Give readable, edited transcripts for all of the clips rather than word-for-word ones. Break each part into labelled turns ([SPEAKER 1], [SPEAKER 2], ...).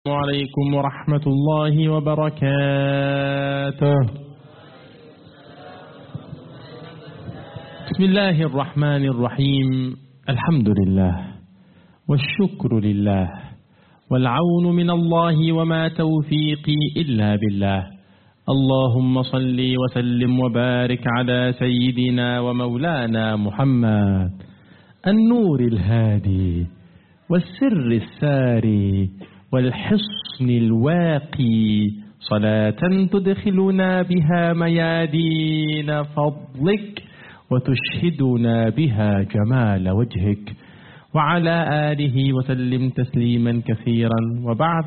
[SPEAKER 1] عليكم ورحمة الله وبركاته. بسم الله الرحمن الرحيم. الحمد لله والشكر لله والعون من الله وما توفيقي إلا بالله. اللهم صل وسلم وبارك على سيدنا ومولانا محمد النور الهادي والسر الساري والحصن الواقي، صلاة تدخلنا بها ميادين فضلك وتشهدنا بها جمال وجهك، وعلى آله وسلم تسليما كثيرا. وبعد،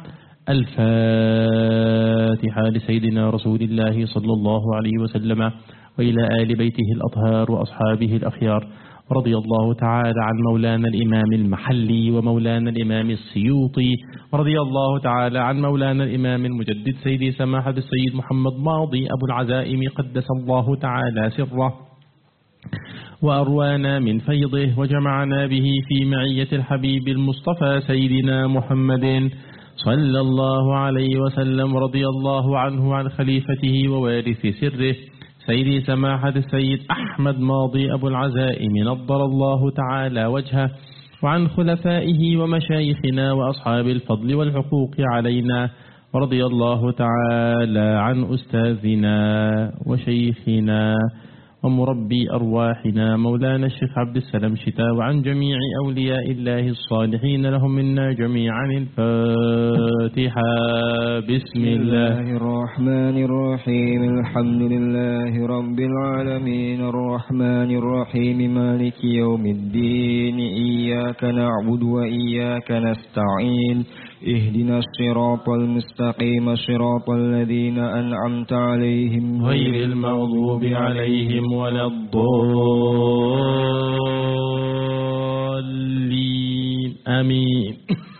[SPEAKER 1] الفاتحة لسيدنا رسول الله صلى الله عليه وسلم وإلى آل بيته الأطهار وأصحابه الأخيار. رضي الله تعالى عن مولانا الإمام المحلي ومولانا الإمام السيوطي، ورضي الله تعالى عن مولانا الإمام المجدد سيدي سماحة السيد محمد ماضي أبو العزائم قدس الله تعالى سره، وأروانا من فيضه وجمعنا به في معية الحبيب المصطفى سيدنا محمد صلى الله عليه وسلم. رضي الله عنه عن خليفته ووارث سره سيدي سماحة السيد أحمد ماضي أبو العزائم نضر الله تعالى وجهه، وعن خلفائه ومشايخنا وأصحاب الفضل والحقوق علينا. ورضي الله تعالى عن أستاذنا وشيخنا ومربي أرواحنا مولانا الشيخ عبد السلام شتاء، وعن جميع أولياء الله الصالحين لهم منا جميعا. الفاتحة. بسم الله
[SPEAKER 2] الرحمن الرحيم. الحمد لله رب العالمين الرحمن الرحيم مالك يوم الدين، إياك نعبد وإياك نستعين، اهدنا الصراط المستقيم صراط الذين أنعمت عليهم
[SPEAKER 1] غير المغضوب عليهم ولا الضالين. آمين.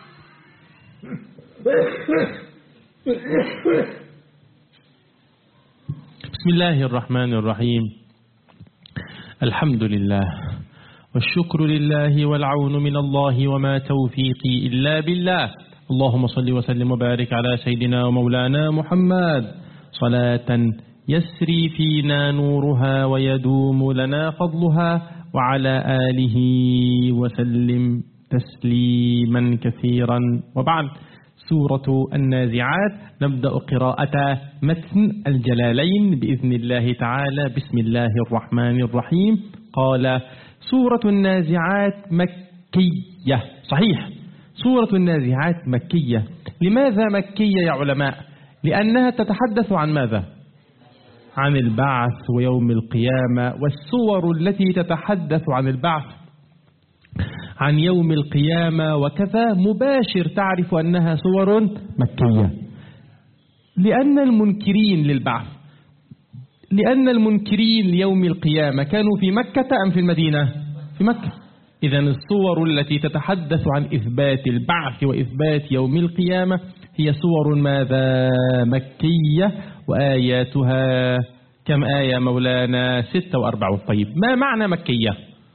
[SPEAKER 1] بسم الله الرحمن الرحيم. الحمد لله والشكر لله والعون من الله وما توفيقي إلا بالله. اللهم صل وسلم وبارك على سيدنا ومولانا محمد صلاة يسري فينا نورها ويدوم لنا فضلها، وعلى آله وسلم تسليما كثيرا. وبعد، سورة النازعات. نبدأ قراءة متن الجلالين بإذن الله تعالى. بسم الله الرحمن الرحيم. قال: سورة النازعات مكية. صحيح، سورة النازعات مكية. لماذا مكية يا علماء؟ لأنها تتحدث عن ماذا؟ عن البعث ويوم القيامة، والسور التي تتحدث عن البعث عن يوم القيامة وكذا مباشر تعرف أنها سور مكية. لأن المنكرين للبعث، لأن المنكرين ليوم القيامة كانوا في مكة أم في المدينة؟ في مكة. إذن الصور التي تتحدث عن إثبات البعث وإثبات يوم القيامة هي صور ماذا؟ مكية. وآياتها كم آية مولانا؟ 46. طيب، ما معنى مكية؟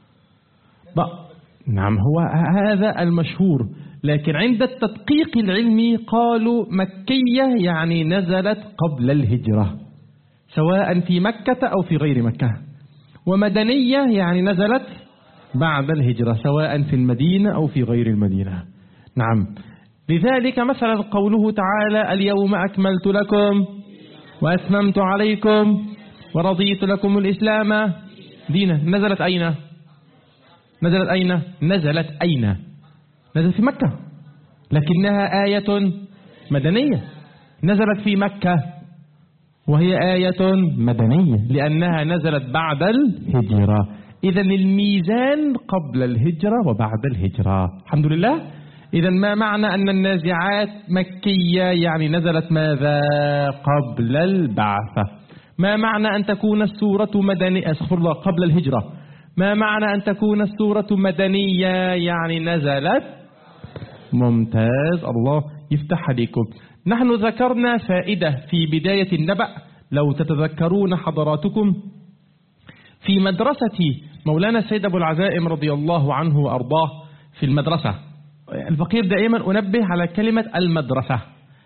[SPEAKER 1] نعم، هو هذا المشهور، لكن عند التدقيق العلمي قالوا مكية يعني نزلت قبل الهجرة، سواء في مكة أو في غير مكة. ومدنية يعني نزلت بعد الهجرة، سواء في المدينة أو في غير المدينة. نعم، لذلك مثلا قوله تعالى: اليوم أكملت لكم وأتممت عليكم ورضيت لكم الإسلام دينا. نزلت أين؟ نزلت أين؟ نزلت أين؟ نزلت في مكة، لكنها آية مدنية. نزلت في مكة وهي آية مدنية لأنها نزلت بعد الهجرة. إذن الميزان قبل الهجرة وبعد الهجرة. الحمد لله. إذن ما معنى أن النازعات مكية؟ يعني نزلت ماذا؟ قبل البعثة. ما معنى أن تكون السورة مدنية؟ أستغفر الله، قبل الهجرة. ما معنى أن تكون السورة مدنية؟ يعني نزلت. ممتاز، الله يفتح عليكم. نحن ذكرنا فائدة في بداية النبأ، لو تتذكرون حضراتكم في مدرسة مولانا السيد أبو العزائم رضي الله عنه وأرضاه في المدرسة. الفقير دائما أنبه على كلمة المدرسة.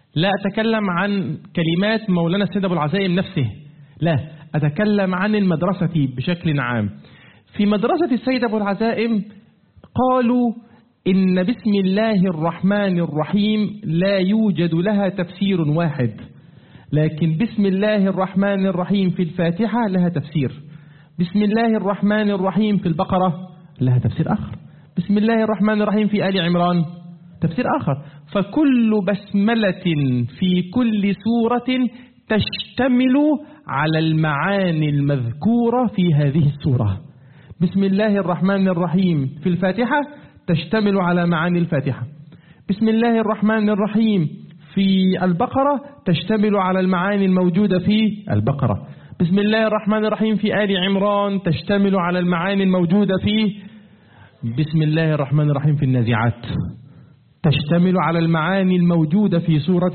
[SPEAKER 1] لا أتكلم عن كلمات مولانا السيد أبو العزائم نفسه، لا، أتكلم عن المدرسة بشكل عام. في مدرسة السيد أبو العزائم قالوا إن بسم الله الرحمن الرحيم لا يوجد لها تفسير واحد، لكن بسم الله الرحمن الرحيم في الفاتحة لها تفسير، بسم الله الرحمن الرحيم في البقرة لها تفسير آخر، بسم الله الرحمن الرحيم في آل عمران تفسير آخر. فكل بسملة في كل سورة تشتمل على المعاني المذكورة في هذه السورة. بسم الله الرحمن الرحيم في الفاتحة تشتمل على معاني الفاتحة، بسم الله الرحمن الرحيم في البقرة تشتمل على المعاني الموجودة في البقرة، بسم الله الرحمن الرحيم في آل عمران تشتمل على المعاني الموجودة في بسم الله الرحمن الرحيم في النازعات تشتمل على المعاني الموجودة في سورة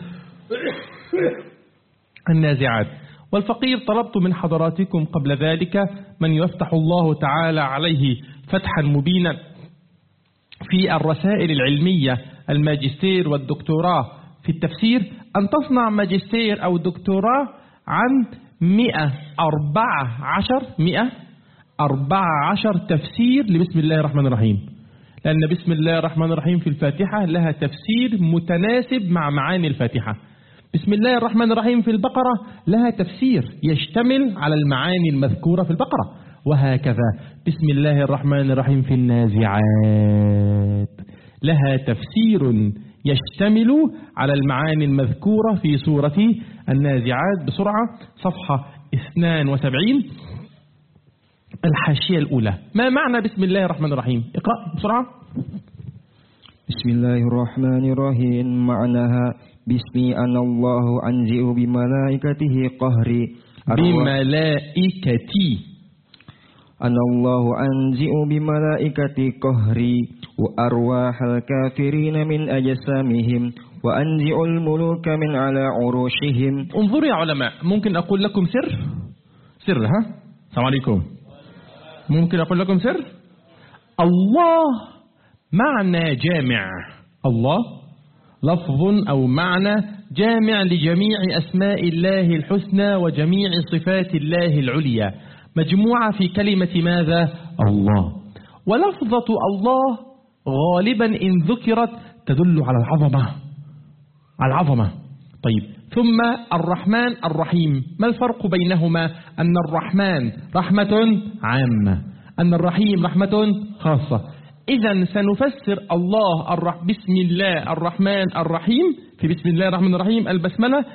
[SPEAKER 1] النازعات. والفقير طلبت من حضراتكم قبل ذلك من يفتح الله تعالى عليه فتحا مبينا في الرسائل العلمية الماجستير والدكتوراه في التفسير أن تصنع ماجستير أو دكتوراه عن 114 تفسير لبسم الله الرحمن الرحيم، لأن بسم الله الرحمن الرحيم في الفاتحة لها تفسير متناسب مع معاني الفاتحة، بسم الله الرحمن الرحيم في البقرة لها تفسير يشتمل على المعاني المذكورة في البقرة، وهكذا بسم الله الرحمن الرحيم في النازعات لها تفسير يشتمل على المعاني المذكورة في سورة النازعات. بسرعة صفحة 72 الحاشية الأولى. ما معنى بسم الله الرحمن الرحيم؟ اقرأ بسرعة.
[SPEAKER 2] بسم الله الرحمن الرحيم معناها باسمي أنا الله أنزئ بملائكته قهري أنا الله أنزئ بملائكتي قهري وأرواح الكافرين من أجسامهم وأنزئ الملوك من على عروشهم.
[SPEAKER 1] انظروا يا علماء، ممكن أقول لكم سر ها؟ السلام عليكم. ممكن أقول لكم سر؟ الله معنى جامع، الله لفظ أو معنى جامع لجميع أسماء الله الحسنى وجميع صفات الله العليا، مجموعة في كلمة ماذا؟ الله. ولفظة الله غالبا إن ذكرت تدل على العظمة. طيب، ثم الرحمن الرحيم، ما الفرق بينهما؟ أن الرحمن رحمة عامة، أن الرحيم رحمة خاصة. إذن سنفسر الله بسم الله الرحمن الرحيم في بسم الله الرحمن الرحيم البسملة،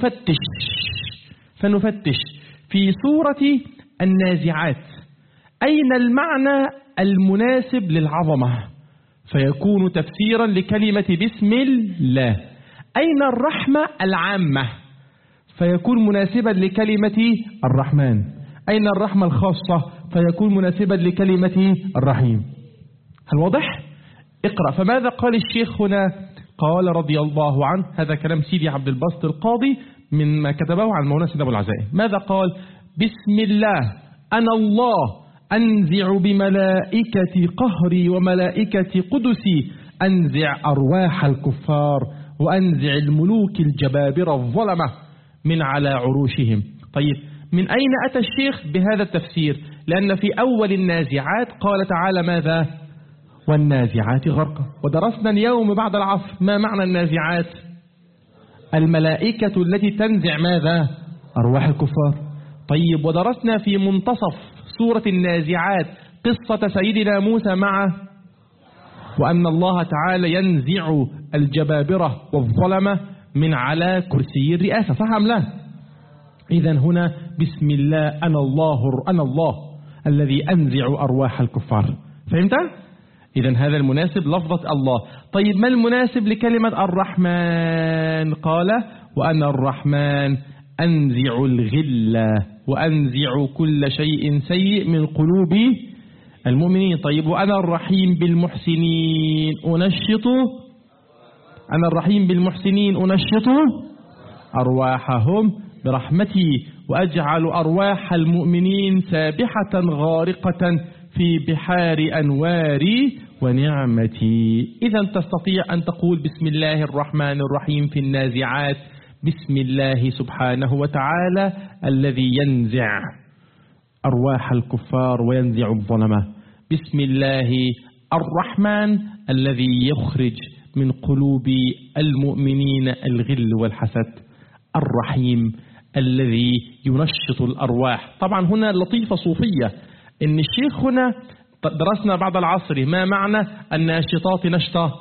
[SPEAKER 1] فنفتش في سورة النازعات أين المعنى المناسب للعظمة فيكون تفسيرا لكلمة بسم الله، أين الرحمة العامة فيكون مناسبا لكلمة الرحمن، أين الرحمة الخاصة فيكون مناسبا لكلمة الرحيم. هل واضح؟ اقرأ. فماذا قال الشيخ هنا؟ قال رضي الله عنه، هذا كلام سيدي عبد الباسط القاضي مما كتبه عن مولانا سيد أبو العزائم. ماذا قال؟ بسم الله أنا الله أنزع بملائكة قهري وملائكة قدسي أنزع أرواح الكفار وأنزع الملوك الجبابرة الظلمة من على عروشهم. طيب، من أين أتى الشيخ بهذا التفسير؟ لأن في أول النازعات قال تعالى ماذا؟ والنازعات غرقا. ودرسنا اليوم بعد العصر ما معنى النازعات؟ الملائكة التي تنزع ماذا؟ أرواح الكفار. طيب، ودرسنا في منتصف سورة النازعات قصة سيدنا موسى وأن الله تعالى ينزع الجبابرة والظلمة من على كرسي الرئاسة، صح أم لا؟ إذن هنا بسم الله أنا الله الذي أنزع أرواح الكفار. فهمت؟ إذن هذا المناسب لفظة الله. طيب، ما المناسب لكلمة الرحمن؟ قال وأنا الرحمن أنزع الغل وأنزع كل شيء سيء من قلوب المؤمنين. طيب، وأنا الرحيم بالمحسنين أنشط أرواحهم برحمتي وأجعل أرواح المؤمنين سابحة غارقة في بحار أنواري ونعمتي. إذا تستطيع أن تقول بسم الله الرحمن الرحيم في النازعات، بسم الله سبحانه وتعالى الذي ينزع أرواح الكفار وينزع الظلمة، بسم الله الرحمن الذي يخرج من قلوب المؤمنين الغل والحسد، الرحيم الذي ينشط الأرواح. طبعا هنا لطيفة صوفية، إن الشيخ هنا درسنا بعد العصر ما معنى الناشطات نشطة،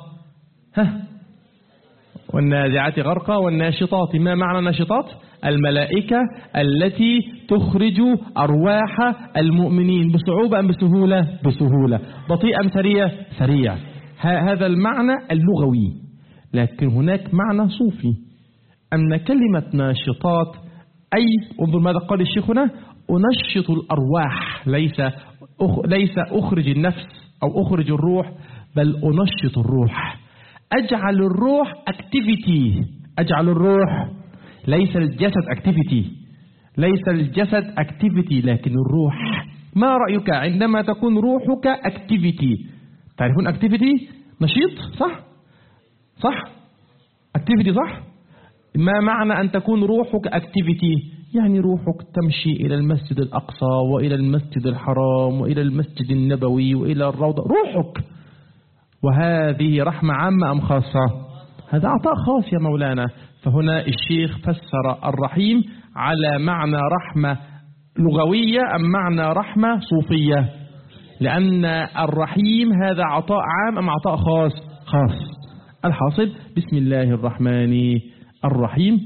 [SPEAKER 1] والنازعات غرقا والناشطات. ما معنى الناشطات؟ الملائكة التي تخرج أرواح المؤمنين بصعوبة أم بسهولة؟ بسهولة. بطيء أم سريع؟ سريع. هذا المعنى اللغوي. لكن هناك معنى صوفي، أن كلمة ناشطات أي، انظر ماذا قال الشيخ هنا، أنشط الأرواح، ليس أخرج النفس أو أخرج الروح، بل أنشط الروح، أجعل الروح activity، أجعل الروح، ليس الجسد activity، ليس الجسد activity لكن الروح. ما رأيك عندما تكون روحك activity؟ تعرفون activity؟ نشيط، صح؟ صح؟ activity صح؟ ما معنى أن تكون روحك activity؟ يعني روحك تمشي إلى المسجد الأقصى وإلى المسجد الحرام وإلى المسجد النبوي وإلى الروضة، روحك. وهذه رحمة عامة أم خاصة؟ هذا عطاء خاص يا مولانا. فهنا الشيخ فسر الرحيم على معنى رحمة لغوية أم معنى رحمة صوفية؟ لأن الرحيم هذا عطاء عام أم عطاء خاص؟ خاص. الحاصل بسم الله الرحمن الرحيم.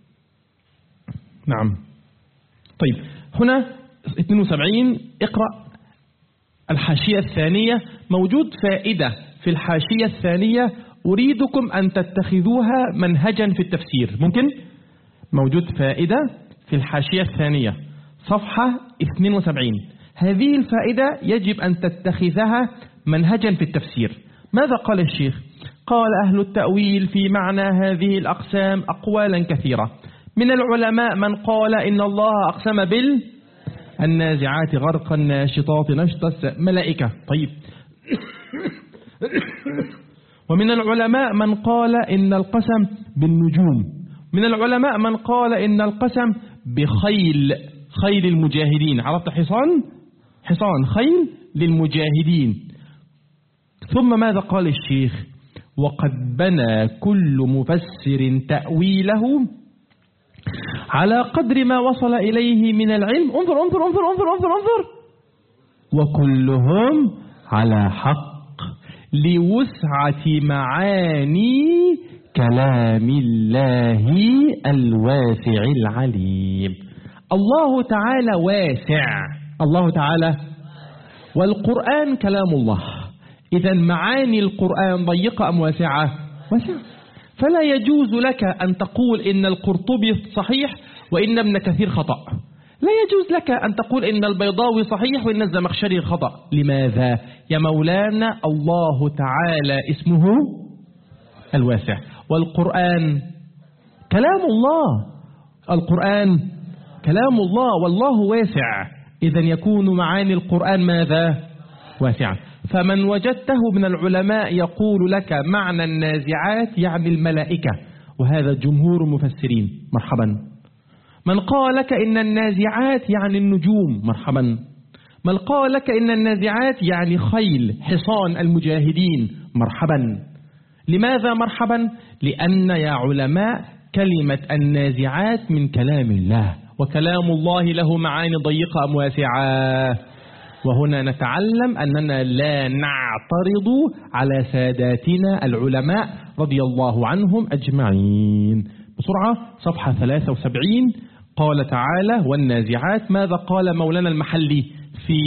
[SPEAKER 1] نعم. طيب هنا 72 اقرأ الحاشية الثانية. موجود فائدة في الحاشية الثانية أريدكم أن تتخذوها منهجا في التفسير. ممكن؟ موجود فائدة في الحاشية الثانية صفحة 72. هذه الفائدة يجب أن تتخذها منهجا في التفسير. ماذا قال الشيخ؟ قال أهل التأويل في معنى هذه الأقسام أقوالا كثيرة. من العلماء من قال إن الله أقسم بالنازعات غرقا الناشطات نشطا ملائكة. طيب ومن العلماء من قال إن القسم بالنجوم. من العلماء من قال إن القسم خيل المجاهدين. عرفت حصان خيل للمجاهدين. ثم ماذا قال الشيخ؟ وقد بنى كل مفسر تأويله على قدر ما وصل إليه من العلم. انظر انظر انظر انظر انظر انظر. وكلهم على حق لوسعة معاني كلام الله الواسع العليم. الله تعالى واسع، الله تعالى، والقرآن كلام الله. إذا معاني القرآن ضيقة أم واسعة؟ واسعة. فلا يجوز لك أن تقول إن القرطبي صحيح وإن ابن كثير خطأ. لا يجوز لك أن تقول إن البيضاوي صحيح وإن الزمخشري خطأ. لماذا؟ يا مولانا الله تعالى اسمه الواسع، والقرآن كلام الله، القرآن كلام الله والله واسع. إذن يكون معاني القرآن ماذا؟ واسعة. فمن وجدته من العلماء يقول لك معنى النازعات يعني الملائكة، وهذا جمهور المفسرين، مرحبا. من قال لك إن النازعات يعني النجوم، مرحبا. من قال لك إن النازعات يعني خيل حصان المجاهدين، مرحبا. لماذا مرحبا؟ لأن يا علماء كلمة النازعات من كلام الله، وكلام الله له معاني ضيقة أم واسعة. وهنا نتعلم أننا لا نعترض على ساداتنا العلماء رضي الله عنهم أجمعين. بسرعة صفحة 73 قال تعالى والنازعات. ماذا قال مولانا المحلي في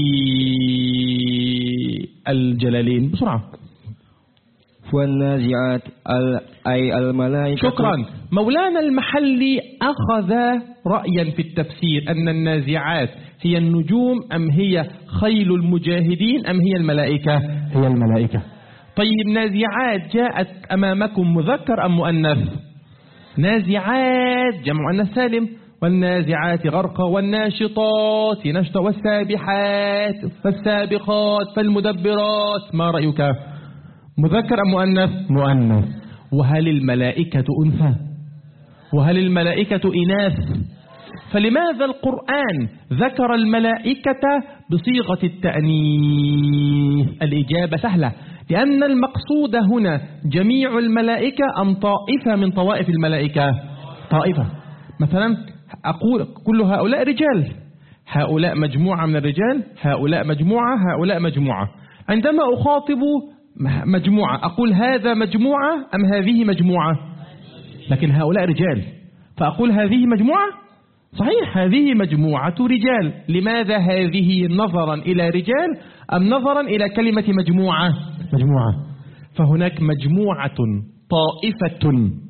[SPEAKER 1] الجلالين؟ بسرعة.
[SPEAKER 2] والنازعات أي الملائكة.
[SPEAKER 1] شكرا. مولانا المحلي أخذ رأيا في التفسير أن النازعات هي النجوم أم هي خيل المجاهدين أم هي الملائكة؟ هي الملائكة. طيب نازعات جاءت أمامكم مذكر أم مؤنث؟ نازعات جمع مؤنث سالم، والنازعات غرقا والناشطات نشطا والسابحات فالسابقات فالمدبرات. ما رأيك؟ مذكر أم مؤنث؟ مؤنث. وهل الملائكة أنثى؟ وهل الملائكة إناث؟ فلماذا القرآن ذكر الملائكة بصيغة التأنيث؟ الإجابة سهلة، لأن المقصود هنا جميع الملائكة أم طائفة من طوائف الملائكة؟ طائفة. مثلا أقول كل هؤلاء رجال، هؤلاء مجموعة من الرجال، هؤلاء مجموعة، هؤلاء مجموعة. عندما أخاطب مجموعة أقول هذا مجموعة أم هذه مجموعة؟ لكن هؤلاء رجال فأقول هذه مجموعة. صحيح، هذه مجموعة رجال. لماذا هذه نظرا إلى رجال أم نظرا إلى كلمة مجموعة؟ مجموعة. فهناك مجموعة طائفة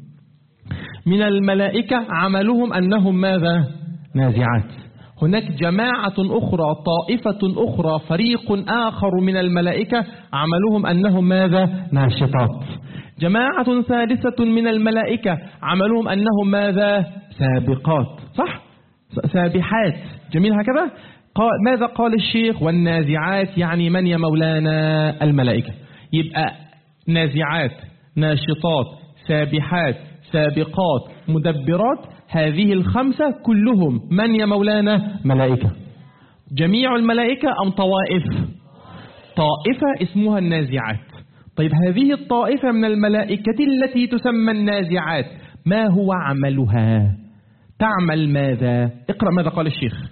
[SPEAKER 1] من الملائكة عملهم أنهم ماذا؟ نازعات. هناك جماعة أخرى، طائفة أخرى، فريق آخر من الملائكة عملهم أنهم ماذا؟ ناشطات. جماعة ثالثة من الملائكة عملهم أنهم ماذا؟ سابقات. صح؟ سابحات. جميل هكذا. ماذا قال الشيخ؟ والنازعات يعني من يا مولانا؟ الملائكة. يبقى نازعات، ناشطات، سابحات، سابقات، مدبرات، هذه الخمسة كلهم من يا مولانا؟ ملائكة. جميع الملائكة أم طوائف؟ طائفة اسمها النازعات. طيب هذه الطائفة من الملائكة التي تسمى النازعات ما هو عملها؟ تعمل ماذا؟ اقرأ ماذا قال الشيخ.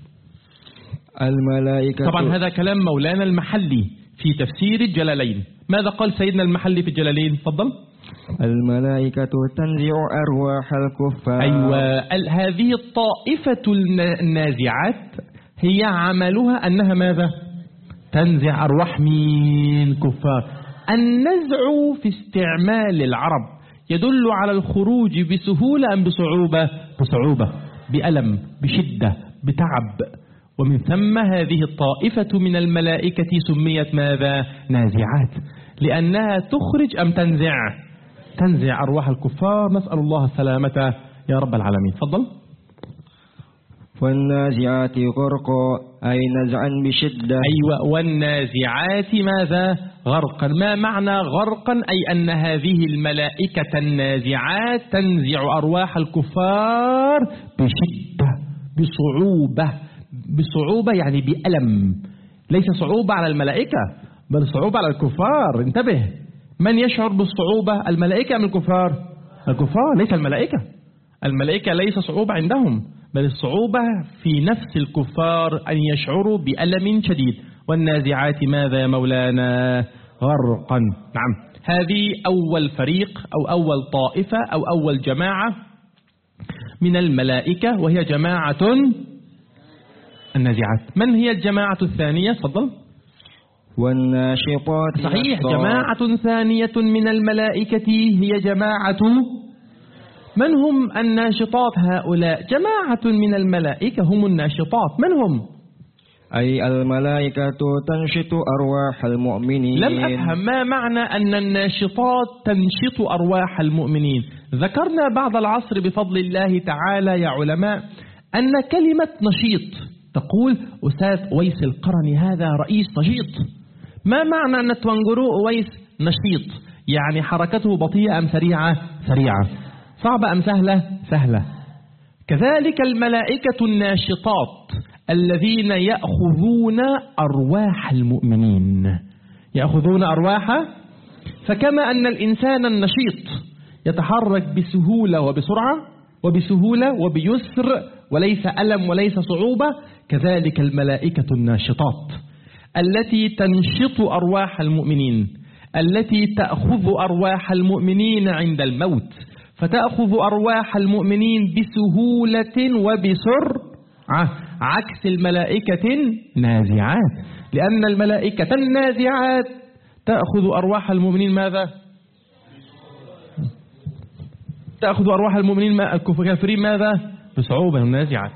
[SPEAKER 2] الملائكة.
[SPEAKER 1] طبعا هذا كلام مولانا المحلي في تفسير الجلالين. ماذا قال سيدنا المحلي في الجلالين؟ تفضل.
[SPEAKER 2] الملائكة تنزع أرواح الكفار.
[SPEAKER 1] أيوة، هذه الطائفة النازعات هي عملها أنها ماذا؟ تنزع أرواح من كفار. النزع في استعمال العرب يدل على الخروج بسهولة أم بصعوبة؟ بصعوبة، بألم، بشدة، بتعب. ومن ثم هذه الطائفة من الملائكة سميت ماذا؟ نازعات، لأنها تخرج أم تنزع؟ تنزع أرواح الكفار. نسأل الله السلامة يا رب العالمين. تفضل.
[SPEAKER 2] والنازعات غرقا أي نزعا بشدة.
[SPEAKER 1] أيوة، والنازعات ماذا؟ غرقا. ما معنى غرقا؟ أي أن هذه الملائكة النازعات تنزع أرواح الكفار بشدة، بصعوبة. بصعوبة يعني بألم، ليس صعوبة على الملائكة بل صعوبة على الكفار. انتبه، من يشعر بالصعوبة؟ الملائكة أم الكفار؟ الكفار، ليس الملائكة. الملائكة ليس صعوبة عندهم، بل الصعوبة في نفس الكفار أن يشعروا بألم شديد. والنازعات ماذا يا مولانا؟ غرقا. نعم، هذه أول فريق أو أول طائفة أو أول جماعة من الملائكة، وهي جماعة النازعات. من هي الجماعة الثانية؟ تفضل.
[SPEAKER 2] والناشطات.
[SPEAKER 1] صحيح، جماعة ثانية من الملائكة هي جماعة. من هم الناشطات هؤلاء؟ جماعة من الملائكة هم الناشطات. من هم؟
[SPEAKER 2] أي الملائكة تنشط أرواح المؤمنين.
[SPEAKER 1] لم أفهم ما معنى أن الناشطات تنشط أرواح المؤمنين. ذكرنا بعد العصر بفضل الله تعالى يا علماء أن كلمة نشيط، تقول أستاذ أويس القرني هذا رئيس نشيط. ما معنى أن توانجرو أويس نشيط؟ يعني حركته بطيئة أم سريعة؟ سريعة. صعبة أم سهلة؟ سهلة. كذلك الملائكة الناشطات الذين يأخذون أرواح المؤمنين، يأخذون أرواح. فكما أن الإنسان النشيط يتحرك بسهولة وبسرعة وبسهولة وبيسر وليس ألم وليس صعوبة، كذلك الملائكة الناشطات التي تنشط أرواح المؤمنين، التي تأخذ أرواح المؤمنين عند الموت، فتأخذ أرواح المؤمنين بسهولة وبسرعة، عكس الملائكة النازعات. لأن الملائكة النازعات تأخذ أرواح المؤمنين ماذا؟ تأخذ أرواح المؤمنين الكافرين ماذا؟ بصعوبة. النازعات.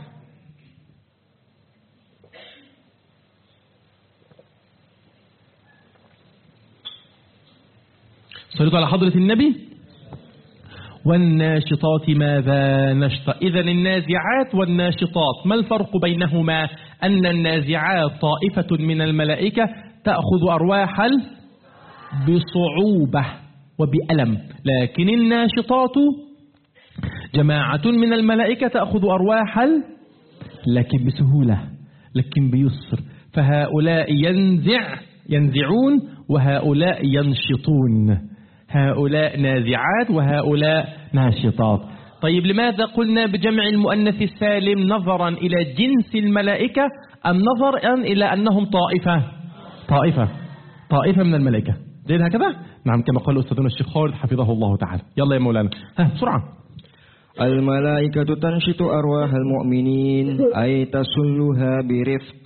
[SPEAKER 1] صلوا على حضرة النبي. والناشطات ماذا نشطا. إذا النازعات والناشطات ما الفرق بينهما؟ أن النازعات طائفة من الملائكة تأخذ أرواحا بصعوبة وبألم، لكن الناشطات جماعة من الملائكة تأخذ أرواحا لكن بسهولة، لكن بيسر. فهؤلاء ينزعون وهؤلاء ينشطون، هؤلاء نازعات وهؤلاء ناشطات. طيب لماذا قلنا بجمع المؤنث السالم نظرا إلى جنس الملائكة أم نظرا إلى أنهم طائفة من الملائكة؟ زين هكذا؟ نعم كما قال أستاذنا الشيخ خالد حفظه الله تعالى. يلا يا مولانا بسرعة.
[SPEAKER 2] الملائكة تنشط أرواح المؤمنين أي تسلها برفق.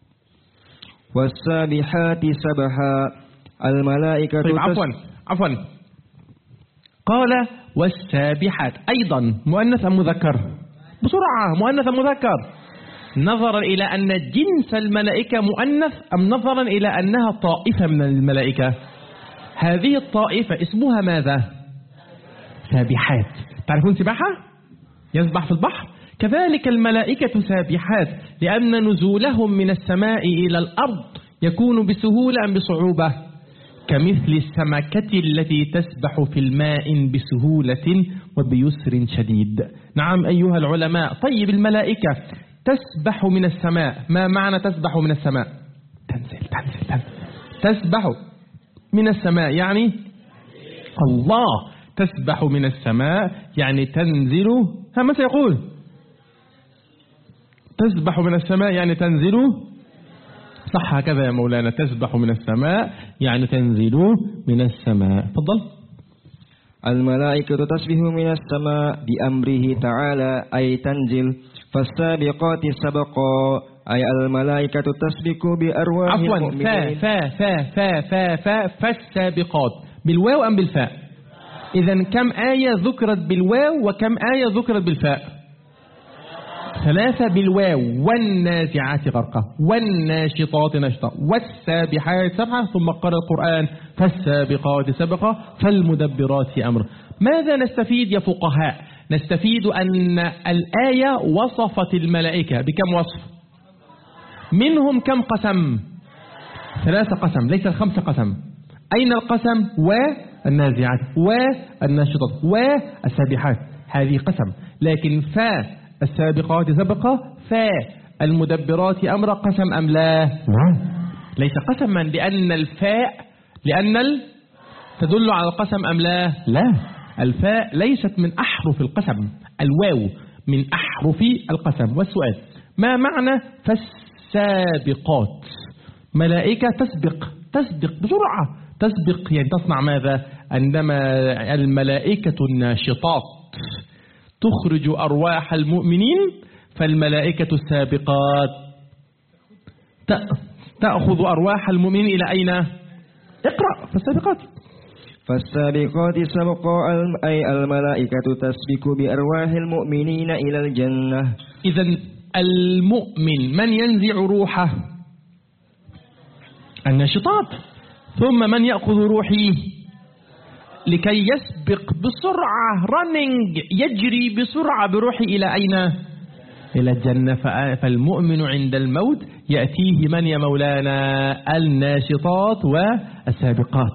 [SPEAKER 2] والسابحات سبحا. الملائكة
[SPEAKER 1] طيب عفوا قال والسابحات أيضا مؤنث أم مذكر؟ بسرعة، مؤنث أم مذكر؟ نظرا إلى أن جنس الملائكة مؤنث أم نظرا إلى أنها طائفة من الملائكة؟ هذه الطائفة اسمها ماذا؟ سابحات. تعرفون سباحة؟ يسبح في البحر. كذلك الملائكة سابحات لأن نزولهم من السماء إلى الأرض يكون بسهولة أم بصعوبة؟ كمثل السمكة التي تسبح في الماء بسهولة وبيسر شديد. نعم أيها العلماء. طيب الملائكة تسبح من السماء، ما معنى تسبح من السماء؟ تنزل. تسبح من السماء يعني الله، تسبح من السماء يعني تنزل. ما سيقول؟ تسبح من السماء يعني تنزل، صح هكذا يا مولانا، تسبح من السماء يعني تنزل من السماء. تفضل.
[SPEAKER 2] الملائكة تسبح من السماء بأمره تعالى أي تنزل. فالسابقات سبقا أي الملائكة تسبق بأرواح المؤمنين.
[SPEAKER 1] فالسابقات بالواو أم بالفاء؟ إذن كم آية ذكرت بالواو وكم آية ذكرت بالفاء؟ 3 بالواو. والنازعات غرقا والناشطات نشطا والسابحات سبحا. ثم قرأ القرآن فالسابقات سبقا فالمدبرات أمرا. ماذا نستفيد يا فقهاء؟ نستفيد أن الآية وصفت الملائكة بكم وصف؟ منهم كم قسم؟ 3 قسم ليس 5 قسم. أين القسم؟ والنازعات والناشطات والسابحات، هذه قسم. لكن السابقات سبقا فالمدبرات أمر قسم أم لا؟ ليس قسما لأن تدل على القسم أم لا؟ لا، الفاء ليست من أحرف القسم، الواو من أحرف القسم. والسؤال ما معنى فالسابقات؟ ملائكة تسبق بسرعة، تسبق يعني تصنع ماذا؟ عندما الملائكة الناشطات تخرج أرواح المؤمنين فالملائكة السابقات تأخذ أرواح المؤمنين إلى أين؟ اقرأ.
[SPEAKER 2] فالسابقات سبقا أي الملائكة تسبق بأرواح المؤمنين إلى الجنة.
[SPEAKER 1] إذن المؤمن من ينزع روحه؟ الناشطات. ثم من يأخذ روحي لكي يسبق بسرعة يجري بسرعة بروحي إلى أين؟ إلى الجنة. فالمؤمن عند الموت يأتيه من يا مولانا؟ الناشطات والسابقات.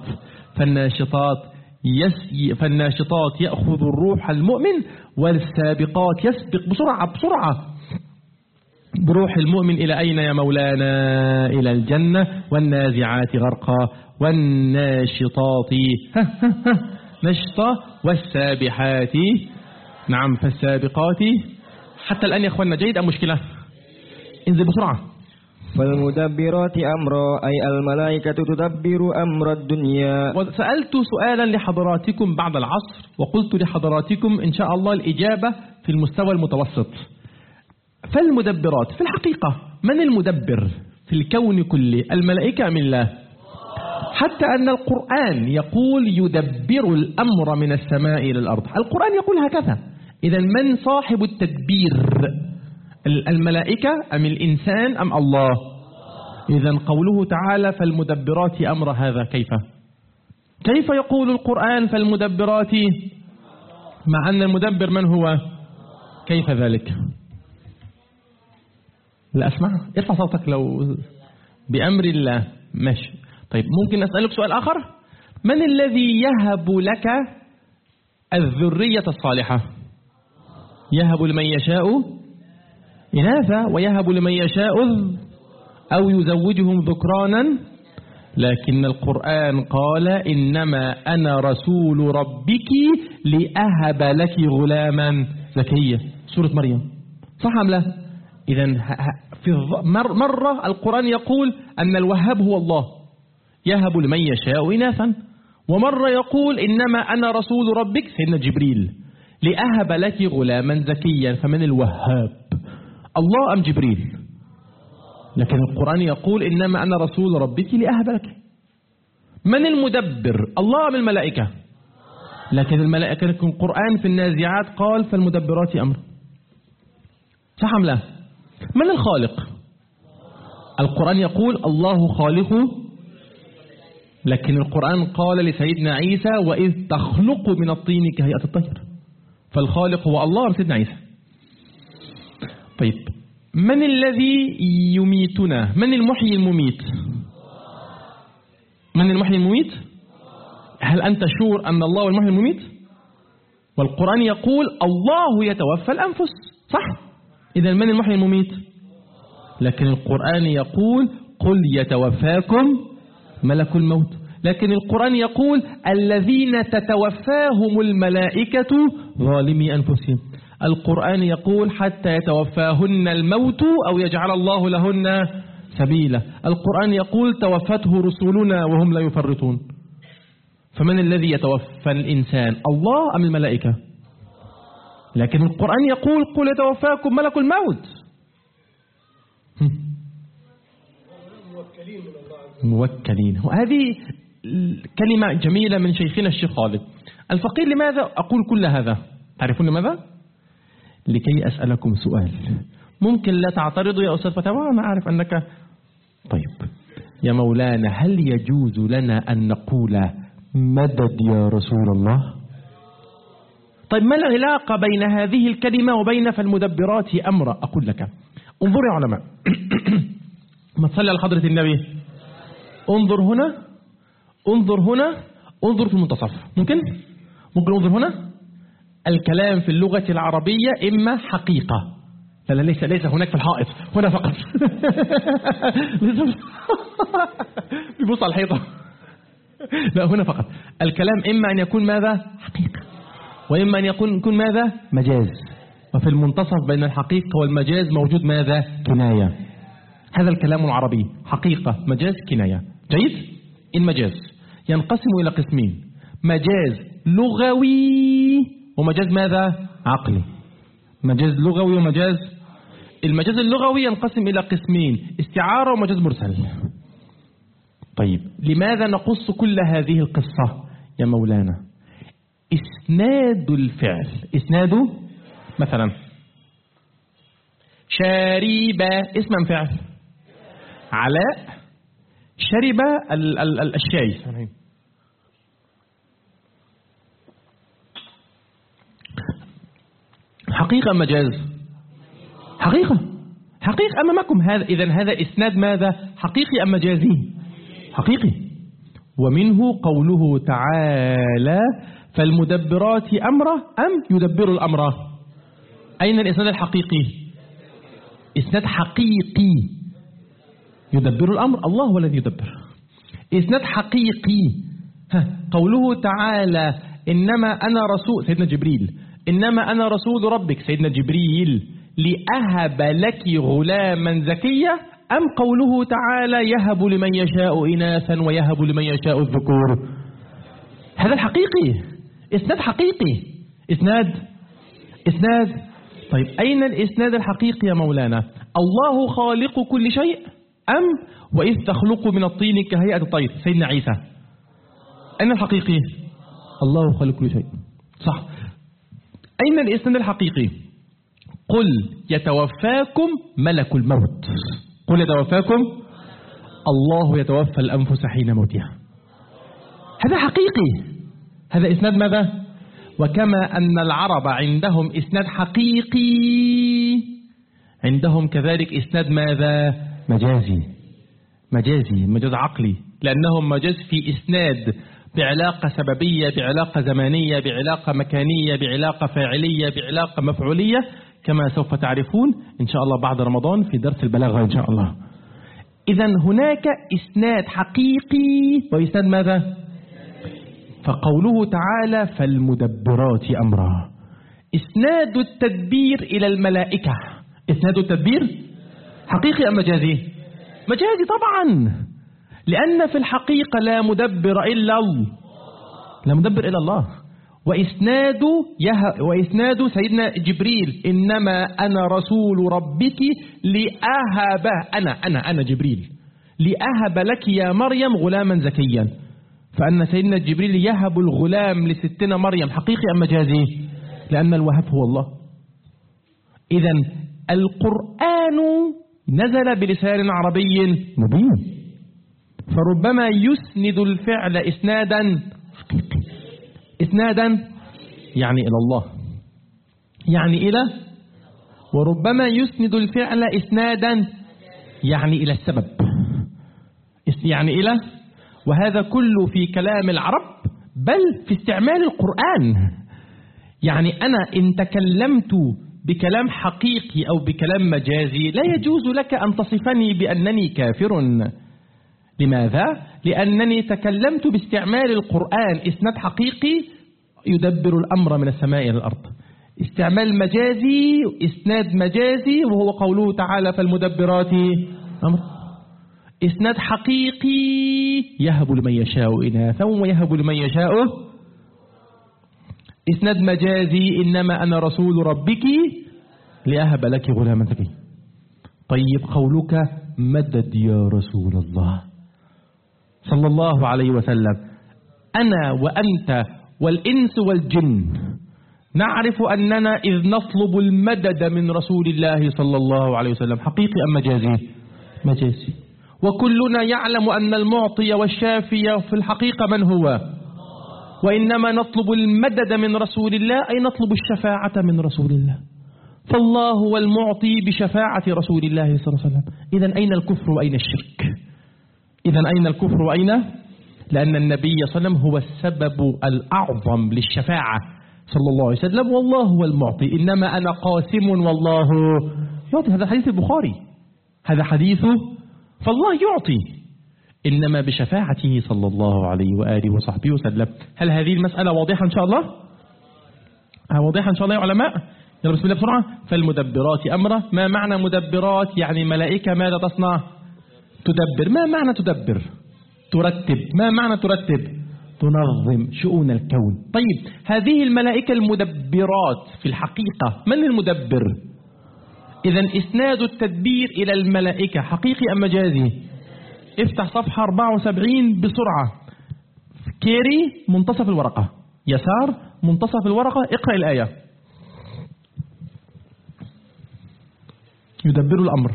[SPEAKER 1] فالناشطات يأخذ الروح المؤمن والسابقات يسبق بسرعة بروح المؤمن إلى أين يا مولانا؟ إلى الجنة. والنازعات غرقا والناشطات نشطا والسابحات نعم فالسابقات. حتى الآن يا أخوانا جيد أم مشكلة؟ انزل بسرعة.
[SPEAKER 2] فالمدبرات أمرا أي الملائكة تدبر أمر الدنيا.
[SPEAKER 1] وسألت سؤالا لحضراتكم بعد العصر وقلت لحضراتكم إن شاء الله الإجابة في المستوى المتوسط. فالمدبرات في الحقيقة من المدبر في الكون كله؟ الملائكة أم الله؟ حتى أن القرآن يقول يدبر الأمر من السماء إلى الأرض، القرآن يقول هكذا. إذا من صاحب التدبير؟ الملائكة أم الإنسان أم الله؟ إذا قوله تعالى فالمدبرات أمر هذا كيف يقول القرآن فالمدبرات؟ مع أن المدبر من هو؟ كيف ذلك؟ لا أسمع، ارفع صوتك لو بأمر الله. ماشي. طيب ممكن أسألك سؤال آخر؟ من الذي يهب لك الذرية الصالحة؟ يهب لمن يشاء إناثا ويهب لمن يشاء أو يزوجهم ذكرانا، لكن القرآن قال إنما أنا رسول ربك لأهب لك غلاما زكيا، سورة مريم، صح أم لا؟ إذن في مرة القرآن يقول أن الوهاب هو الله يهب لمن يشاء إناثا، ومرة يقول إنما أنا رسول ربك سيدنا جبريل لأهب لك غلاما زكيا. فمن الوهاب، الله أم جبريل؟ لكن القرآن يقول إنما أنا رسول ربك لأهب لك. من المدبر، الله أم الملائكة؟ لكن الملائكة، لكن القرآن في النازعات قال فالمدبرات أمر، صح أم لا؟ من الخالق؟ القرآن يقول الله خالق، لكن القرآن قال لسيدنا عيسى وإذ تخلق من الطين كهيئة الطير. فالخالق هو الله سيدنا عيسى. طيب من الذي يميتنا؟ من المحيي المميت؟ من المحيي المميت؟ هل أنت شور أن الله المحيي المميت؟ والقرآن يقول الله يتوفى الأنفس، صح؟ إذا من المحيي المميت؟ لكن القرآن يقول قل يتوفاكم ملك الموت، لكن القرآن يقول الذين تتوفاهم الملائكة ظالمي أنفسهم. القرآن يقول حتى يتوفاهن الموت أو يجعل الله لهن سبيلا. القرآن يقول توفته رسلنا وهم لا يفرطون. فمن الذي يتوفى الإنسان، الله أم الملائكة؟ لكن القرآن يقول قل يتوفاكم ملك الموت. موكلين. وهذه كلمة جميلة من شيخنا الشيخ خالد الفقير. لماذا أقول كل هذا؟ تعرفون لماذا؟ لكي أسألكم سؤال. ممكن لا تعترضوا يا أستاذ فتاوى، أنا أعرف أنك طيب. يا مولانا هل يجوز لنا أن نقول مدد يا رسول الله؟ طيب ما العلاقة بين هذه الكلمة وبين فالمدبرات أمر؟ أقول لك انظر يا علماء ما تصلي على حضرة النبي. انظر هنا، انظر هنا، انظر في المنتصف. ممكن انظر هنا. الكلام في اللغة العربية إما حقيقة، لا ليس هناك في الحائط، هنا فقط بيبص على الحيطة، لا هنا فقط. الكلام إما أن يكون ماذا؟ حقيقة، وإما أن يكون ماذا؟ مجاز. وفي المنتصف بين الحقيقة والمجاز موجود ماذا؟ كناية. هذا الكلام العربي حقيقة، مجاز، كناية. جيد؟ المجاز ينقسم إلى قسمين: مجاز لغوي ومجاز ماذا؟ عقلي. مجاز لغوي ومجاز. المجاز اللغوي ينقسم إلى قسمين: استعارة ومجاز مرسل. طيب لماذا نقص كل هذه القصة يا مولانا؟ إسناد الفعل، إسناد مثلا شرب اسم فعل، علاء شرب الشاي. حقيقة مجاز؟ حقيقة أمامكم. هذا إذن هذا إسناد ماذا؟ حقيقي أم مجازي؟ حقيقي. ومنه قوله تعالى فالمدبرات أمره أم يدبر الأمر. أين الإسناد الحقيقي؟ إسناد حقيقي. يدبر الأمر، الله هو الذي يدبر. إسناد حقيقي. قوله تعالى إنما أنا رسول، سيدنا جبريل، إنما أنا رسول ربك، سيدنا جبريل، لأهب لك غلاما زكيا، أم قوله تعالى يهب لمن يشاء إناثا ويهب لمن يشاء الذكور. هذا الحقيقي، إسناد حقيقي. إسناد. طيب أين الإسناد الحقيقي يا مولانا؟ الله خالق كل شيء أم وإذ تخلق من الطين كهيئة الطير، سيدنا عيسى. أين الحقيقي؟ الله خالق كل شيء، صح. أين الإسناد الحقيقي؟ قل يتوفاكم ملك الموت. قل يتوفاكم، الله يتوفى الأنفس حين موتها. هذا حقيقي. هذا إسناد ماذا؟ وكما أن العرب عندهم إسناد حقيقي، عندهم كذلك إسناد ماذا؟ مجاز عقلي، لأنهم مجاز في إسناد بعلاقة سببية، بعلاقة زمانية، بعلاقة مكانية، بعلاقة فاعلية، بعلاقة مفعولية، كما سوف تعرفون إن شاء الله بعد رمضان في درس البلاغة إن شاء الله. إذن هناك إسناد حقيقي وإسناد ماذا؟ فقوله تعالى فالمدبرات أمرا، إسناد التدبير إلى الملائكة، إسناد التدبير حقيقي أم مجازي؟ مجازي طبعا، لأن في الحقيقة لا مدبر إلا الله. وإسناد سيدنا جبريل إنما أنا رسول ربك لأهب أنا جبريل لأهب لك يا مريم غلاما زكيا، فأن سيدنا جبريل يهب الغلام لستنا مريم حقيقي أم مجازي؟ لأن الوهاب هو الله. إذن القرآن نزل بلسان عربي مبين، فربما يسند الفعل إسنادا يعني إلى الله، يعني إلى، وربما يسند الفعل إسنادا يعني إلى السبب، يعني إلى، وهذا كله في كلام العرب بل في استعمال القرآن. يعني أنا إن تكلمت بكلام حقيقي أو بكلام مجازي لا يجوز لك أن تصفني بأنني كافر. لماذا؟ لأنني تكلمت باستعمال القرآن، إسناد حقيقي يدبر الأمر من السماء إلى الأرض، استعمال مجازي إسناد مجازي وهو قوله تعالى فالمدبرات أمر، إسناد حقيقي يهب لمن يشاء إناثا ويهب لمن يشاء، إسناد مجازي إنما أنا رسول ربك لأهب لك غلاما زكيا. طيب قولك مدد يا رسول الله صلى الله عليه وسلم، أنا وأنت والإنس والجن نعرف أننا إذ نطلب المدد من رسول الله صلى الله عليه وسلم حقيقي أم مجازي؟ مجازي. وكلنا يعلم أن المعطي والشافي في الحقيقة من هو؟ وإنما نطلب المدد من رسول الله أي نطلب الشفاعة من رسول الله، فالله هو المعطي بشفاعة رسول الله صلى الله عليه وسلم. إذن أين الكفر وأين الشرك؟ إذن أين الكفر وأين؟ لأن النبي صلى الله عليه وسلم هو السبب الأعظم للشفاعة صلى الله عليه وسلم، والله هو المعطي، إنما أنا قاسم والله يعطي. هذا حديث البخاري، هذا حديثه، فالله يعطي إنما بشفاعته صلى الله عليه وآله وصحبه وسلم. هل هذه المسألة واضحة إن شاء الله؟ واضحة إن شاء الله يا علماء؟ يلا بسم الله بسرعة. فالمدبرات أمرا، ما معنى مدبرات؟ يعني ملائكة ماذا تصنع؟ تدبر. ما معنى تدبر؟ ترتب. ما معنى ترتب؟ تنظم شؤون الكون. طيب هذه الملائكة المدبرات في الحقيقة من المدبر؟ إذن إسناد التدبير إلى الملائكة حقيقي أم مجازي؟ افتح صفحة 74 بسرعة، كيري منتصف الورقة، يسار منتصف الورقة، اقرأ الآية. يدبر الأمر.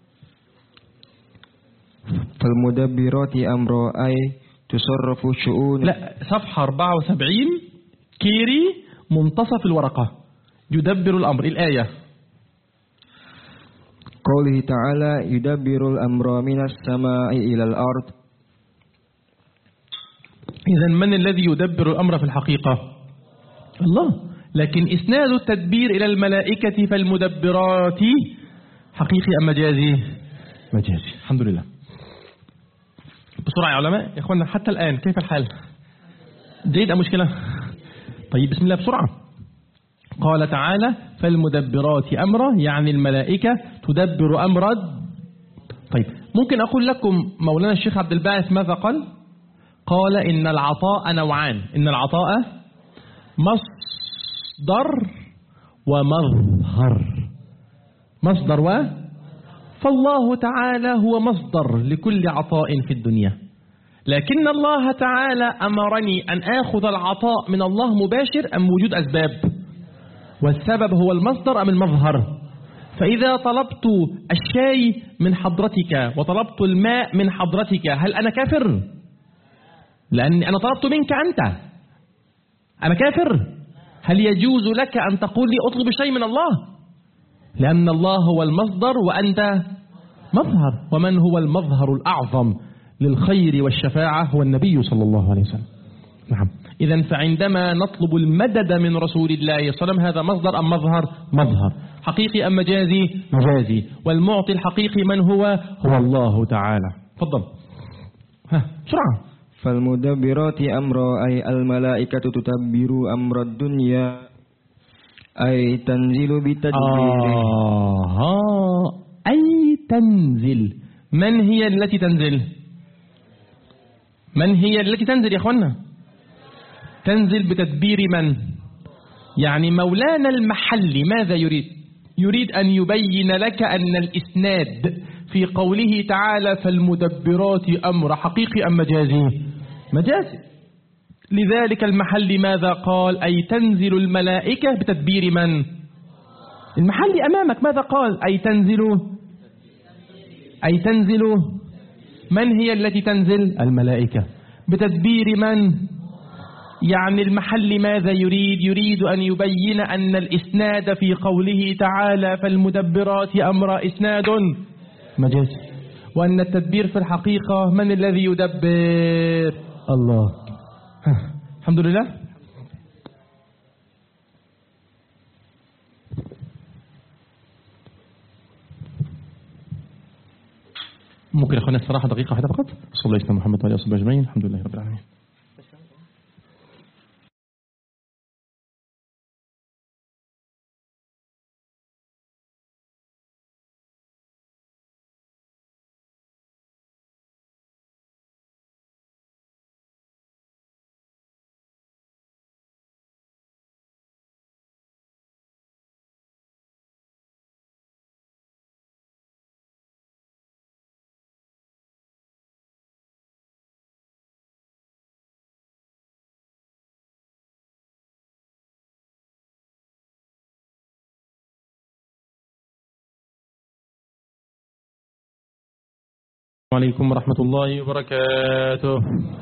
[SPEAKER 2] فالمدبرات أمرا أي تصرف شؤون.
[SPEAKER 1] لا، صفحة 74 كيري منتصف الورقة، يدبر الأمر، الآية.
[SPEAKER 2] قوله تعالى يدبر الأمر من السماء إلى الأرض.
[SPEAKER 1] إذن من الذي يدبر الأمر في الحقيقة؟ الله. لكن إسناد التدبير إلى الملائكة فالمدبرات حقيقي أم مجازي؟ مجازي. الحمد لله. بسرعة يا علماء يا أخوانا، حتى الآن كيف الحال؟ جيد أم مشكلة؟ طيب بسم الله بسرعة. قال تعالى فالمدبرات أمرا، يعني الملائكة تدبر أمرا. طيب ممكن أقول لكم مولانا الشيخ عبد الباعث ماذا قال؟ قال إن العطاء نوعان، إن العطاء مصدر ومظهر. مصدر فالله تعالى هو مصدر لكل عطاء في الدنيا، لكن الله تعالى أمرني أن آخذ العطاء من الله مباشر أم وجود أسباب؟ والسبب هو المصدر أم المظهر؟ فإذا طلبت الشاي من حضرتك وطلبت الماء من حضرتك هل أنا كافر؟ لأن أنا طلبت منك أنت، أنا كافر؟ هل يجوز لك أن تقول لي أطلب شيء من الله؟ لأن الله هو المصدر وأنت مظهر، ومن هو المظهر الأعظم للخير والشفاعة هو النبي صلى الله عليه وسلم. نعم. إذن فعندما نطلب المدد من رسول الله صلى الله عليه وسلم هذا مصدر أم مظهر؟ مظهر. حقيقي أم مجازي؟ مجازي. والمعطي الحقيقي من هو؟ هو الله تعالى. تفضل. بسرعة.
[SPEAKER 2] فالمدبرات أمرا أي الملائكة تدبر أمر الدنيا أي تنزل بتدبيره.
[SPEAKER 1] أي تنزل. من هي التي تنزل؟ من هي التي تنزل يا أخوانا؟ تنزل بتدبير من؟ يعني مولانا المحلي ماذا يريد؟ يريد أن يبين لك أن الإسناد في قوله تعالى فالمدبرات أمر حقيقي أم مجازي؟ مجازي. لذلك المحلي ماذا قال؟ أي تنزل الملائكة بتدبير من؟ المحلي أمامك ماذا قال؟ أي تنزل. من هي التي تنزل؟ الملائكة. بتدبير من؟ يعني المحل ماذا يريد؟ يريد أن يبين أن الإسناد في قوله تعالى فالمدبرات أمر إسناد مجازي، وأن التدبير في الحقيقة من الذي يدبر؟ الله. الحمد لله. ممكن أخونا الصراحة دقيقة واحدة فقط. صلى الله عليه محمد وعلى آله وصحبه أجمعين. الحمد لله رب العالمين. عليكم ورحمة الله وبركاته.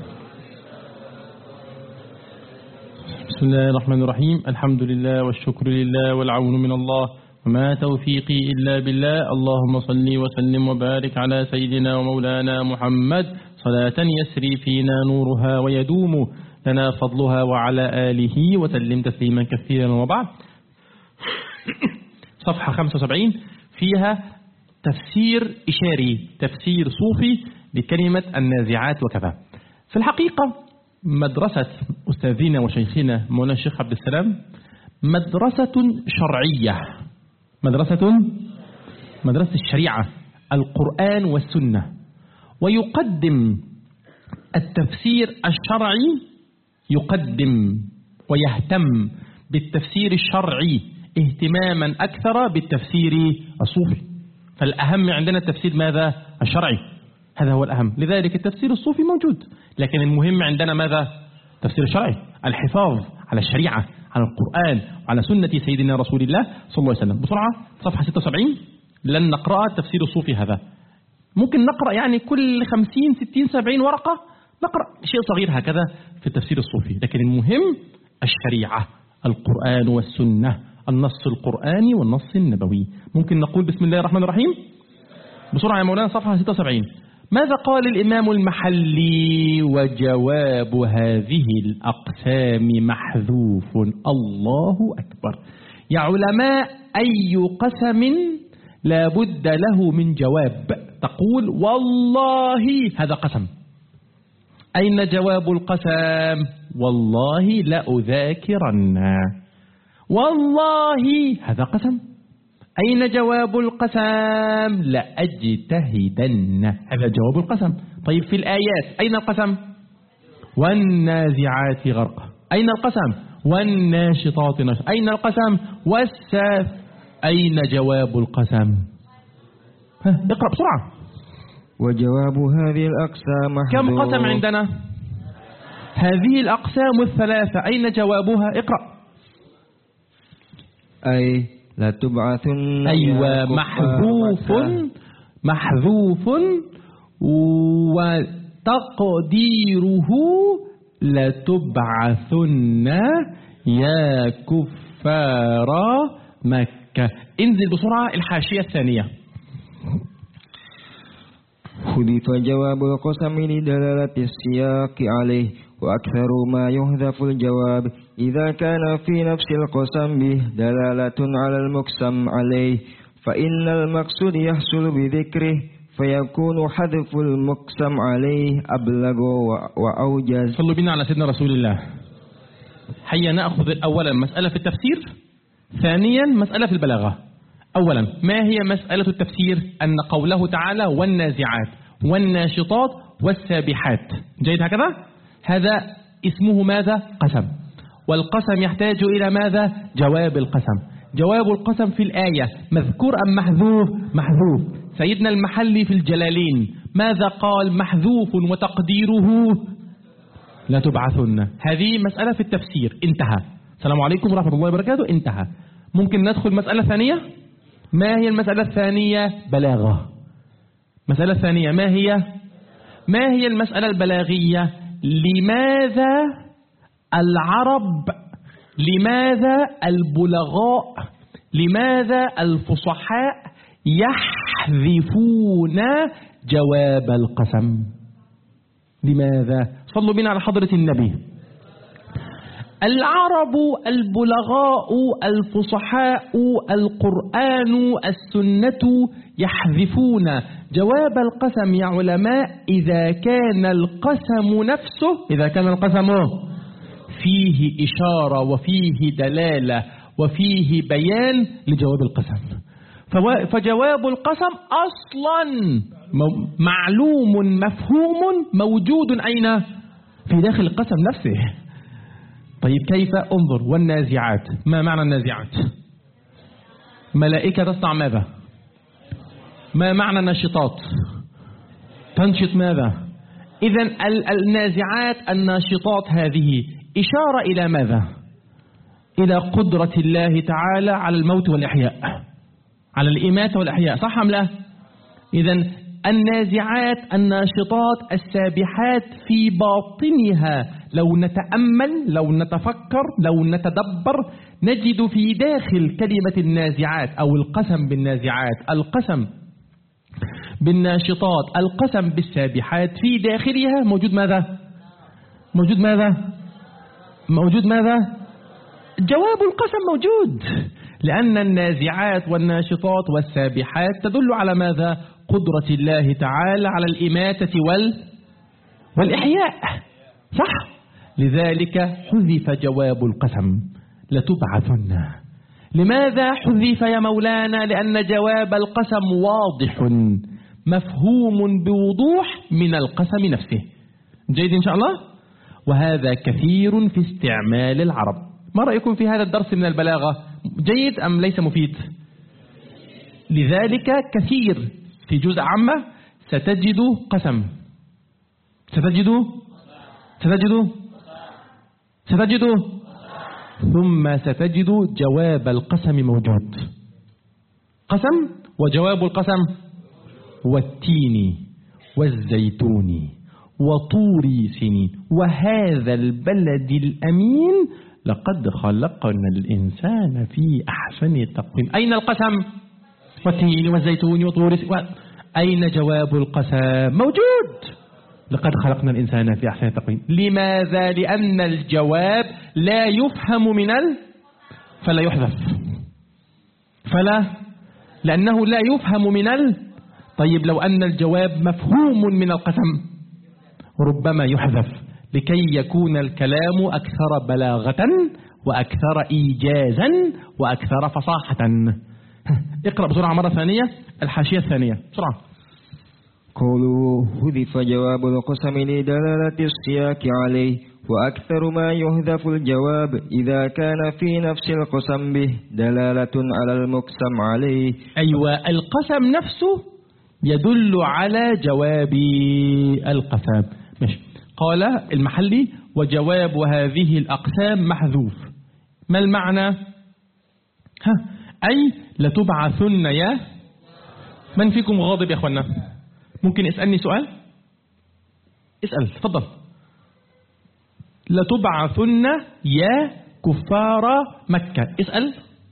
[SPEAKER 1] بسم الله الرحمن الرحيم. الحمد لله والشكر لله والعون من الله وما توفيقي إلا بالله. اللهم صل وسلم وبارك على سيدنا ومولانا محمد صلاة يسري فينا نورها ويدوم لنا فضلها وعلى آله وسلم تسليما كثيرا. وبعد. صفحة 75 فيها تفسير إشاري، تفسير صوفي لكلمة النازعات وكذا. في الحقيقة مدرسة أستاذنا وشيخنا مولانا الشيخ عبد السلام مدرسة شرعية، مدرسة الشريعة القرآن والسنة، ويقدم التفسير الشرعي، يقدم ويهتم بالتفسير الشرعي اهتماما أكثر بالتفسير الصوفي. فالأهم عندنا التفسير ماذا؟ الشرعي، هذا هو الأهم. لذلك التفسير الصوفي موجود، لكن المهم عندنا ماذا؟ التفسير الشرعي، الحفاظ على الشريعة، على القرآن وعلى سنة سيدنا رسول الله صلى الله عليه وسلم. بسرعة صفحة 76 لن نقرأ التفسير الصوفي هذا، ممكن نقرأ يعني كل 50 60 70 ورقة نقرأ شيء صغير هكذا في التفسير الصوفي، لكن المهم الشريعة، القرآن والسنة، النص القرآني والنص النبوي. ممكن نقول بسم الله الرحمن الرحيم بسرعة يا مولانا. صفحة 76 ماذا قال الإمام المحلي؟ وجواب هذه الأقسام محذوف. الله أكبر يا علماء، أي قسم لا بد له من جواب. تقول والله هذا قسم، أين جواب القسم؟ والله لأذاكرن. والله هذا قسم، أين جواب القسم؟ لأجتهدن، هذا جواب القسم. طيب في الآيات أين القسم؟ والنازعات غرقا. أين القسم؟ والناشطات نشطا. أين القسم؟ أين جواب القسم؟ اقرأ بسرعة.
[SPEAKER 2] وجواب هذه الأقسام محذوف.
[SPEAKER 1] كم قسم عندنا؟ هذه الأقسام الثلاثة أين جوابها؟ اقرأ.
[SPEAKER 2] أي لا تبعثن.
[SPEAKER 1] أيوة، محذوف وتقديره لتبعثن يا كفار مكة. انزل بسرعة الحاشية الثانية.
[SPEAKER 2] حذف جواب القسم لدلالة السياق عليه، وأكثر ما يحذف الجواب إذا كان في نفس القسم به دلالة على المقسم عليه، فإن المقصود يحصل بذكره، فيكون حذف المقسم عليه أبلغ وأوجز.
[SPEAKER 1] صلوا بنا على سيدنا رسول الله. هيا نأخذ أولا مسألة في التفسير، ثانيا مسألة في البلاغة. أولا، ما هي مسألة التفسير؟ أن قوله تعالى والنازعات والناشطات والسابحات، جيد هكذا؟ هذا اسمه ماذا؟ قسم. والقسم يحتاج إلى ماذا؟ جواب القسم. جواب القسم في الآية مذكور أم محذوف؟ محذوف. سيدنا المحلي في الجلالين ماذا قال؟ محذوف وتقديره لتبعثن. هذه مسألة في التفسير، انتهى. السلام عليكم ورحمة الله وبركاته، انتهى. ممكن ندخل مسألة ثانية. ما هي المسألة الثانية؟ بلاغة. مسألة ثانية ما هي؟ ما هي المسألة البلاغية؟ لماذا العرب، لماذا البلغاء، لماذا الفصحاء يحذفون جواب القسم؟ لماذا؟ صلوا بنا على حضرة النبي. العرب، البلغاء، الفصحاء، القرآن، السنة يحذفون جواب القسم يا علماء إذا كان القسم نفسه، إذا كان القسم فيه إشارة وفيه دلالة وفيه بيان لجواب القسم. فجواب القسم أصلا معلوم مفهوم موجود أين؟ في داخل القسم نفسه. طيب كيف؟ انظر. والنازعات، ما معنى النازعات؟ ملائكة تصنع ماذا؟ ما معنى الناشطات؟ تنشط ماذا؟ إذن النازعات الناشطات هذه إشارة إلى ماذا؟ إلى قدرة الله تعالى على الموت والإحياء، على الإماتة والإحياء، صح أم لا؟ إذن النازعات الناشطات السابحات في باطنها لو نتأمل، لو نتفكر، لو نتدبر، نجد في داخل كلمة النازعات أو القسم بالنازعات، القسم بالناشطات، القسم بالسابحات، في داخلها موجود ماذا؟ موجود ماذا؟ موجود ماذا؟ جواب القسم موجود، لأن النازعات والناشطات والسابحات تدل على ماذا؟ قدرة الله تعالى على الإماتة والإحياء، صح؟ لذلك حذف جواب القسم لتبعثن. لماذا حذف يا مولانا؟ لأن جواب القسم واضح مفهوم بوضوح من القسم نفسه. جيد إن شاء الله؟ وهذا كثير في استعمال العرب. ما رأيكم في هذا الدرس من البلاغة؟ جيد أم ليس مفيد؟ لذلك كثير في جزء عامة ستجد قسم، ستجد ثم ستجد جواب القسم موجود. قسم وجواب القسم. والتين والزيتون وطور سنين وهذا البلد الأمين لقد خلقنا الإنسان في أحسن تقويم. أين القسم؟ والتين والزيتون وطور سنين. أين جواب القسم؟ موجود. لقد خلقنا الإنسان في أحسن تقويم. لماذا؟ لأن الجواب لا يفهم من فلا يحذف. لأنه لا يفهم من طيب لو أن الجواب مفهوم من القسم ربما يحذف لكي يكون الكلام أكثر بلاغة وأكثر إيجازا وأكثر فصاحة. اقرأ بسرعة مرة ثانية الحاشية الثانية بسرعة.
[SPEAKER 2] قوله حذف جواب القسم لدلالة السياق عليه، وأكثر ما يحذف الجواب إذا كان في نفس القسم به دلالة على المقسم عليه.
[SPEAKER 1] أيوة، القسم نفسه يدل على جواب القسم. ماشي. قال المحلي وجواب هذه الأقسام محذوف. ما المعنى؟ أي لتبعثن يا من فيكم غاضب يا أخوانا؟ ممكن اسألني سؤال؟ اسأل، تفضل. لتبعثن يا كفار مكة. اسأل،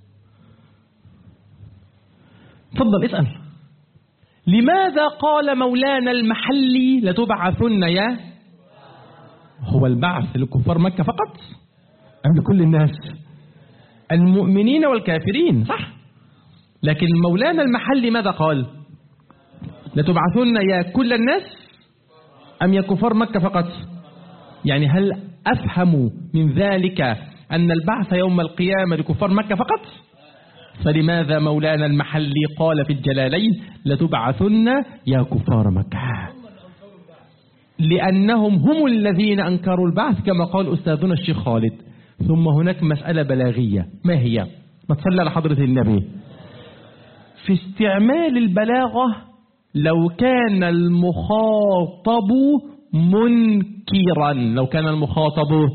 [SPEAKER 1] تفضل اسأل. لماذا قال مولانا المحلي لتبعثن يا؟ هو البعث لكفار مكة فقط أم لكل الناس؟ المؤمنين والكافرين، صح؟ لكن مولانا المحلي ماذا قال؟ لتبعثن يا كل الناس أم يا كفار مكة فقط؟ يعني هل أفهم من ذلك أن البعث يوم القيامة لكفار مكة فقط؟ فلماذا مولانا المحلي قال في الجلالين لتبعثن يا كفار مكة؟ لأنهم هم الذين أنكروا البعث كما قال أستاذنا الشيخ خالد. ثم هناك مسألة بلاغية، ما هي؟ ما تصلى على حضرة النبي. في استعمال البلاغة لو كان المخاطب منكرا، لو كان المخاطب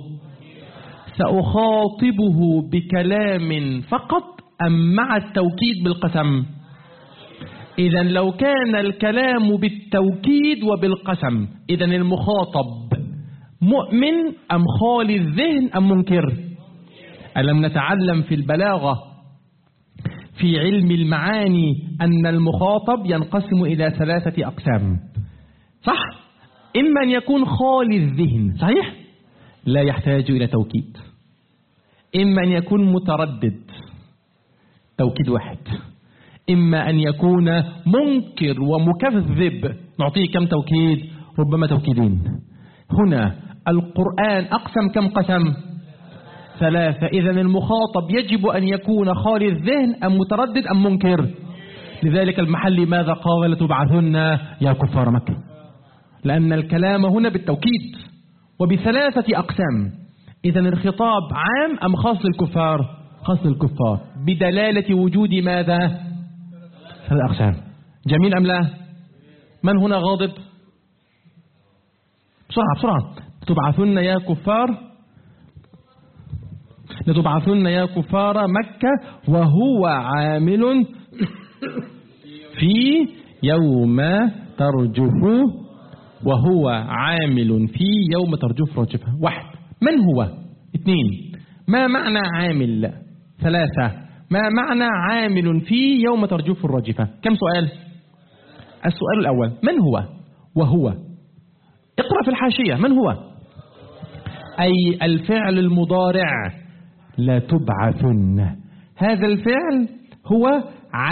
[SPEAKER 1] سأخاطبه بكلام فقط أم مع التوكيد بالقسم؟ إذن لو كان الكلام بالتوكيد وبالقسم إذن المخاطب مؤمن أم خالي الذهن أم منكر؟ ألم نتعلم في البلاغة في علم المعاني أن المخاطب ينقسم إلى 3 أقسام، صح؟ إما أن يكون خالي الذهن، صحيح؟ لا يحتاج إلى توكيد. إما أن يكون متردد، توكيد واحد. إما أن يكون منكر ومكذب، نعطيه كم توكيد؟ ربما توكيدين. هنا القرآن أقسم كم قسم؟ 3. إذن المخاطب يجب أن يكون خالي الذهن أم متردد أم منكر؟ لذلك المحلي ماذا قال؟ لتبعثن يا كفار مكة، لأن الكلام هنا بالتوكيد وب3 أقسام. إذن الخطاب عام أم خاص للكفار؟ خاص للكفار بدلالة وجود ماذا؟ 3 أقسام. جميل أم لا؟ من هنا غاضب؟ بسرعة بسرعة. لتبعثن يا كفار، لتبعثن يا كفار مكة وهو عامل في يوم ترجف، وهو عامل في يوم ترجف رجفة. 1. من هو؟ 2. ما معنى عامل؟ 3. ما معنى عامل في يوم ترجف الرجفة؟ كم سؤال؟ السؤال الأول من هو؟ وهو اقرأ في الحاشية. من هو؟ أي الفعل المضارع لتبعثن، هذا الفعل هو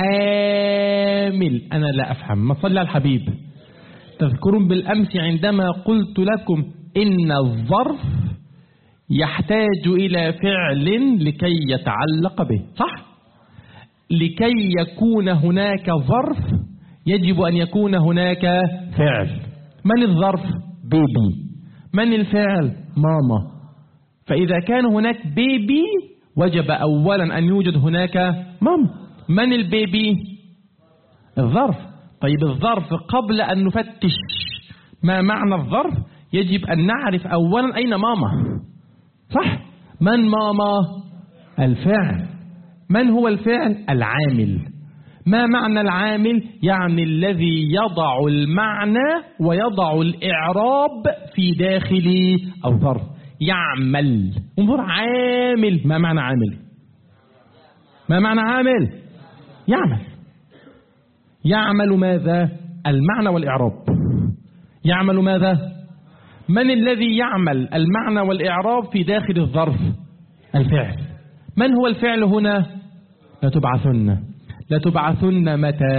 [SPEAKER 1] عامل. أنا لا أفهم، ما صلى على الحبيب. تذكرون بالأمس عندما قلت لكم إن الظرف يحتاج إلى فعل لكي يتعلق به، صح؟ لكي يكون هناك ظرف يجب أن يكون هناك فعل. من الظرف؟ بيبي. من الفعل؟ ماما. فإذا كان هناك بيبي وجب أولا أن يوجد هناك ماما. من البيبي؟ الظرف. طيب الظرف قبل أن نفتش ما معنى الظرف يجب أن نعرف أولا أين ماما، صح؟ من ماما؟ الفعل. من هو الفعل؟ العامل. ما معنى العامل؟ يعني الذي يضع المعنى ويضع الإعراب في داخل الظرف. يعمل. انظر عامل. ما معنى عامل؟ ما معنى عامل؟ يعمل. يعمل ماذا؟ المعنى والإعراب. يعمل ماذا؟ من الذي يعمل المعنى والإعراب في داخل الظرف؟ الفعل. من هو الفعل هنا؟ لتبعثن. لتبعثن متى؟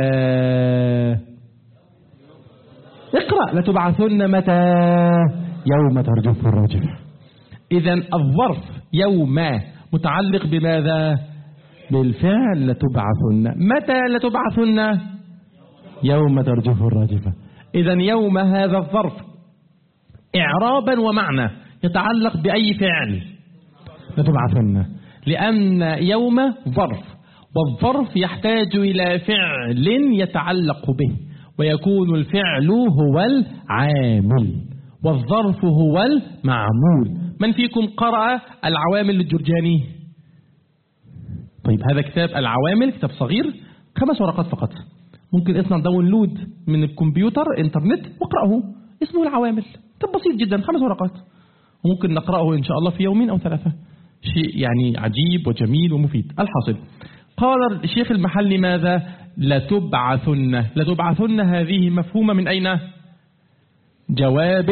[SPEAKER 1] اقرأ. لتبعثن متى؟ يوم ترجف الرجفة. إذن الظرف يوم متعلق بماذا؟ بالفعل لتبعثن. متى لتبعثن؟ يوم ترجف الرجفة. إذن يوم هذا الظرف إعرابا ومعنى يتعلق بأي فعل؟ لتبعثن. لأن يوم ظرف، والظرف يحتاج إلى فعل يتعلق به، ويكون الفعل هو العامل والظرف هو المعمول. من فيكم قرأ العوامل للجرجاني؟ طيب هذا كتاب العوامل، كتاب صغير 5 ورقات فقط، ممكن اصنع داونلود من الكمبيوتر انترنت واقرأه، اسمه العوامل، كتاب بسيط جدا 5 ورقات، وممكن نقرأه إن شاء الله في يومين أو 3. شيء يعني عجيب وجميل ومفيد. الحاصل قال الشيخ المحلي ماذا؟ لتبعثن. لتبعثن هذه مفهومة من أين؟ جواب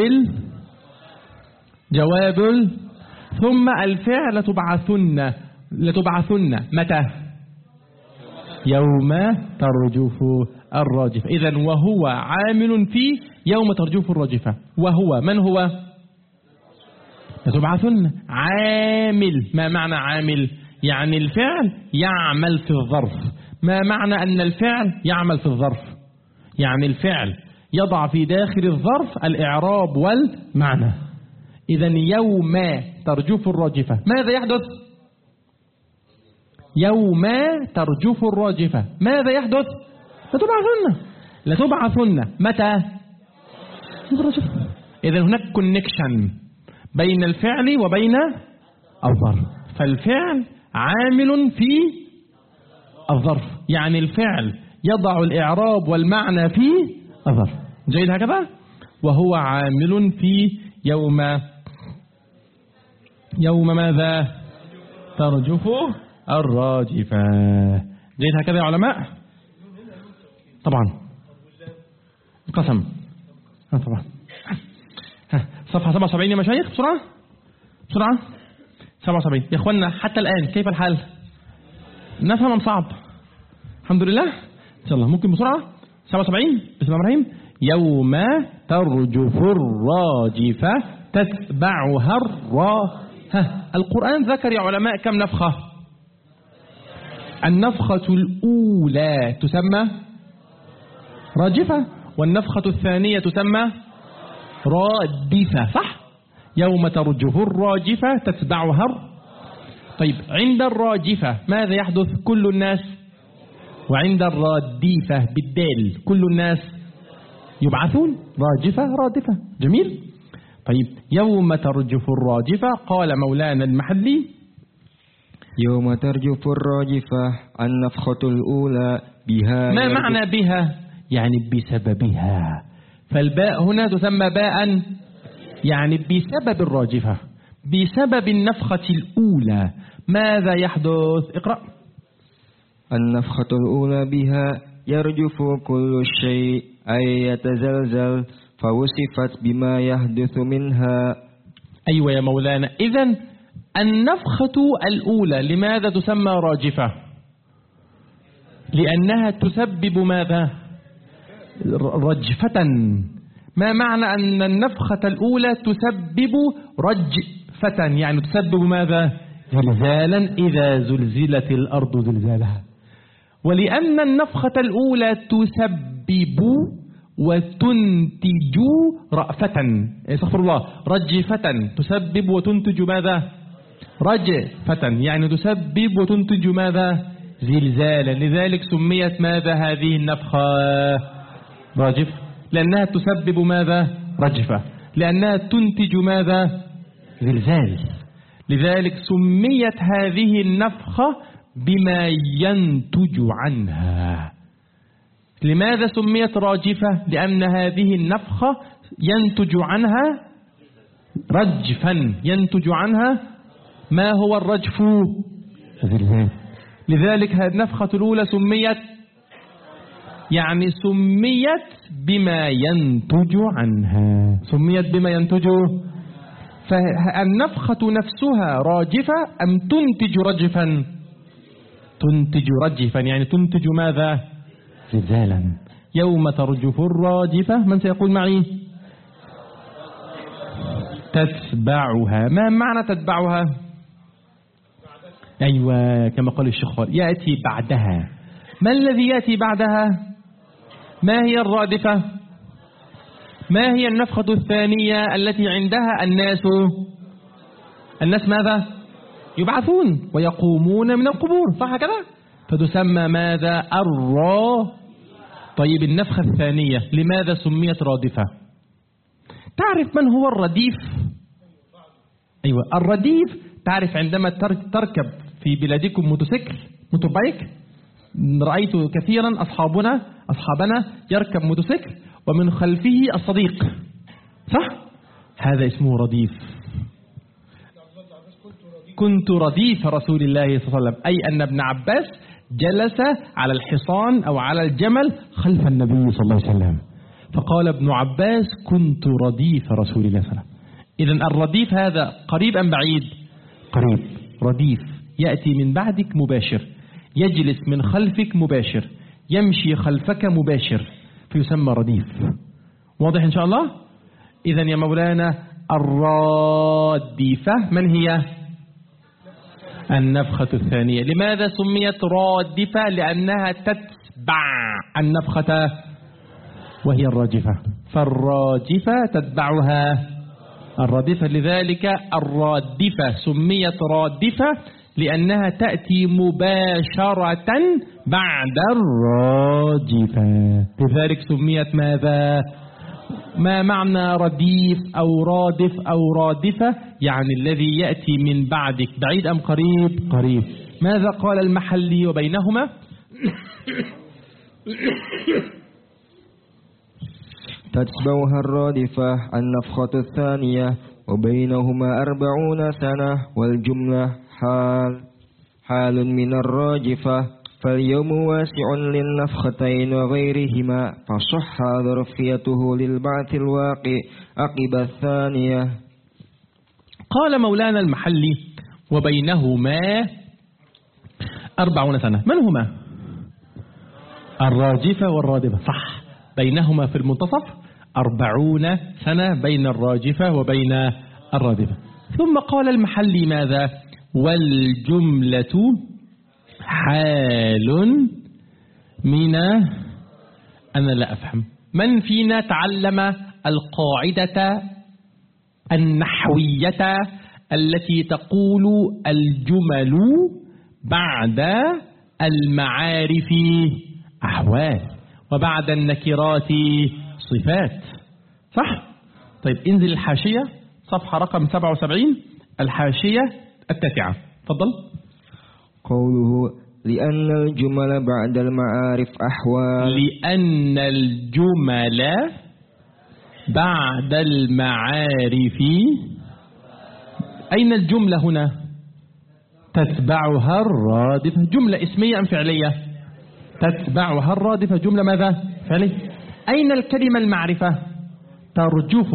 [SPEAKER 1] ثم الفعل لتبعثن. لتبعثن متى؟ يوم ترجف الراجفة. إذن وهو عامل في يوم ترجف الراجفة. وهو من هو؟ لتبعثن عامل. ما معنى عامل؟ يعني الفعل يعمل في الظرف. ما معنى أن الفعل يعمل في الظرف؟ يعني الفعل يضع في داخل الظرف الإعراب والمعنى. إذن يوم ترجف الراجفة ماذا يحدث؟ يوم ترجف الراجفة ماذا يحدث؟ لتبعثن. لتبعثن متى؟ إذن هناك كونكشن بين الفعل وبين الظرف. فالفعل عامل في الظرف، يعني الفعل يضع الإعراب والمعنى في الظرف. جيد هكذا؟ وهو عامل في يوم ماذا؟ ترجف الراجفة. جيد هكذا يا علماء؟ طبعا قسم طبعا. صفحة 77 يا مشايخ، بسرعة 77 يا اخوانا. حتى الآن كيف الحال؟ نفهم أم صعب؟ الحمد لله إن شاء الله. ممكن بسرعة 77 بسم الله الرحمن الرحيم. يوم ترجف الراجفة تتبعها القرآن ذكر يا علماء كم نفخة؟ النفخة الأولى تسمى راجفة، والنفخة الثانية تسمى رادفة، صح؟ يوم ترجف الراجفة تتبعها. طيب عند الراجفة ماذا يحدث؟ كل الناس. وعند الرادفة بالدال كل الناس يبعثون. راجفة رادفة. جميل. طيب يوم ترجف الراجفة قال مولانا المحلي
[SPEAKER 2] يوم ترجف الراجفة النفخة الأولى بها.
[SPEAKER 1] ما معنى بها؟ يعني بسببها. فالباء هنا تسمى باء يعني بسبب الراجفة، بسبب النفخة الأولى ماذا يحدث؟ اقرأ.
[SPEAKER 2] النفخة الأولى بها يرجف كل شيء أي يتزلزل فوصفت بما يحدث منها.
[SPEAKER 1] أيوة يا مولانا. إذن النفخة الأولى لماذا تسمى راجفة؟ لأنها تسبب ماذا؟ رجفة. ما معنى أن النفخة الأولى تسبب رجفة؟ يعني تسبب ماذا؟ زلزالا إذا زلزلت الأرض زلزالها. ولأن النفخة الأولى تسبب وتنتج رأفة، استغفر الله، رجفة تسبب وتنتج ماذا؟ رجفة، يعني تسبب وتنتج ماذا؟ زلزالا. لذلك سميت ماذا هذه النفخة؟ راجف. لأنها تسبب ماذا؟ رجفة. لأنها تنتج ماذا؟ زلزال. لذلك سميت هذه النفخة بما ينتج عنها. لماذا سميت راجفة؟ لأن هذه النفخة ينتج عنها رجفا. ينتج عنها ما هو الرجف؟ زلزال. لذلك هذه النفخة الأولى سميت يعني سميت بما ينتج عنها. سميت بما ينتج. فالنفخة نفسها راجفة أم تنتج رجفا؟ تنتج رجفا، يعني تنتج ماذا؟ زلزالا. يوم ترجف الراجفة. من سيقول معي؟ تتبعها. ما معنى تتبعها؟ أيوة كما قال الشيخ يأتي بعدها. ما الذي يأتي بعدها؟ ما هي الرادفة؟ ما هي النفخة الثانية التي عندها الناس ماذا؟ يبعثون ويقومون من القبور، صح كذا؟ فتسمى ماذا؟ طيب النفخة الثانية لماذا سميت رادفة؟ تعرف من هو الرديف؟ أيوة الرديف. تعرف عندما تركب في بلادكم موتوبايك، رأيت كثيرا أصحابنا يركب موتوسيكل ومن خلفه الصديق، صح؟ هذا اسمه رديف. كنت رديف رسول الله صلى الله عليه وسلم، أي أن ابن عباس جلس على الحصان أو على الجمل خلف النبي صلى الله عليه وسلم، فقال ابن عباس كنت رديف رسول الله صلى الله عليه وسلم. إذن الرديف هذا قريب أم بعيد؟ قريب. رديف يأتي من بعدك مباشر، يجلس من خلفك مباشر، يمشي خلفك مباشر، فيسمى رديف. واضح إن شاء الله؟ إذن يا مولانا الرادفة من هي؟ النفخة الثانية. لماذا سميت رادفة؟ لأنها تتبع النفخة وهي الراجفة، فالراجفة تتبعها الرادفة، لذلك الرادفة سميت رادفة لأنها تأتي مباشرة بعد الراجفة، لذلك سميت ماذا؟ ما معنى رديف أو رادف أو رادفة؟ يعني الذي يأتي من بعدك. بعيد أم قريب؟ قريب. ماذا قال المحلي وبينهما؟
[SPEAKER 2] تتبعها الرادفة النفخة الثانية وبينهما 40 سنة، والجملة حال من الراجفة، فاليوم واسع للنفختين وغيرهما، فصح ظرفيته للبعث الواقع عقب الثانية.
[SPEAKER 1] قال مولانا المحلي وبينهما 40 سنة، من هما؟ الراجفة والرادفة، صح، بينهما في المنتصف 40 سنة بين الراجفة وبين الرادفة. ثم قال المحلي ماذا؟ والجملة حال من، أنا لا أفهم، من فينا تعلم القاعدة النحوية التي تقول الجمل بعد المعارف أحوال وبعد النكرات صفات، صح؟ طيب انزل الحاشية صفحة رقم 77 الحاشية التاسعة، تفضل.
[SPEAKER 2] قوله لأن الجمل بعد المعارف أحوال،
[SPEAKER 1] لأن الجمل بعد المعارف، أين الجملة هنا؟ تتبعها الرادفة، جملة اسمية أم فعلية؟ تتبعها الرادفة، جملة ماذا؟ فعلية. أين الكلمة المعرفة؟ ترجف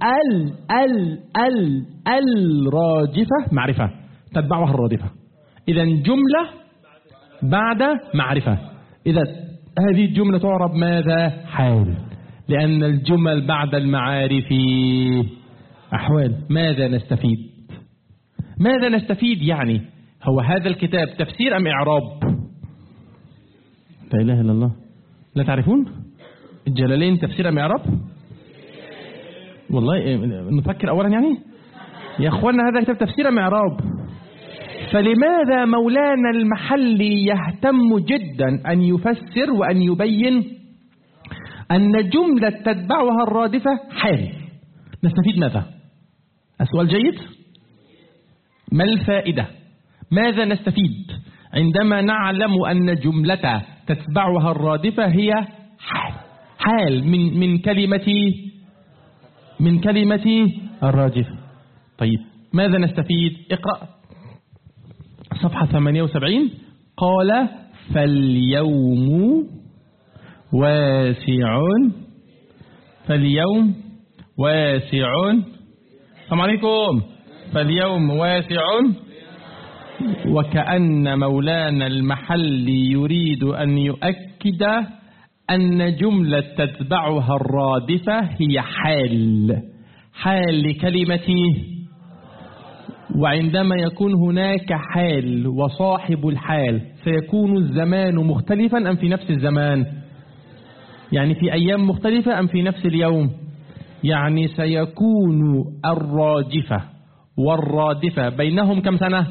[SPEAKER 1] الراجفة معرفة، تتبعها الرادفة، إذا جملة بعد معرفة، إذا هذه الجملة تعرب ماذا؟ حال، لأن الجمل بعد المعارف أحوال. ماذا نستفيد؟ ماذا نستفيد يعني؟ هو هذا الكتاب تفسير أم إعراب؟ لا إله إلا الله، لا تعرفون الجلالين تفسير أم إعراب؟ والله نفكر أولا يعني يا أخوانا، هذا كتاب تفسير أم إعراب؟ فلماذا مولانا المحلي يهتم جدا أن يفسر وأن يبين أن جملة تتبعها الرادفة حال؟ نستفيد ماذا؟ السؤال جيد. ما الفائدة؟ ماذا نستفيد عندما نعلم أن جملة تتبعها الرادفة هي حال من كلمة الراجفة؟ طيب ماذا نستفيد؟ اقرأ صفحة 78. قال فاليوم واسع، فاليوم واسع، السلام عليكم، فاليوم واسع. وكأن مولانا المحلي يريد أن يؤكد أن جملة تتبعها الرادفة هي حال لكلمة، وعندما يكون هناك حال وصاحب الحال سيكون الزمان مختلفا أم في نفس الزمان؟ يعني في أيام مختلفة أم في نفس اليوم؟ يعني سيكون الراجفة والرادفة بينهم كم سنة؟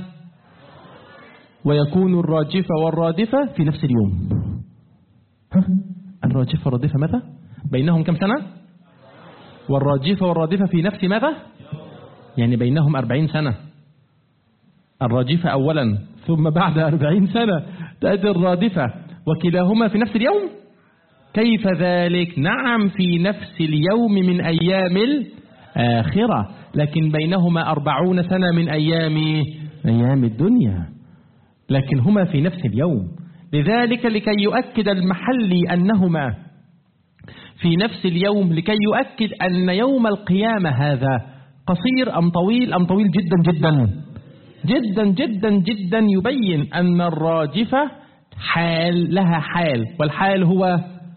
[SPEAKER 1] ويكون الراجفة والرادفة في نفس اليوم. الراجفة والرادفة ماذا؟ بينهم كم سنة؟ والراجفة والرادفة في نفس ماذا؟ يعني بينهم 40 سنة. الراجفة أولا ثم بعد 40 سنة تأتي الرادفة، وكلاهما في نفس اليوم. كيف ذلك؟ نعم في نفس اليوم من أيام الآخرة، لكن بينهما 40 سنة من أيام أيام الدنيا، لكن هما في نفس اليوم. لذلك لكي يؤكد المحلي أنهما في نفس اليوم، لكي يؤكد أن يوم القيامة هذا قصير أم طويل، أم طويل جدا جدا جدا جدا جدا، يبين أن الراجفة حال لها حال، والحال هو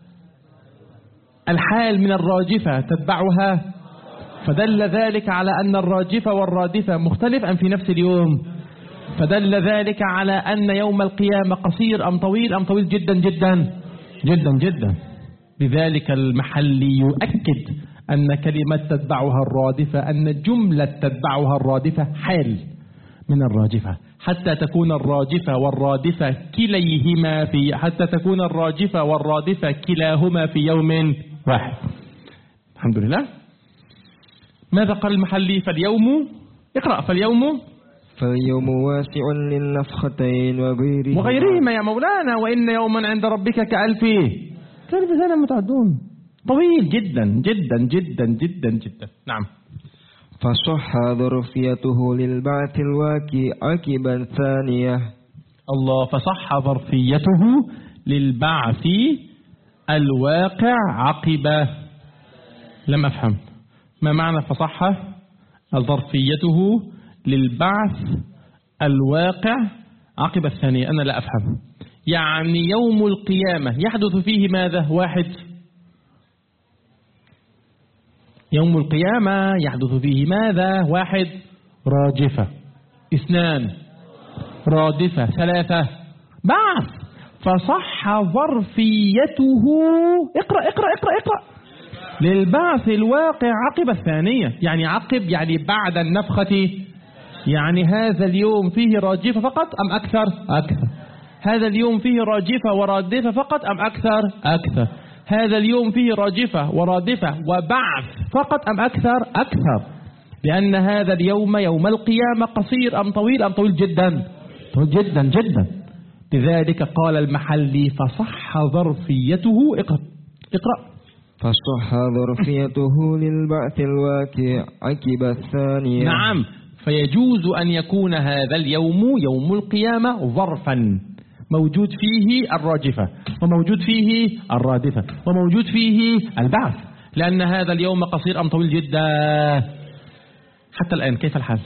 [SPEAKER 1] الحال من الراجفة تتبعها، فدل ذلك على أن الراجفة والرادفة مختلف أم في نفس اليوم، فدل ذلك على أن يوم القيامة قصير أم طويل، أم طويل جدا جدا جدا جدا. لذلك المحلي يؤكد أن كلمة تتبعها الرادفة، أن جملة تتبعها الرادفة حال من الراجفة، حتى تكون الراجفة والرادفة كليهما حتى تكون الراجفة والرادفة كلاهما في يوم واحد. الحمد لله. ماذا قال المحلي؟ فاليوم اقرأ.
[SPEAKER 2] فاليوم واسع للنفختين
[SPEAKER 1] وغيرهما يا مولانا، وإن يوما عند ربك كألف سنة متعدون، طويل جدا جدا جدا جدا جدا. نعم.
[SPEAKER 2] فصح ظرفيته للبعث الواقع عقب الثانية.
[SPEAKER 1] الله. فصح ظرفيته للبعث الواقع عقب. لم أفهم ما معنى فصح ظرفيته للبعث الواقع عقب الثانية. أنا لا أفهم. يعني يوم القيامة يحدث فيه ماذا؟ واحد، يوم القيامة يحدث فيه ماذا؟ واحد، راجفة. اثنان، رادفة. ثلاثة، بعث. فصح ظرفيته اقرأ للبعث الواقع عقب الثانية. يعني عقب يعني بعد النفخة. يعني هذا اليوم فيه راجفة فقط أم أكثر؟ أكثر. هذا اليوم فيه راجفة ورادفة فقط أم أكثر؟ أكثر. هذا اليوم فيه راجفة ورادفة وبعث فقط أم أكثر؟ أكثر. لأن هذا اليوم يوم القيامة قصير أم طويل؟ أم طويل جدا؟ طويل جدا جدا. لذلك قال المحلي فصح ظرفيته. اقرأ.
[SPEAKER 2] فصح ظرفيته للبعث الواقع عقب الثانية.
[SPEAKER 1] نعم. فيجوز أن يكون هذا اليوم يوم القيامة ظرفا موجود فيه الراجفة، وموجود فيه الرادفة، وموجود فيه البعث، لأن هذا اليوم قصير أم طويل جدا. حتى الآن كيف الحال؟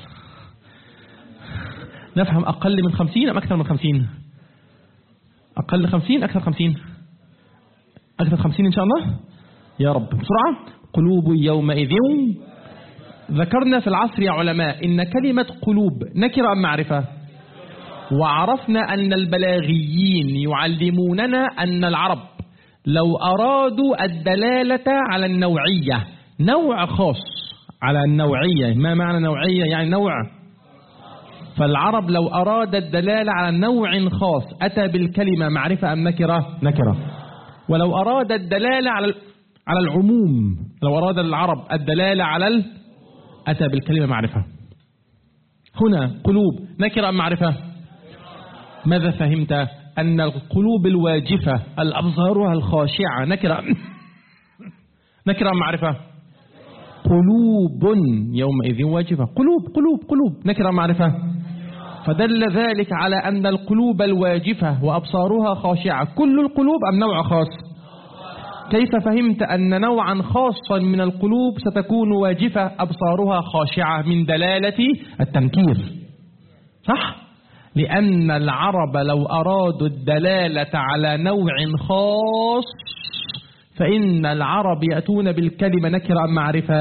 [SPEAKER 1] نفهم أقل من 50 أم أكثر من 50؟ أقل 50 أكثر 50؟ أكثر 50 إن شاء الله يا رب. بسرعة. قلوب يومئذ. ذكرنا في العصر يا علماء إن كلمة قلوب نكرة أم معرفة؟ وعرفنا أن البلاغيين يعلموننا أن العرب لو أرادوا الدلالة على النوعية، نوع خاص على النوعية. ما معنى نوعية؟ يعني نوع. فالعرب لو أراد الدلالة على نوع خاص أتى بالكلمة معرفة أم نكرة؟ نكرة. ولو أراد الدلالة على العموم، لو أراد العرب الدلالة على أتى بالكلمة معرفة. هنا قلوب نكرة أم معرفة؟ ماذا فهمت؟ أن القلوب الواجفة الأبصارها الخاشعة نكرة أم معرفة؟ قلوب يومئذ واجفة. قلوب نكرة أم معرفة؟ فدل ذلك على أن القلوب الواجفة وأبصارها خاشعة كل القلوب أم نوع خاص؟ كيف فهمت أن نوعا خاصا من القلوب ستكون واجفة أبصارها خاشعة؟ من دلالة التنكير، صح؟ لأن العرب لو أرادوا الدلالة على نوع خاص فإن العرب يأتون بالكلمة نكرة أم معرفة؟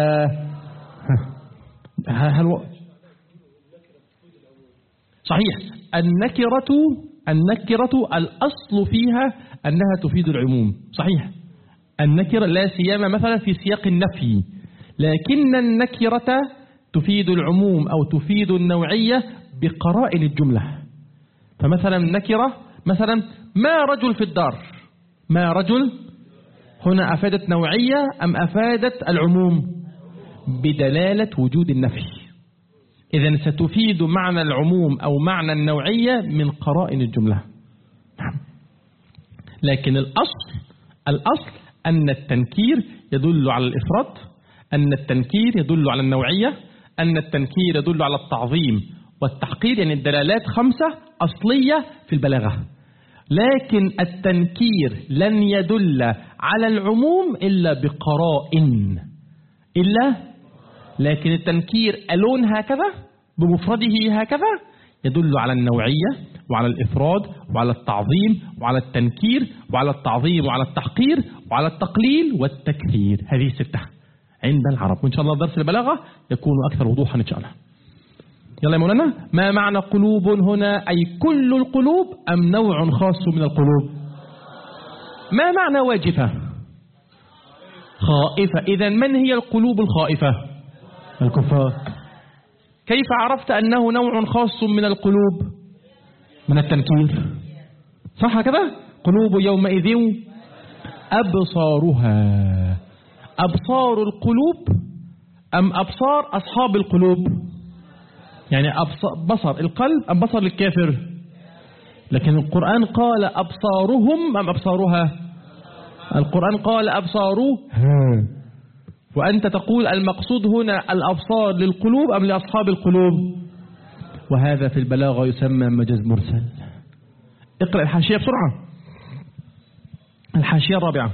[SPEAKER 1] صحيح. النكرة الأصل فيها أنها تفيد العموم، صحيح. النكرة لا سيما مثلا في سياق النفي، لكن النكرة تفيد العموم أو تفيد النوعية بقرائن الجملة. فمثلا نكرة مثلا ما رجل في الدار، ما رجل هنا أفادت نوعية أم أفادت العموم؟ بدلالة وجود النفي. إذن ستفيد معنى العموم أو معنى النوعية من قرائن الجملة. لكن الأصل أن التنكير يدل على الإفراد، أن التنكير يدل على النوعية، أن التنكير يدل على التعظيم، والتحقير، يعني الدلالات 5 أصلية في البلاغة، لكن التنكير لن يدل على العموم إلا بقرائن، لكن التنكير ألون هكذا بمفرده هكذا يدل على النوعية وعلى الإفراد وعلى التعظيم وعلى التنكير وعلى التعظيم وعلى التحقير وعلى التقليل والتكثير. هذه 6 عند العرب، وإن شاء الله درس البلاغة يكون أكثر وضوحا إن شاء الله. يلا يا مولانا، ما معنى قلوب هنا؟ أي كل القلوب أم نوع خاص من القلوب؟ ما معنى واجفة؟ خائفة. إذن من هي القلوب الخائفة؟ الكفار. كيف عرفت أنه نوع خاص من القلوب؟ من التنكير، صح كده؟ قلوب يومئذ أبصارها. أبصار القلوب أم أبصار أصحاب القلوب؟ يعني بصر القلب أم بصر الكافر؟ لكن القرآن قال أبصارهم أم أبصارها؟ القرآن قال أبصارها، وأنت تقول المقصود هنا الأبصار للقلوب أم لأصحاب القلوب؟ وهذا في البلاغة يسمى مجاز مرسل. اقرأ الحاشية بسرعة. الحاشية الرابعة.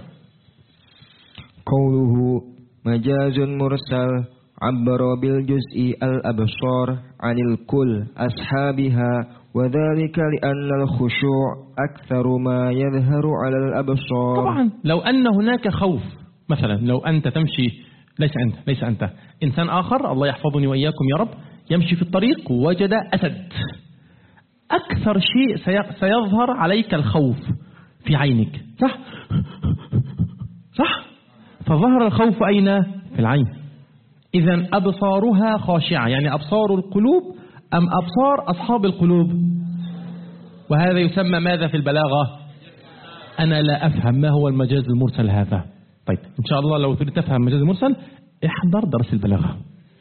[SPEAKER 2] قوله مجاز مرسل عبر بالجزء الأبصار عن الكل أصحابها، وذلك لأن الخشوع أكثر ما يظهر على الأبصار.
[SPEAKER 1] طبعا لو أن هناك خوف، مثلا لو أنت تمشي، ليس أنت إنسان آخر، الله يحفظني وإياكم يا رب، يمشي في الطريق ووجد أسد، أكثر شيء سيظهر عليك الخوف في عينك، صح؟ فظهر الخوف أين؟ في العين. إذن أبصارها خاشعة، يعني أبصار القلوب أم أبصار أصحاب القلوب؟ وهذا يسمى ماذا في البلاغة؟ أنا لا أفهم ما هو المجاز المرسل هذا. طيب إن شاء الله لو تريد تفهم المجاز المرسل احضر درس البلاغة.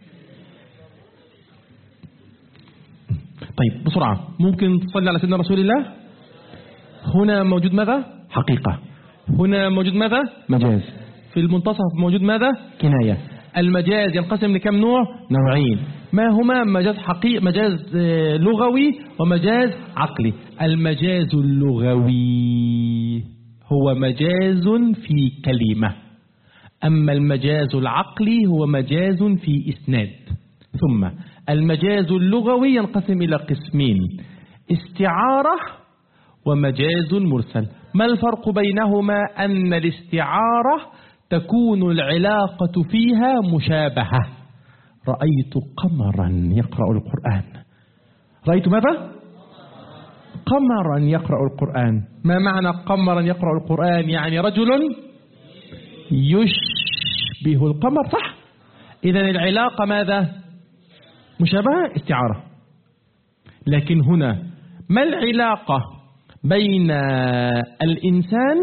[SPEAKER 1] طيب بسرعة، ممكن تصلي على سيدنا رسول الله؟ هنا موجود ماذا؟ حقيقة. هنا موجود ماذا؟ مجاز. في المنتصف موجود ماذا؟ كناية. المجاز ينقسم لكم نوع؟ نوعين. ما هما؟ مجاز لغوي ومجاز عقلي. المجاز اللغوي هو مجاز في كلمة، أما المجاز العقلي هو مجاز في إسناد. ثم المجاز اللغوي ينقسم إلى قسمين: استعارة ومجاز مرسل. ما الفرق بينهما؟ أن الاستعارة تكون العلاقة فيها مشابهة. رأيت قمرا يقرأ القرآن. رأيت ماذا؟ قمرا يقرأ القرآن. ما معنى قمرا يقرأ القرآن؟ يعني رجل يشبه القمر، صح؟ إذن العلاقة ماذا؟ مشابهة، استعارة. لكن هنا ما العلاقة بين الإنسان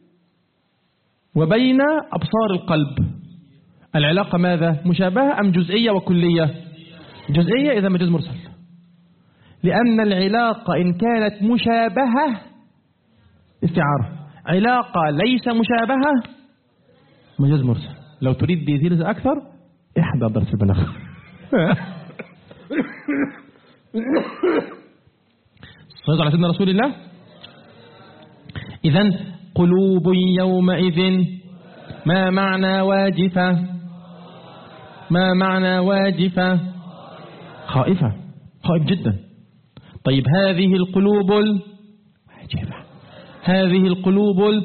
[SPEAKER 1] وبين أبصار القلب؟ العلاقة ماذا؟ مشابهة أم جزئية وكلية؟ جزئية، إذا مجاز مرسل. لأن العلاقة إن كانت مشابهة استعارة، علاقة ليس مشابهة مجاز مرسل. لو تريد ديتيلز أكثر احضر درس البلاغة. صلى على سيدنا رسول الله. إذن قلوب يومئذ، ما معنى واجفة؟ ما معنى واجفة؟ خائفة، خائف جدا. طيب هذه القلوب الواجفة، هذه القلوب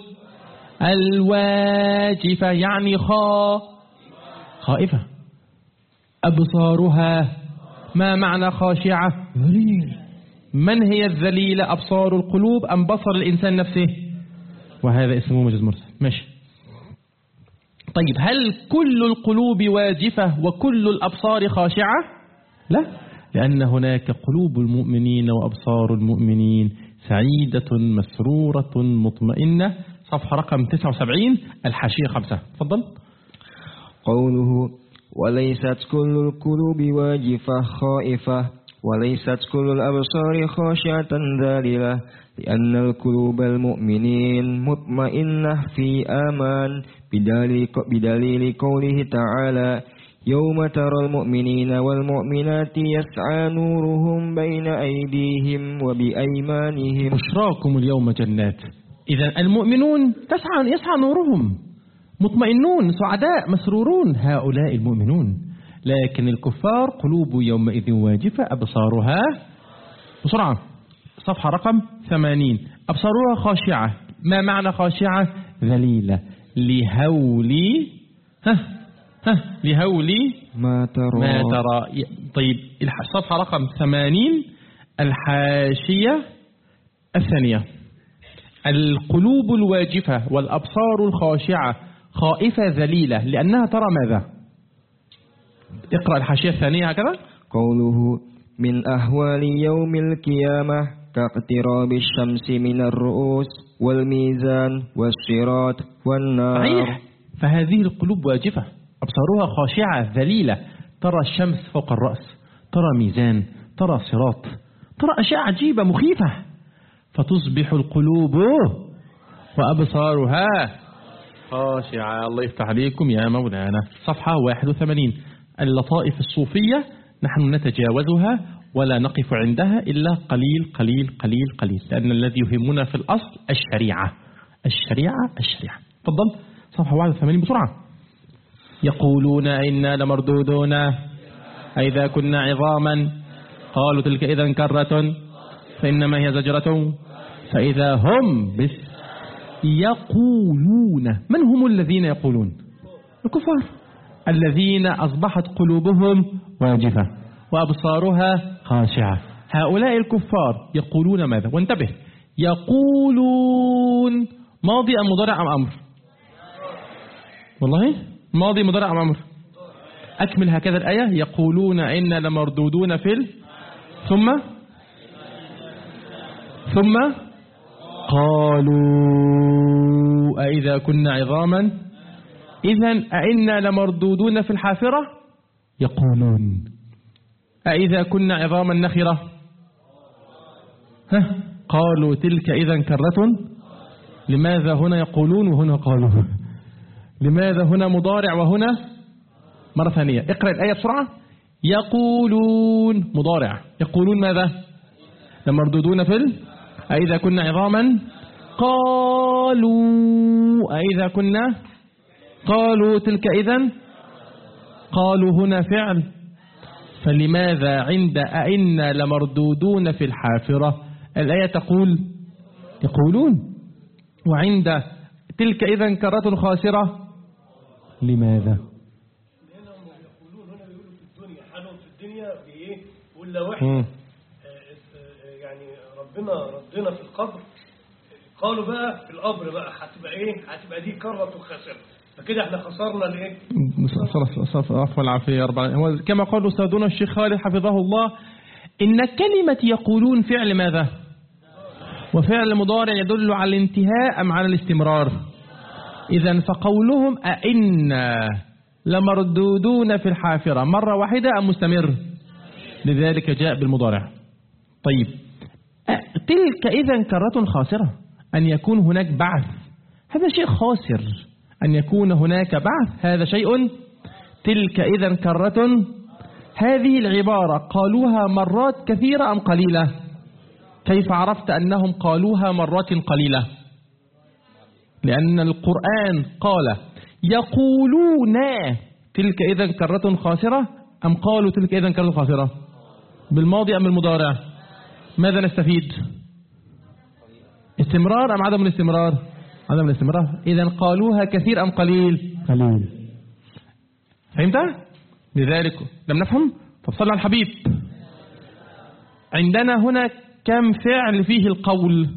[SPEAKER 1] الواجفة يعني خائفة. أبصارها، ما معنى خاشعة؟ ذليل. من هي الذليلة؟ أبصار القلوب أم بصر الإنسان نفسه؟ وهذا اسمه مجاز مرسل. ماشي. طيب هل كل القلوب واجفة وكل الأبصار خاشعة؟ لا، لأن هناك قلوب المؤمنين وأبصار المؤمنين سعيدة مسرورة مطمئنة. صفحة رقم 79 الحاشية 5. تفضل.
[SPEAKER 2] قوله وليست كل القلوب واجفة خائفة، وليست كل الأبصار خاشعة ذليلة، لأن القلوب المؤمنين مطمئنة في آمان بدليل قوله تعالى: يوم ترى المؤمنين والمؤمنات يسعى نورهم بين أيديهم وبأيمانهم
[SPEAKER 1] بشراكم اليوم جنات. إذا المؤمنون يسعى نورهم، مطمئنون سعداء مسرورون، هؤلاء المؤمنون. لكن الكفار قلوب يومئذ واجفة أبصارها، بسرعة صفحة رقم 80، أبصارها خاشعة. ما معنى خاشعة؟ ذليلة لهول لهول
[SPEAKER 2] ما
[SPEAKER 1] ترى. طيب الصفحة رقم 80 الحاشية الثانية. القلوب الواجفة والأبصار الخاشعة خائفة ذليلة لأنها ترى ماذا؟ اقرأ الحاشية الثانية هكذا.
[SPEAKER 2] قوله من أهوال يوم القيامة كاقتراب الشمس من الرؤوس والميزان والصراط والنار.
[SPEAKER 1] صحيح. فهذه القلوب واجفة أبصارها خاشعة ذليلة، ترى الشمس فوق الرأس، ترى ميزان، ترى صراط، ترى أشياء عجيبة مخيفة، فتصبح القلوب وأبصارها خاشعة. الله يفتح عليكم يا مولانا. صفحة 81. اللطائف الصوفية نحن نتجاوزها ولا نقف عندها إلا قليل قليل قليل قليل، لأن الذي يهمنا في الأصل الشريعة الشريعة الشريعة. تفضل صفحة 81 بسرعة. يقولون إنا لمردودون أئذا كنا عظاما قالوا تلك إذا كرة فإنما هي زجرة فإذا هم يقولون. من هم الذين يقولون؟ الكفار الذين أصبحت قلوبهم واجفة وأبصارها خاشعة. هؤلاء الكفار يقولون ماذا؟ وانتبه، يقولون ماضي أم مضارع أم أمر؟ والله ماضي مضارع أم أمر؟ أكمل هكذا الآية. يقولون إنا لمردودون في ثم قالوا أئذا كنا عظاما إذن أئنا لمردودون في الحافرة. يقولون أئذا كنا عظاما نخرة قالوا تلك إذا كرة. لماذا هنا يقولون وهنا قالوا؟ لماذا هنا مضارع وهنا مرة ثانية؟ اقرأ الآية بسرعة. يقولون مضارع، يقولون ماذا؟ لمردودون في أئذا كنا عظاما قالوا أئذا كنا قالوا تلك إذن قالوا هنا فعل. فلماذا عند أئنا لمردودون في الحافرة الآية تقول يقولون، وعند تلك إذن كرة خاسرة لماذا؟
[SPEAKER 3] لأنهم يقولون هنا بيقولوا في الدنيا حالهم في الدنيا بإيه؟ ولا واحد يعني ربنا في القبر. قالوا بقى في القبر بقى هتبقى إيه؟ هتبقى دي كرة خاسرة، فكده احنا خسرنا لإيه؟
[SPEAKER 1] عفوا العافية يا رب. كما قال أستاذنا الشيخ خالد حفظه الله إن كلمة يقولون فعل ماذا؟ وفعل مضارع يدل على الانتهاء أم على الاستمرار؟ إذن فقولهم أئنا لمردودون في الحافرة مرة واحدة أم مستمر؟ لذلك جاء بالمضارع. طيب تلك إذن كرة خاسرة، أن يكون هناك بعث هذا شيء خاسر، أن يكون هناك بعث هذا شيء. تلك إذن كرة هذه العبارة قالوها مرات كثيرة أم قليلة؟ كيف عرفت أنهم قالوها مرات قليلة؟ لأن القرآن قال يقولون تلك إذن كرة خاسرة أم قالوا تلك إذن كرة خاسرة؟ بالماضي أم المضارع؟ ماذا نستفيد؟ استمرار أم عدم الاستمرار؟ عدم الاستمرار. إذن قالوها كثير أم قليل؟ قليل. فهمت؟ لذلك لم نفهم. فصلى على الحبيب. عندنا هنا كم فعل فيه القول؟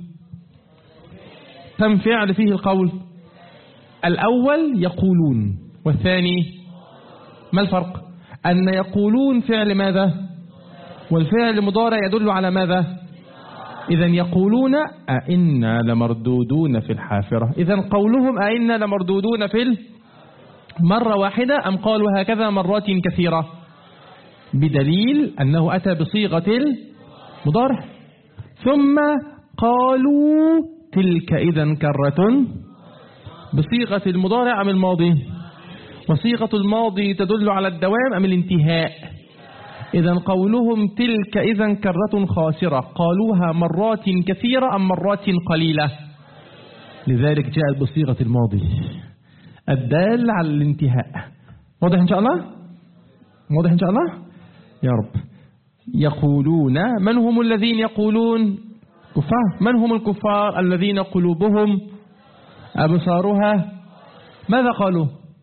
[SPEAKER 1] كم فعل فيه القول؟ الأول يقولون والثاني ما الفرق؟ أن يقولون فعل ماذا؟ والفعل مضارع يدل على ماذا؟ إذن يقولون أئنا لمردودون في الحافرة. إذن قولهم أئنا لمردودون في مرة واحدة أم قالوا هكذا مرات كثيرة؟ بدليل أنه أتى بصيغة المضارع. ثم قالوا تلك إذن كرة بصيغة المضارع أم الماضي؟ وصيغة الماضي تدل على الدوام أم الانتهاء؟ إذا قولهم تلك إذا كرة خاسرة قالوها مرات كثيرة أم مرات قليلة؟ لذلك جاءت بصيغة الماضي الدال على الانتهاء. واضح إن شاء الله؟ واضح إن شاء الله؟ يا رب. يقولون، من هم الذين يقولون؟ كفار. من هم الكفار الذين قلوبهم أبصارها؟ ماذا قالوا؟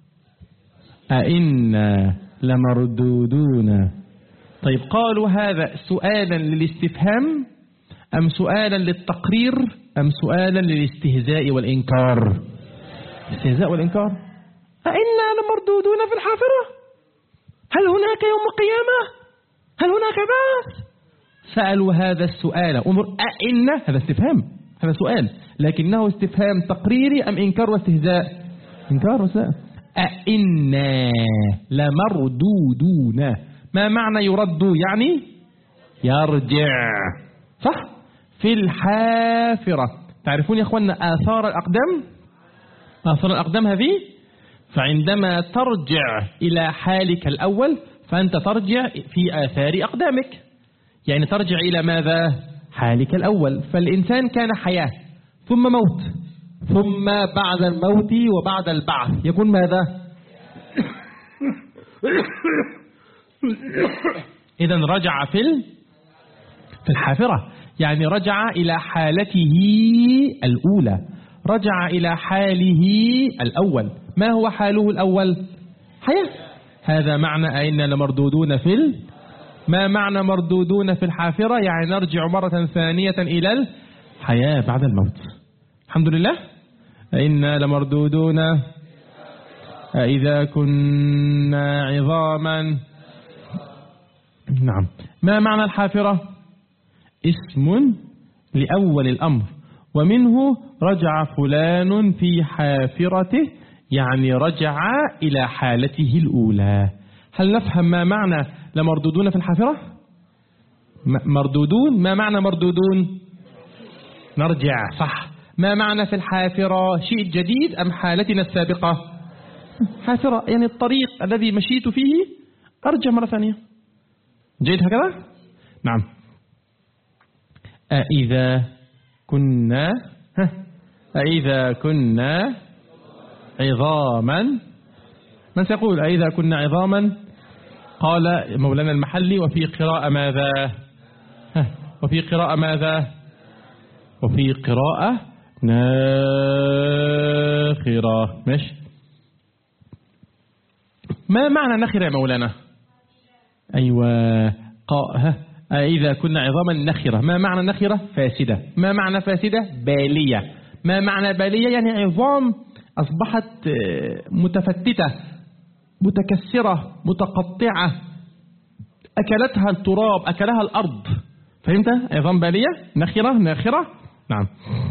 [SPEAKER 1] أئنا لمردودون. طيب قالوا هذا سؤالا للاستفهام أم سؤالا للتقرير أم سؤالا للاستهزاء والإنكار؟ استهزاء والإنكار. أئنا لمردودون في الحافرة؟ هل هناك يوم القيامة؟ هل هناك بعث؟ سألوا هذا السؤال. انظر، أئنا هذا استفهام، هذا سؤال، لكنه استفهام تقريري أم إنكار واستهزاء؟ إنكار واستهزاء. أئنا لمردودون. ما معنى يرد؟ يعني يرجع، صح؟ في الحافرة. تعرفون يا أخوانا آثار الأقدام؟ آثار الأقدام هذه، فعندما ترجع إلى حالك الأول فأنت ترجع في آثار أقدامك، يعني ترجع إلى ماذا؟ حالك الأول. فالإنسان كان حياة ثم موت ثم بعد الموت وبعد البعث يكون ماذا؟ إذن رجع في الحافرة، يعني رجع إلى حالته الأولى، رجع إلى حاله الأول. ما هو حاله الأول؟ حياة. هذا معنى أئنا لمردودون ما معنى مردودون في الحافرة؟ يعني نرجع مرة ثانية إلى الحياة بعد الموت. الحمد لله. أئنا لمردودون أئذا كنا عظاما. نعم. ما معنى الحافرة؟ اسم لأول الأمر، ومنه رجع فلان في حافرته، يعني رجع إلى حالته الأولى. هل نفهم ما معنى لمردودون في الحافرة؟ مردودون. ما معنى مردودون؟ نرجع، صح. ما معنى في الحافرة؟ شيء جديد أم حالتنا السابقة؟ حافرة يعني الطريق الذي مشيت فيه أرجع مرة ثانية. جيد هكذا؟ نعم. أئذا كنا عظاما. من سيقول أئذا كنا عظاما؟ قال مولانا المحلي. وفي قراءة ماذا؟ وفي قراءة ماذا؟ وفي قراءة ناخرة. ماشي. ما معنى نخرة يا مولانا؟ أيوة. إذا كنا عظاما نخرة. ما معنى نخرة؟ فاسدة. ما معنى فاسدة؟ بالية. ما معنى بالية؟ يعني عظام أصبحت متفتتة متكسرة متقطعة، أكلتها التراب، أكلها الأرض. فهمت؟ عظام بالية. نخرة. نعم.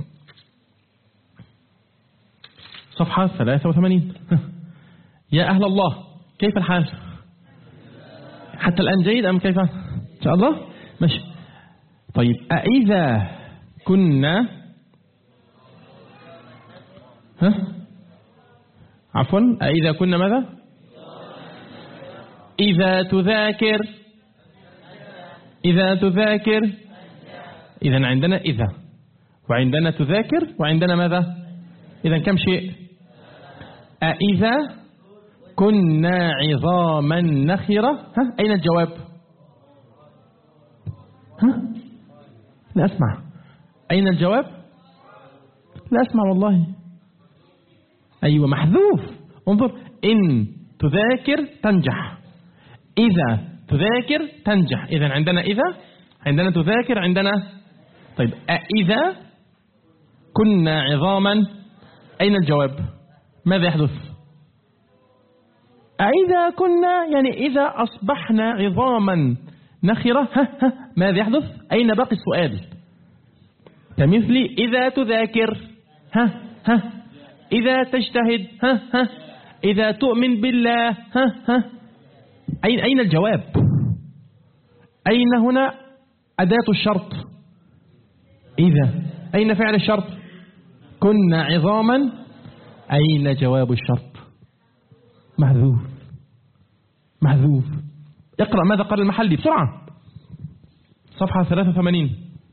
[SPEAKER 1] صفحة 83. يا أهل الله، كيف الحال؟ حتى الآن جيد أم كيف؟ إن شاء الله ماشي. طيب أئذا كنا عفوا أئذا كنا ماذا؟ إذا تذاكر. إذا عندنا إذا، وعندنا تذاكر، وعندنا ماذا؟ إذا كم شيء؟ أئذا كنا عظاما نخرة. أين الجواب؟ لا أسمع. أين الجواب؟ لا أسمع والله. أيوة محذوف. انظر، إن تذاكر تنجح، إذا تذاكر تنجح. إذا عندنا إذا، عندنا تذاكر، عندنا. طيب أئذا كنا عظاما، أين الجواب؟ ماذا يحدث؟ أئذا كنا يعني إذا أصبحنا عظاما نخرة، ماذا يحدث؟ أين باقي السؤال؟ كمثل إذا تذاكر، إذا تجتهد، إذا تؤمن بالله، أين الجواب؟ أين هنا أداة الشرط؟ إذا. أين فعل الشرط؟ كنا عظاما. أين جواب الشرط؟ محذوف. اقرأ ماذا قال المحلي بسرعة. صفحة 83.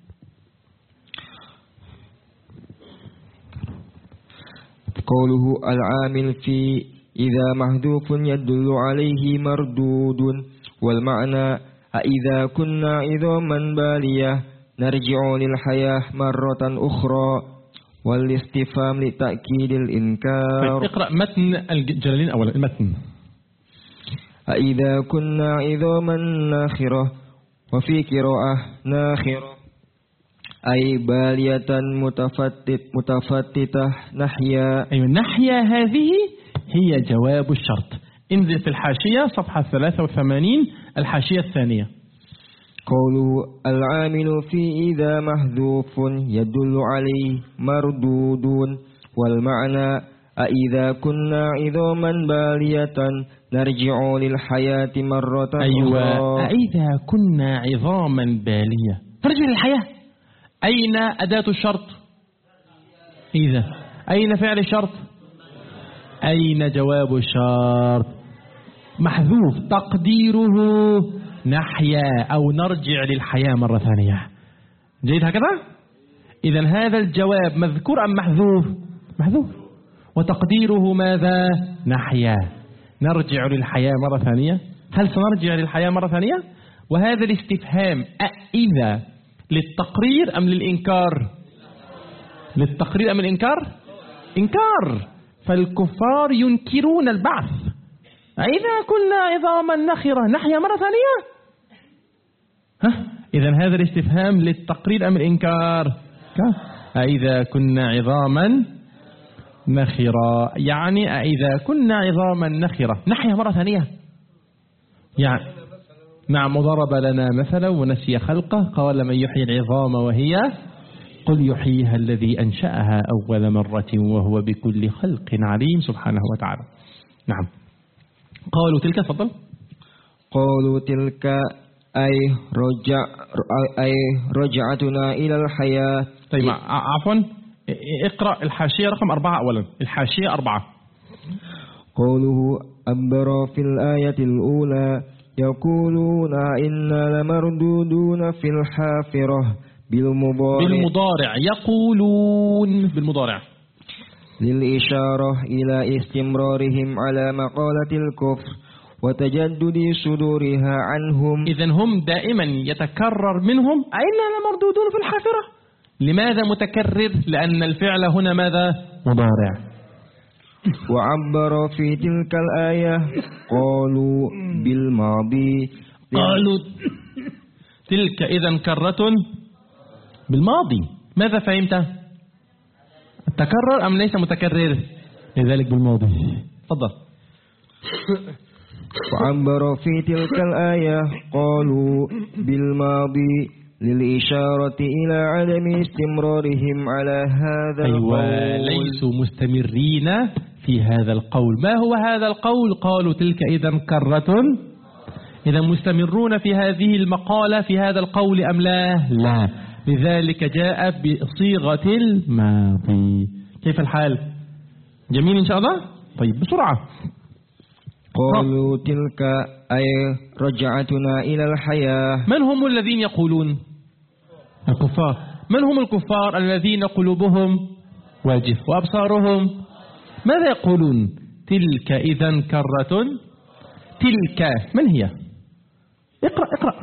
[SPEAKER 2] قوله العامل في إذا محذوف يدل عليه مردود، والمعنى أإذا كنا عظاما بالية نرجع للحياة مرة أخرى، والاستفهام لتأكيد الإنكار.
[SPEAKER 1] اقرأ متن الجلالين أولا. المتن
[SPEAKER 2] أإذا كنا عظاما ناخرة، وفي قراءة ناخرة أي بالية متفتتة نحيا.
[SPEAKER 1] أيوة، نحيا هذه هي جواب الشرط. انزل في الحاشية صفحة 83 الحاشية الثانية.
[SPEAKER 2] قوله العامل في إذا محذوف يدل عليه مردود، والمعنى أإذا كنا عظاما بالية نرجع للحياة مرة
[SPEAKER 1] أيوة
[SPEAKER 2] أخرى.
[SPEAKER 1] أإذا كنا عظاما بالية نرجع للحياة. أين أداة الشرط؟ إذا. أين فعل الشرط؟ أين جواب الشرط؟ محذوف تقديره نحيا أو نرجع للحياة مرة ثانية. جيد هكذا؟ إذن هذا الجواب مذكور أم محذوف؟ محذوف. وتقديره ماذا؟ نحيا نرجع للحياة مرة ثانية. هل سنرجع للحياة مرة ثانية؟ وهذا الاستفهام أإذا للتقرير أم للإنكار؟ للتقرير أم الإنكار؟ إنكار. فالكفار ينكرون البعث. أإذا كنا عظاما نخرة نحيا مرة ثانية؟ إذن هذا الاستفهام للتقرير أم الإنكار؟ أإذا كنا عظاما نخرة، يعني أإذا كنا عظاما نخرة نحيا مرة ثانية. يعني نعم، وضرب لنا مثلا ونسي خلقه قال من يحيي العظام وهي قل يحييها الذي أنشأها أول مرة وهو بكل خلق عليم سبحانه وتعالى. نعم. قالوا تلك، تفضل.
[SPEAKER 2] قالوا تلك أي رجعتنا إلى الحياة.
[SPEAKER 1] طيب عفوا، اقرأ الحاشية رقم 4 أولا. الحاشية 4.
[SPEAKER 2] قوله أبرى في الآية الأولى يقولون إنا لمردودون في الحافرة
[SPEAKER 1] بالمضارع. يقولون بالمضارع
[SPEAKER 2] للإشارة إلى استمرارهم على مقالة الكفر وتجدد صدورها عنهم.
[SPEAKER 1] إذن هم دائما يتكرر منهم إنا لمردودون في الحافرة. لماذا متكرر؟ لأن الفعل هنا ماذا؟ مضارع.
[SPEAKER 2] وعبر في تلك الآية قالوا بالماضي.
[SPEAKER 1] قالوا تلك إذن كرة بالماضي. ماذا فهمت؟ تكرر أم ليس متكرر؟ لذلك بالماضي. تفضل.
[SPEAKER 2] وعبر في تلك الآية قالوا بالماضي للإشارة إلى عدم استمرارهم على هذا القول.
[SPEAKER 1] ليسوا مستمرين في هذا القول. ما هو هذا القول؟ قالوا تلك إذا كرة. إذا مستمرون في هذه المقالة في هذا القول أم لا؟ لا. لذلك جاء بصيغة الماضي. كيف الحال؟ جميل إن شاء الله؟ طيب بسرعة.
[SPEAKER 2] قالوا تلك أي رجعتنا إلى الحياة.
[SPEAKER 1] من هم الذين يقولون؟ الكفار. من هم الكفار الذين قلوبهم واجف وأبصارهم؟ ماذا يقولون؟ تلك إذا كرة. تلك من هي؟ اقرأ.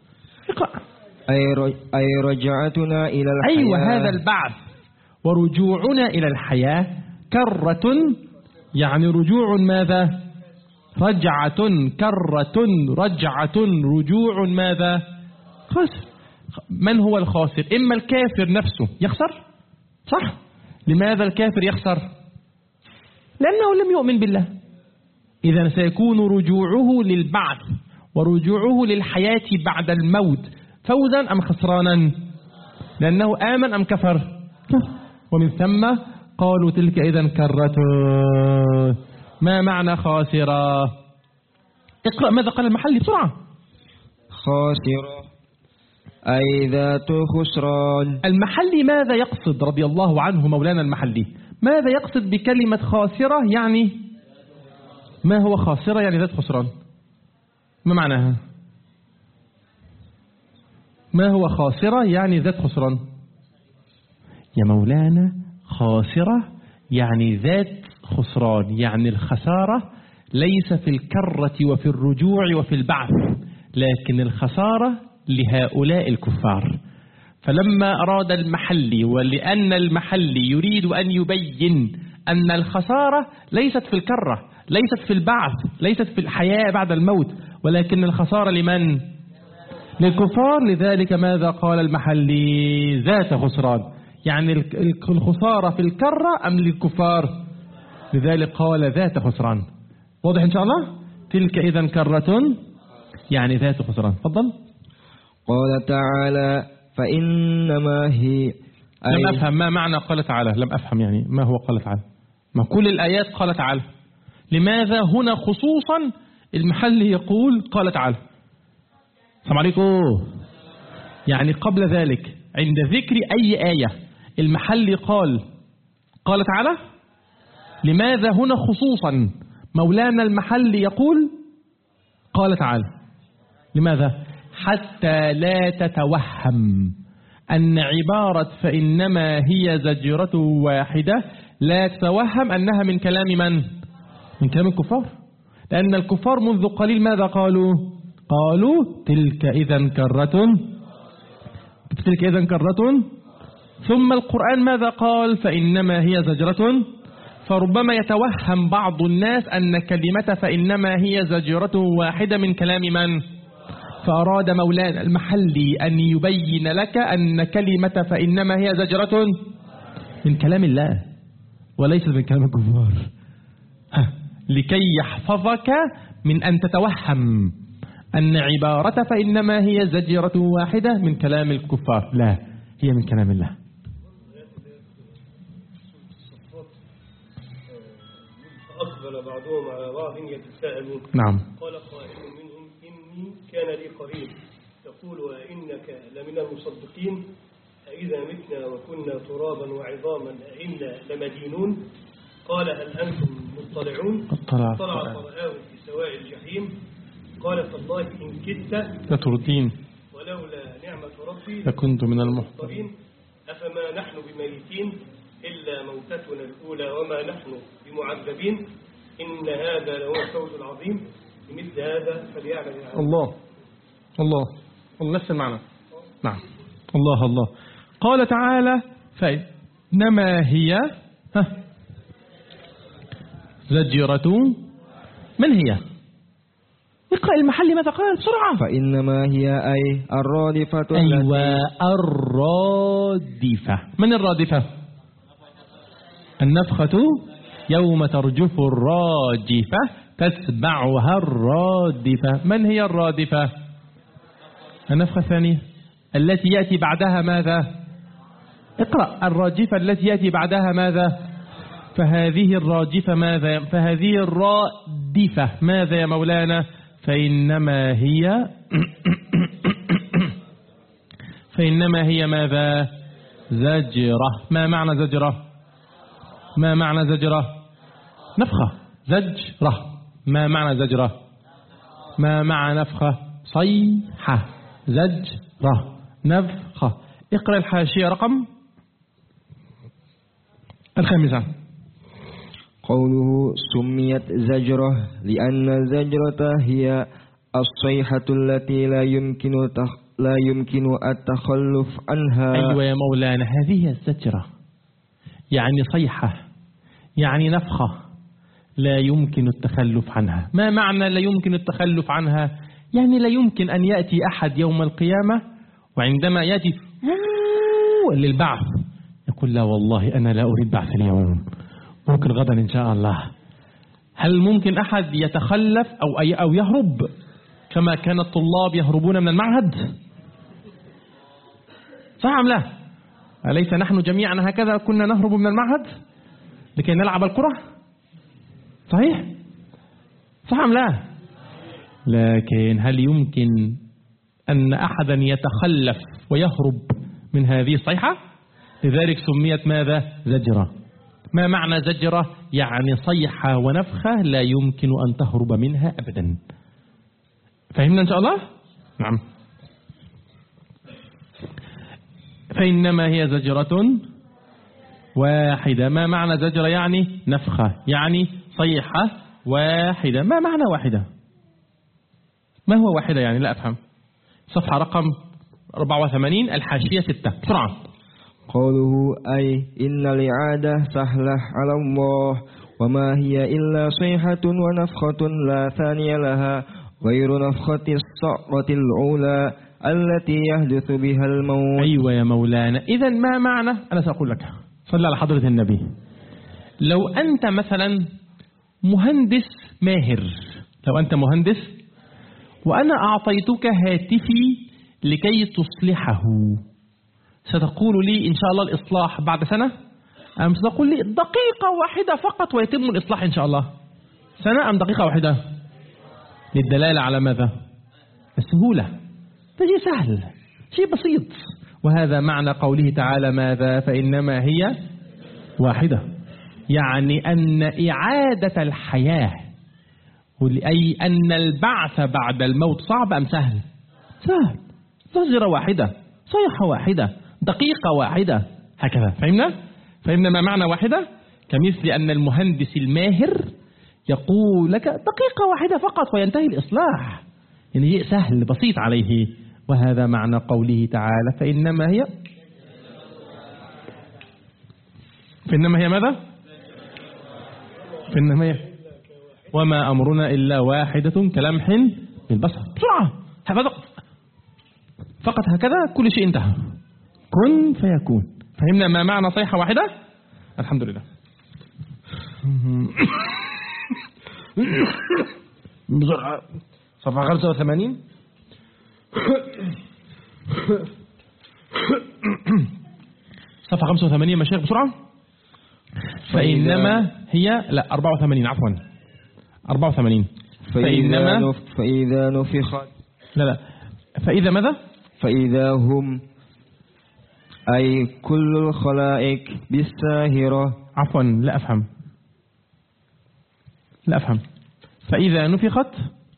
[SPEAKER 2] أي رجعتنا إلى الحياة.
[SPEAKER 1] أيوة، هذا البعث ورجوعنا إلى الحياة. كرة يعني رجوع ماذا؟ رجعة. كرة رجعة رجوع ماذا؟ خسر. من هو الخاسر؟ إما الكافر نفسه يخسر، صح؟ لماذا الكافر يخسر؟ لأنه لم يؤمن بالله. إذا سيكون رجوعه للبعث ورجوعه للحياة بعد الموت فوزا أم خسرانا؟ لأنه آمن أم كفر؟ ومن ثم قالوا تلك إذا كرة. ما معنى خاسرة؟ اقرأ ماذا قال المحلي بسرعة.
[SPEAKER 2] خاسرة أي ذات خسران.
[SPEAKER 1] المحلي ماذا يقصد رضي الله عنه مولانا المحلي؟ ماذا يقصد بكلمة خاسرة؟ يعني ما هو خاسرة يعني ذات خسران؟ ما معناها؟ ما هو خاسرة يعني ذات خسران؟ يا مولانا خاسرة يعني ذات خسران، يعني الخسارة ليس في الكرة وفي الرجوع وفي البعث، لكن الخسارة لهؤلاء الكفار. فلما أراد المحلي، ولأن المحلي يريد أن يبين أن الخسارة ليست في الكرة، ليست في البعث، ليست في الحياة بعد الموت، ولكن الخسارة لمن؟ للكفار. لذلك ماذا قال المحلي؟ ذات خسران، يعني الخسارة في الكرة أم للكفار؟ لذلك قال ذات خسران. واضح إن شاء الله؟ تلك إذا كرة يعني ذات خسران. تفضل.
[SPEAKER 2] قال تعالى فإنما هي
[SPEAKER 1] لم أفهم ما معنى قال تعالى، لم أفهم يعني ما هو قال تعالى. ما كل الآيات قال تعالى، لماذا هنا خصوصا المحل يقول قال تعالى؟ السلام عليكم. يعني قبل ذلك عند ذكر أي آية المحل قال تعالى، لماذا هنا خصوصا مولانا المحل يقول قال تعالى؟ لماذا؟ حتى لا تتوهم أن عبارة فإنما هي زجرة واحدة لا تتوهم أنها من كلام من؟ من كلام الكفار. لأن الكفار منذ قليل ماذا قالوا؟ قالوا تلك إذا كرة، تلك إذا كرة. ثم القرآن ماذا قال؟ فإنما هي زجرة. فربما يتوهم بعض الناس أن كلمة فإنما هي زجرة واحدة من كلام من؟ فأراد مولانا المحلي أن يبين لك أن كلمة فإنما هي زجرة من كلام الله وليست من كلام الكفار، لكي يحفظك من أن تتوهم أن عبارة فإنما هي زجرة واحدة من كلام الكفار. لا، هي من كلام الله.
[SPEAKER 3] أقبل بعضهم على بعض يتساءلون.
[SPEAKER 1] نعم.
[SPEAKER 3] قال قائل منهم إني كان لي قريب يقول وإنك لمن المصدقين أإذا متنا وكنا ترابا وعظاما أئنا لمدينون. قال هل أنتم مطلعون؟ اطلع فرآه في سواء الجحيم. قال تالله إن كدت
[SPEAKER 1] لتردين
[SPEAKER 3] ولولا نعمة ربي
[SPEAKER 1] لكنت من المحضرين.
[SPEAKER 3] أفما نحن بميتين إلا موتتنا الأولى وما نحن بمعذبين إن هذا لهو الفوز العظيم بمثل هذا فليعمل العالم.
[SPEAKER 1] الله نفس المعنى. نعم. الله قال تعالى فإنما هي زجرة. من هي؟ اقرأ المحل ماذا قال بسرعة.
[SPEAKER 2] فإنما هي أي الرادفة.
[SPEAKER 1] أيوة الرادفة. من الرادفة؟ النفخة يوم ترجف الراجفة تتبعها الرادفة. من هي الرادفة؟ النفخة الثانية التي يأتي بعدها ماذا؟ اقرأ. الراجفة التي يأتي بعدها ماذا؟ فهذه الراجفة ماذا؟ فهذه الرادفة ماذا يا مولانا؟ فإنما هي ماذا؟ زجرة. ما معنى زجرة؟ ما معنى زجرة؟ نفخة. زجرة. ما معنى زجرة؟ ما معنى نفخة؟ صيحة. زجرة نفخة. اقرأ الحاشية رقم 5.
[SPEAKER 2] قوله سميت زجرة لأن الزجرة هي الصيحة التي لا يمكن التخلف عنها.
[SPEAKER 1] أيوة يا مولانا، هذه الزجرة يعني صيحة، يعني نفخة لا يمكن التخلف عنها. ما معنى لا يمكن التخلف عنها؟ يعني لا يمكن أن يأتي أحد يوم القيامة وعندما يأتي للبعث يقول لا والله أنا لا أريد بعث اليوم، ممكن غدا إن شاء الله. هل ممكن أحد يتخلف أو يهرب كما كان الطلاب يهربون من المعهد؟ صح أم لا؟ أليس نحن جميعا هكذا كنا نهرب من المعهد لكي نلعب الكرة؟ صحيح؟ صح أم لا؟ لكن هل يمكن أن أحدا يتخلف ويهرب من هذه الصيحة؟ لذلك سميت ماذا؟ زجرة. ما معنى زجرة؟ يعني صيحة ونفخة لا يمكن أن تهرب منها أبدا. فهمنا إن شاء الله؟ نعم. فإنما هي زجرة واحدة. ما معنى زجرة؟ يعني نفخة، يعني صيحة واحدة. ما معنى واحدة؟ ما هو واحدة يعني؟ لا أفهم. صفحة رقم 84 الحاشية 6 بسرعة.
[SPEAKER 2] قوله أي إن الإعادة سهلة على الله، وما هي إلا صيحة ونفخة لا ثاني لها غير نفخة الصعقة الأولى التي يحدث بها الموت.
[SPEAKER 1] أيوة يا مولانا. إذا ما معنى؟ أنا سأقول لك، صلى على حضرة النبي. لو أنت مثلا مهندس ماهر، لو أنت مهندس وأنا أعطيتك هاتفي لكي تصلحه، ستقول لي إن شاء الله الإصلاح بعد سنة، أم ستقول لي دقيقة واحدة فقط ويتم الإصلاح إن شاء الله؟ سنة أم دقيقة واحدة؟ للدلالة على ماذا؟ السهولة. ده شيء سهل، شيء بسيط. وهذا معنى قوله تعالى ماذا؟ فإنما هي واحدة، يعني أن إعادة الحياة، أي أن البعث بعد الموت صعب أم سهل؟ سهل. زجرة واحدة، صيحة واحدة، دقيقة واحدة، هكذا. فهمنا؟ فهمنا ما معنى واحدة؟ كمثل أن المهندس الماهر يقول لك دقيقة واحدة فقط وينتهي الإصلاح، يعني شيء سهل بسيط عليه. وهذا معنى قوله تعالى فإنما هي ماذا؟ فإنما هي وما أمرنا إلا واحدة كلمح بالبصر. بسرعة، فقط هكذا كل شيء انتهى. كن فيكون. فهمنا ما معنى صيحة واحدة؟ الحمد لله. بسرعة. صفحة 85 صفحة 85 مشايخ بسرعة. فإنما هي 84 عفوا 84.
[SPEAKER 2] فإذا نفخت
[SPEAKER 1] لا فإذا ماذا؟
[SPEAKER 2] فإذا هم أي كل الخلائق بالساهرة.
[SPEAKER 1] عفوا لا أفهم. فإذا نفخت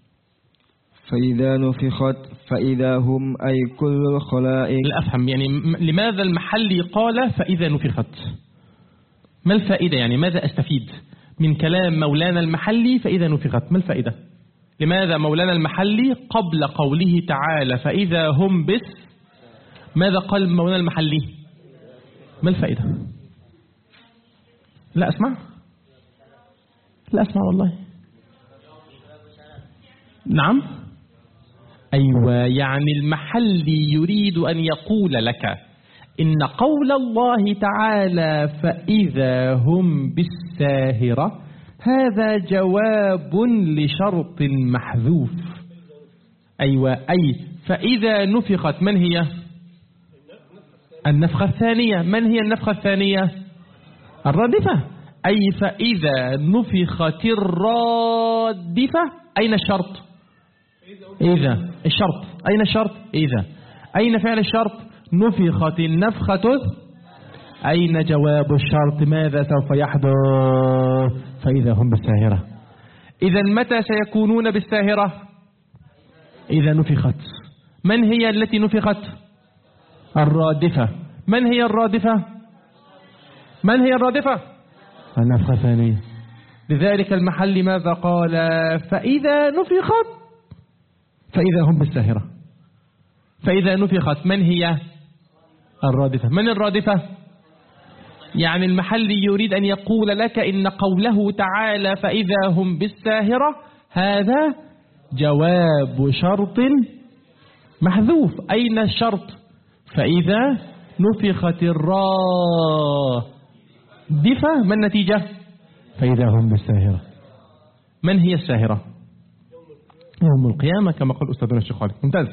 [SPEAKER 1] فإذا هم أي كل الخلائق. لا أفهم، يعني لماذا المحلي قال فإذا نفخت؟ ما الفائدة؟ يعني ماذا أستفيد من كلام مولانا المحلي فإذا نفخت؟ ما الفائدة؟ لماذا مولانا المحلي قبل قوله تعالى فإذا هم ماذا قال مولانا المحلي؟ ما الفائدة؟ لا أسمع والله. نعم أيوة، يعني المحلي يريد أن يقول لك إن قول الله تعالى فإذا هم بالساهرة هذا جواب لشرط محذوف. أيوة، أي فإذا نفخت من هي؟ النفخة الثانية. من هي النفخة الثانية؟ الرادفة. أي فإذا نفخت الرادفة أين الشرط؟ إذا. الشرط أين الشرط؟ إذا. أين فعل الشرط؟ نفخت النفخة. أين جواب الشرط؟ ماذا سوف يحدث؟ فإذا هم بالساهرة. إذا متى سيكونون بالساهرة؟ إذا نفخت. من هي التي نفخت؟ الرادفة. من هي الرادفة؟ النفخة الثانية. لذلك المحل ماذا قال؟ فإذا نفخت فإذا هم بالساهرة. فإذا نفخت من هي؟ الرادفة. من الرادفة؟ يعني المحل يريد أن يقول لك إن قوله تعالى فإذا هم بالساهرة هذا جواب شرط محذوف. أين الشرط؟ فإذا نفخت الرادفة. ما النتيجة؟ فإذا هم بالساهرة. من هي الساهرة؟ يوم القيامة كما قال أستاذنا الشيخ خالد. ممتاز.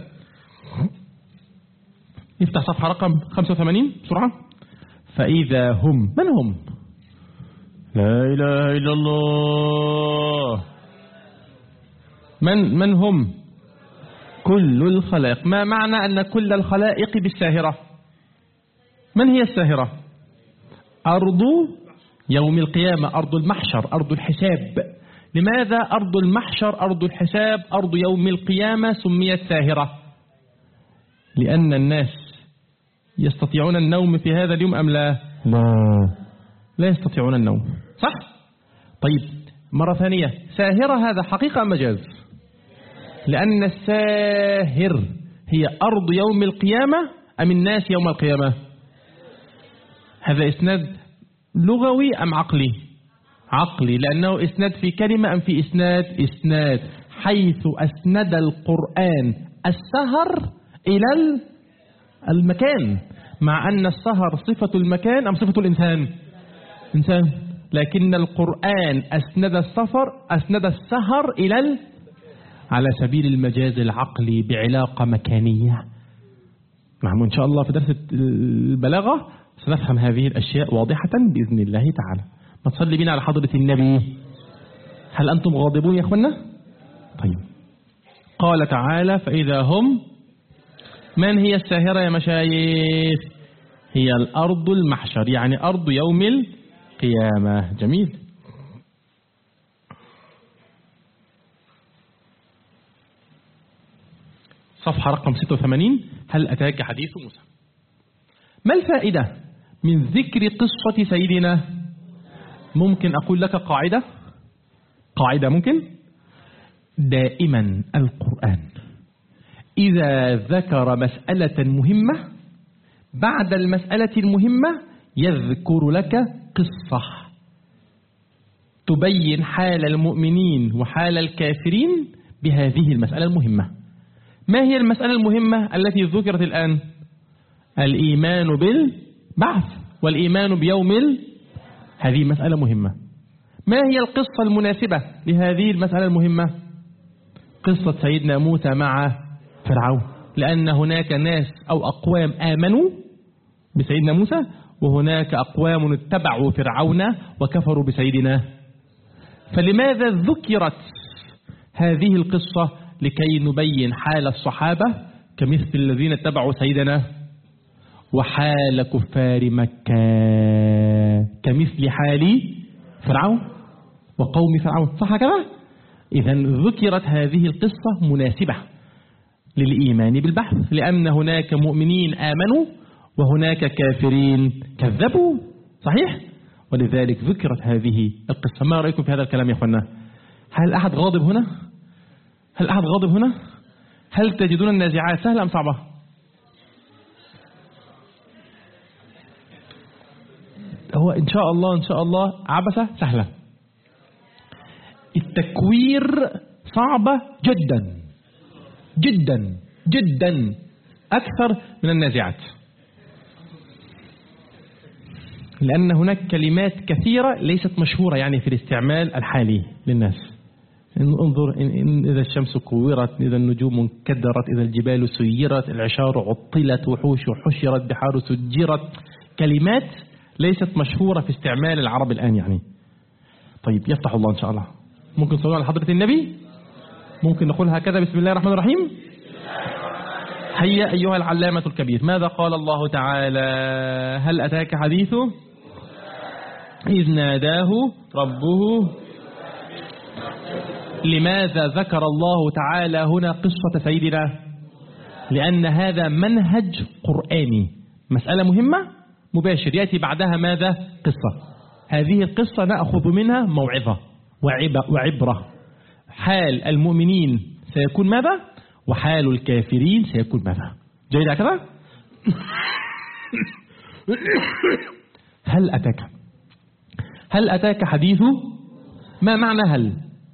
[SPEAKER 1] يفتح صفحة رقم 85 بسرعة. فإذا هم. من هم؟ لا إله إلا الله. من هم؟ كل الخلائق. ما معنى أن كل الخلائق بالساهرة؟ من هي الساهرة؟ أرض يوم القيامة، أرض المحشر، أرض الحساب. لماذا أرض المحشر، أرض الحساب، أرض يوم القيامة سميت ساهرة؟ لأن الناس يستطيعون النوم في هذا اليوم أم لا؟ لا يستطيعون النوم، صح؟ طيب مرة ثانية، ساهرة هذا حقيقة أم مجاز؟ لأن الساهر هي أرض يوم القيامة أم الناس يوم القيامة؟ هذا إسناد لغوي أم عقلي؟ عقلي، لأنه إسناد في كلمة أم في إسناد؟ إسناد، حيث أسند القرآن السهر إلى المكان، مع أن السهر صفة المكان أم صفة الإنسان؟ إنسان، لكن القرآن أسند السهر إلى على سبيل المجاز العقلي بعلاقة مكانية. نعم، إن شاء الله في درس البلاغة سنفهم هذه الأشياء واضحة بإذن الله تعالى. ما تصلي بنا على حضرة النبي. هل أنتم غاضبون يا أخوانا؟ طيب، قال تعالى فإذا هم. من هي الساهرة يا مشايخ؟ هي الأرض المحشر، يعني أرض يوم القيامة. جميل. صفحة رقم 86. هل أتاك حديث موسى؟ ما الفائدة من ذكر قصة سيدنا؟ ممكن أقول لك قاعدة ممكن. دائما القرآن إذا ذكر مسألة مهمة بعد المسألة المهمة يذكر لك قصة تبين حال المؤمنين وحال الكافرين بهذه المسألة المهمة. ما هي المسألة المهمة التي ذكرت الآن؟ الإيمان بالبعث والإيمان بيوم هذه مسألة مهمة. ما هي القصة المناسبة لهذه المسألة المهمة؟ قصة سيدنا موسى مع فرعون، لأن هناك ناس أو أقوام آمنوا بسيدنا موسى، وهناك أقوام اتبعوا فرعون وكفروا بسيدنا. فلماذا ذكرت هذه القصة؟ لكي نبين حال الصحابة كمثل الذين اتبعوا سيدنا، وحال كفار مكة كمثل حال فرعون وقوم فرعون، صح كذا؟ إذا ذكرت هذه القصة مناسبة للإيمان بالبحث، لأن هناك مؤمنين آمنوا وهناك كافرين كذبوا، صحيح؟ ولذلك ذكرت هذه القصة. ما رأيكم في هذا الكلام يا أخوانا؟ هل أحد غاضب هنا؟ هل تجدون النازعات سهلة أم صعبة؟ هو إن شاء الله عبسة سهلة. التكوير صعبة جدا جدا جدا أكثر من النازعات، لأن هناك كلمات كثيرة ليست مشهورة يعني في الاستعمال الحالي للناس. انظر إذا الشمس كورت، إذا النجوم انكدرت، إذا الجبال سيرت، العشار عطلت، وحوش حشرت، بحار سجرت. كلمات ليست مشهورة في استعمال العرب الآن يعني. طيب، يفتح الله إن شاء الله. ممكن صلوا على حضرة النبي؟ ممكن نقول هكذا: بسم الله الرحمن الرحيم. هيا أيها العلامة الكبير، ماذا قال الله تعالى؟ هل أتاك حديثه إذ ناداه ربه. لماذا ذكر الله تعالى هنا قصة سيدنا؟ لأن هذا منهج قرآني، مسألة مهمة مباشر يأتي بعدها ماذا؟ قصة. هذه القصة نأخذ منها موعظة وعبرة. حال المؤمنين سيكون ماذا؟ وحال الكافرين سيكون ماذا؟ جيد هكذا؟ هل أتاك حديث؟ ما معنى هل؟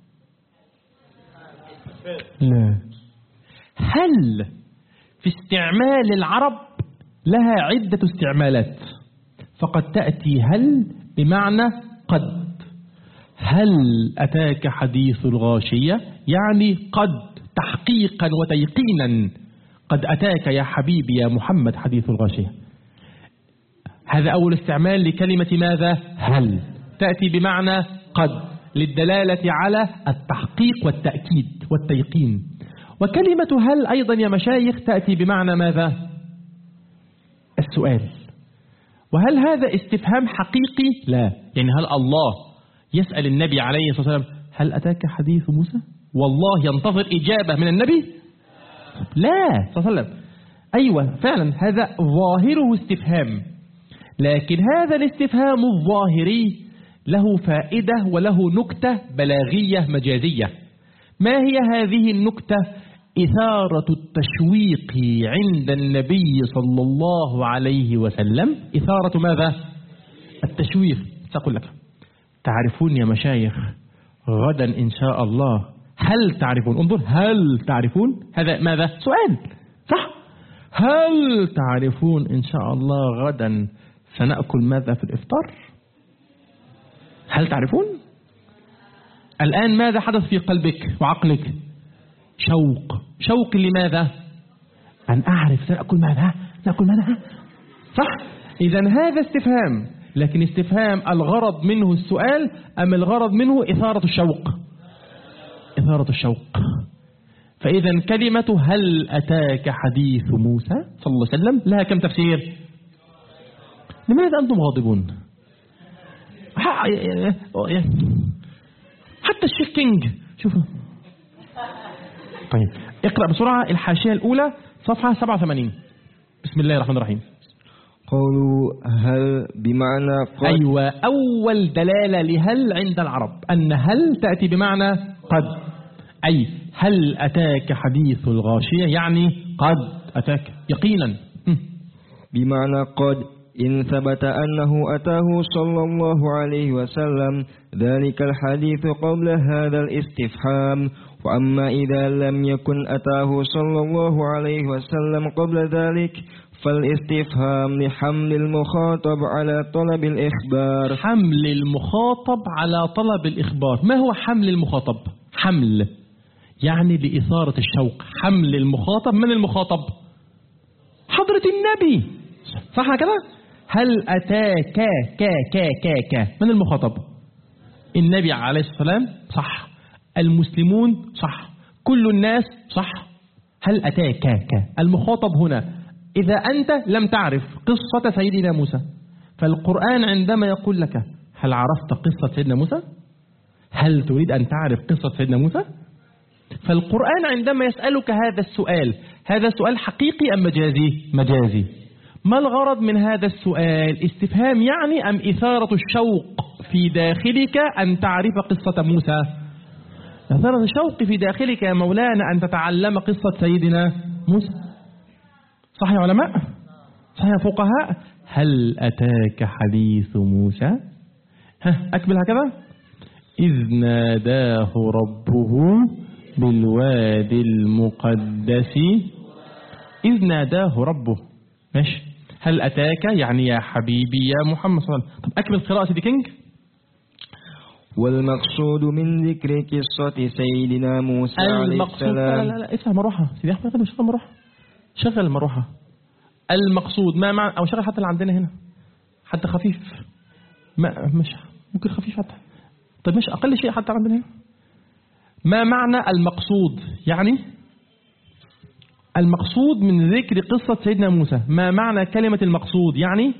[SPEAKER 1] لا. هل في استعمال العرب لها عدة استعمالات، فقد تأتي هل بمعنى قد. هل أتاك حديث الغاشية؟ يعني قد، تحقيقا وتيقينا قد أتاك يا حبيبي يا محمد حديث الغاشية. هذا أول استعمال لكلمة ماذا؟ هل. تأتي بمعنى قد للدلالة على التحقيق والتأكيد والتيقين. وكلمة هل أيضا يا مشايخ تأتي بمعنى ماذا؟ السؤال. وهل هذا استفهام حقيقي؟ لا. يعني هل الله يسأل النبي عليه الصلاة والسلام هل أتاك حديث موسى؟ والله ينتظر إجابة من النبي؟ لا صلى الله عليه وسلم. أيوة فعلا هذا ظاهره استفهام، لكن هذا الاستفهام الظاهري له فائدة وله نكتة بلاغية مجازية. ما هي هذه النكتة؟ إثارة التشويق عند النبي صلى الله عليه وسلم. إثارة ماذا؟ التشويق. سأقول لك تعرفون يا مشايخ غدا إن شاء الله، هل تعرفون؟ انظر، هل تعرفون؟ هذا ماذا؟ سؤال صح؟ هل تعرفون إن شاء الله غدا سنأكل ماذا في الإفطار؟ هل تعرفون؟ الآن ماذا حدث في قلبك وعقلك؟ شوق. شوق لماذا؟ أن أعرف سنأكل ماذا؟ نأكل ماذا؟ صح؟ إذن هذا استفهام، لكن استفهام الغرض منه السؤال أم الغرض منه إثارة الشوق؟ إثارة الشوق. فإذا كلمة هل أتاك حديث موسى صلى الله عليه وسلم لها كم تفسير؟ لماذا أنتم غاضبون؟ حتى الشيخ كينج شوفوا. طيب اقرأ بسرعة الحاشية الأولى صفحة 87. بسم الله الرحمن الرحيم.
[SPEAKER 2] قولوا هل بمعنى قد.
[SPEAKER 1] أيوة، أول دلالة لهل عند العرب أن هل تأتي بمعنى قد، أي هل أتاك حديث الغاشية يعني قد أتاك يقينا.
[SPEAKER 2] بمعنى قد إن ثبت أنه أتاه صلى الله عليه وسلم ذلك الحديث قبل هذا الاستفهام، وأما إذا لم يكن أتاه صلى الله عليه وسلم قبل ذلك فالاستفهام لحمل المخاطب على طلب الإخبار.
[SPEAKER 1] حمل المخاطب على طلب الإخبار. ما هو حمل المخاطب؟ حمل يعني لإثارة الشوق. حمل المخاطب، من المخاطب؟ حضرة النبي صح كده؟ هل أتاك كا من المخاطب؟ النبي عليه الصلاة والسلام صح، المسلمون صح، كل الناس صح. هل أتاك المخاطب هنا إذا أنت لم تعرف قصة سيدنا موسى، فالقرآن عندما يقول لك هل عرفت قصة سيدنا موسى؟ هل تريد أن تعرف قصة سيدنا موسى؟ فالقرآن عندما يسألك هذا السؤال، هذا سؤال حقيقي أم مجازي؟ مجازي. ما الغرض من هذا السؤال؟ استفهام يعني أم إثارة الشوق في داخلك أن تعرف قصة موسى؟ إثارة الشوق في داخلك يا مولانا أن تتعلم قصة سيدنا موسى. صح يا علماء؟ صح يا فقهاء؟ هل أتاك حديث موسى؟ أكمل هكذا. إذ ناداه ربه بالوادي المقدس. إذ ناداه ربه. ماشي. هل أتاك يعني يا حبيبي يا محمد صلى الله عليه وسلم. طب أكمل قراءة سيدي كينج.
[SPEAKER 2] والمقصود من ذكر قصة سيدنا موسى عليه السلام.
[SPEAKER 1] لا اسمع مروحة سيدي أحمد، شغل مروحة، شغل المروحة. المقصود ما معنى، أو شغل حتى اللي عندنا هنا حتى خفيف، ما مش ممكن خفيف حتى. طيب مش أقل شيء حتى عندنا هنا. ما معنى المقصود؟ يعني المقصود من ذكر قصة سيدنا موسى. ما معنى كلمة المقصود؟ يعني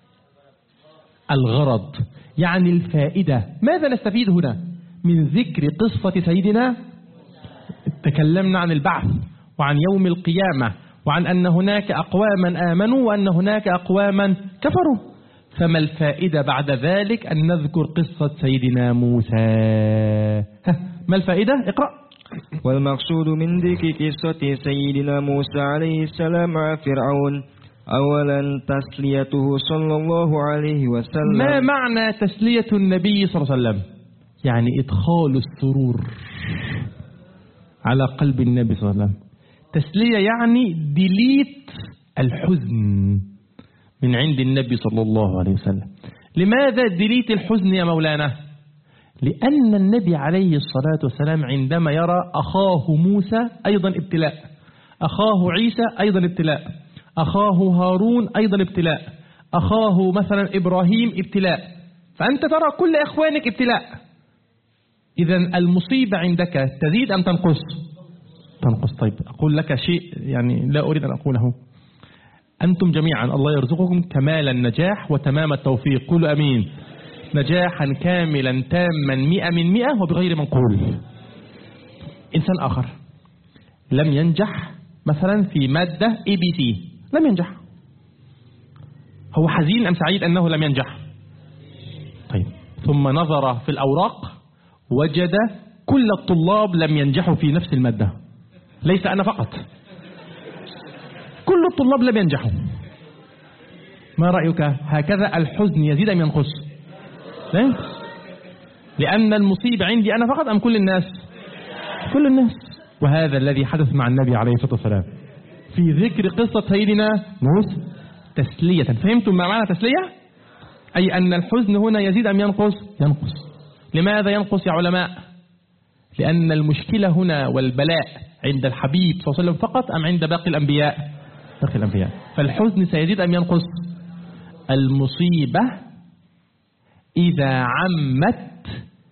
[SPEAKER 1] الغرض، يعني الفائدة. ماذا نستفيد هنا من ذكر قصة سيدنا؟ تكلمنا عن البعث وعن يوم القيامة وعن أن هناك أقواما آمنوا وأن هناك أقواما كفروا. فما الفائدة بعد ذلك أن نذكر قصة سيدنا موسى؟ ما الفائدة؟ اقرأ.
[SPEAKER 2] والمقصود من ذكر قصة سيدنا موسى عليه السلام مع فرعون أولا تسليته صلى الله عليه وسلم.
[SPEAKER 1] ما معنى تسلية النبي صلى الله عليه وسلم؟ يعني إدخال السرور على قلب النبي صلى الله عليه وسلم. تسلية يعني ديليت الحزن من عند النبي صلى الله عليه وسلم. لماذا ديليت الحزن يا مولانا؟ لأن النبي عليه الصلاة والسلام عندما يرى أخاه موسى أيضا ابتلاء، أخاه عيسى أيضا ابتلاء، أخاه هارون أيضا ابتلاء، أخاه مثلا إبراهيم ابتلاء، فأنت ترى كل إخوانك ابتلاء. إذن المصيبة عندك تزيد أم تنقص؟ تنقص. طيب أقول لك شيء يعني لا أريد أن أقوله. أنتم جميعا الله يرزقكم كمال النجاح وتمام التوفيق. قولوا أمين. نجاحا كاملا تاما 100% وبغير منقول. إنسان آخر لم ينجح مثلا في مادة ABC، لم ينجح، هو حزين أم سعيد أنه لم ينجح؟ طيب، ثم نظر في الأوراق وجد كل الطلاب لم ينجحوا في نفس المادة، ليس أنا فقط، كل الطلاب لم ينجحوا. ما رأيك؟ هكذا الحزن يزيد أم ينقص؟ لا ينقص، لأن المصيبة عندي أنا فقط أم كل الناس؟ كل الناس. وهذا الذي حدث مع النبي عليه الصلاة والسلام في ذكر قصة سيدنا موسى تسلية. فهمتم ما معنى تسلية؟ أي أن الحزن هنا يزيد أم ينقص؟ ينقص. لماذا ينقص يا علماء؟ لأن المشكلة هنا والبلاء عند الحبيب صلى الله عليه وسلم فقط أم عند باقي الأنبياء؟ باقي الأنبياء. فالحزن سيزيد أم ينقص؟ المصيبة إذا عمت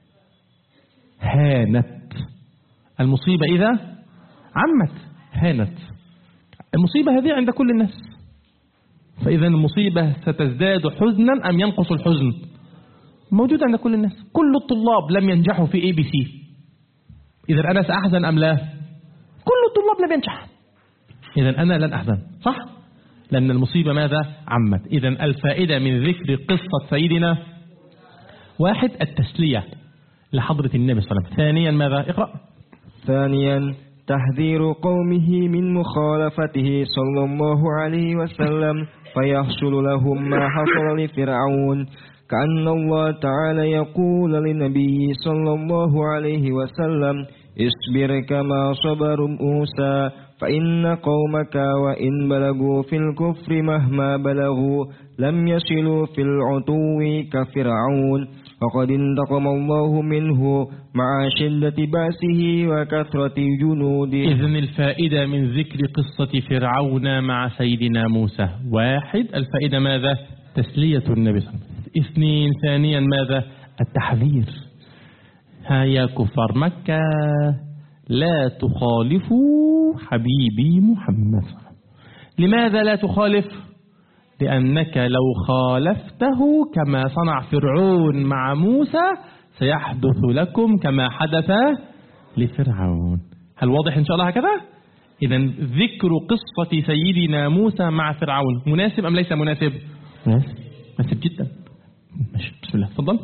[SPEAKER 1] هانت. المصيبة إذا عمت هانت. المصيبة هذه عند كل الناس، فإذا المصيبة ستزداد حزنا أم ينقص الحزن؟ موجود عند كل الناس. كل الطلاب لم ينجحوا في ABC، إذا أنا سأحزن أم لا؟ كل الطلاب لم ينجح، إذا أنا لن أحزن، صح؟ لأن المصيبة ماذا؟ عمت. إذا الفائدة من ذكر قصة سيدنا واحد التسلية لحضرة النبي صلى الله عليه وسلم. ثانيا ماذا؟ اقرأ.
[SPEAKER 2] ثانيا تحذير قومه من مخالفته صلى الله عليه وسلم فيحصل لهم ما حصل لفرعون، كأن الله تعالى يقول للنبي صلى الله عليه وسلم اصبر كما صبر موسى فإن قومك وإن بلغوا في الكفر مهما بلغوا لم يصلوا في العتو كفرعون، وقد انتقم الله منه مع شدة بأسه وكثرة جنوده.
[SPEAKER 1] إذن الفائدة من ذكر قصة فرعون مع سيدنا موسى: واحد، الفائدة ماذا؟ تسلية النبي صلى الله عليه وسلم. اثنين، ثانيا ماذا؟ التحذير. ها يا كفار مكة لا تخالفوا حبيبي محمد. لماذا لا تخالف؟ لأنك لو خالفته كما صنع فرعون مع موسى سيحدث لكم كما حدث لفرعون. هل واضح إن شاء الله هكذا؟ إذن ذكر قصة سيدنا موسى مع فرعون مناسب أم ليس مناسب؟ مناسب جدا. بسم الله، تفضل.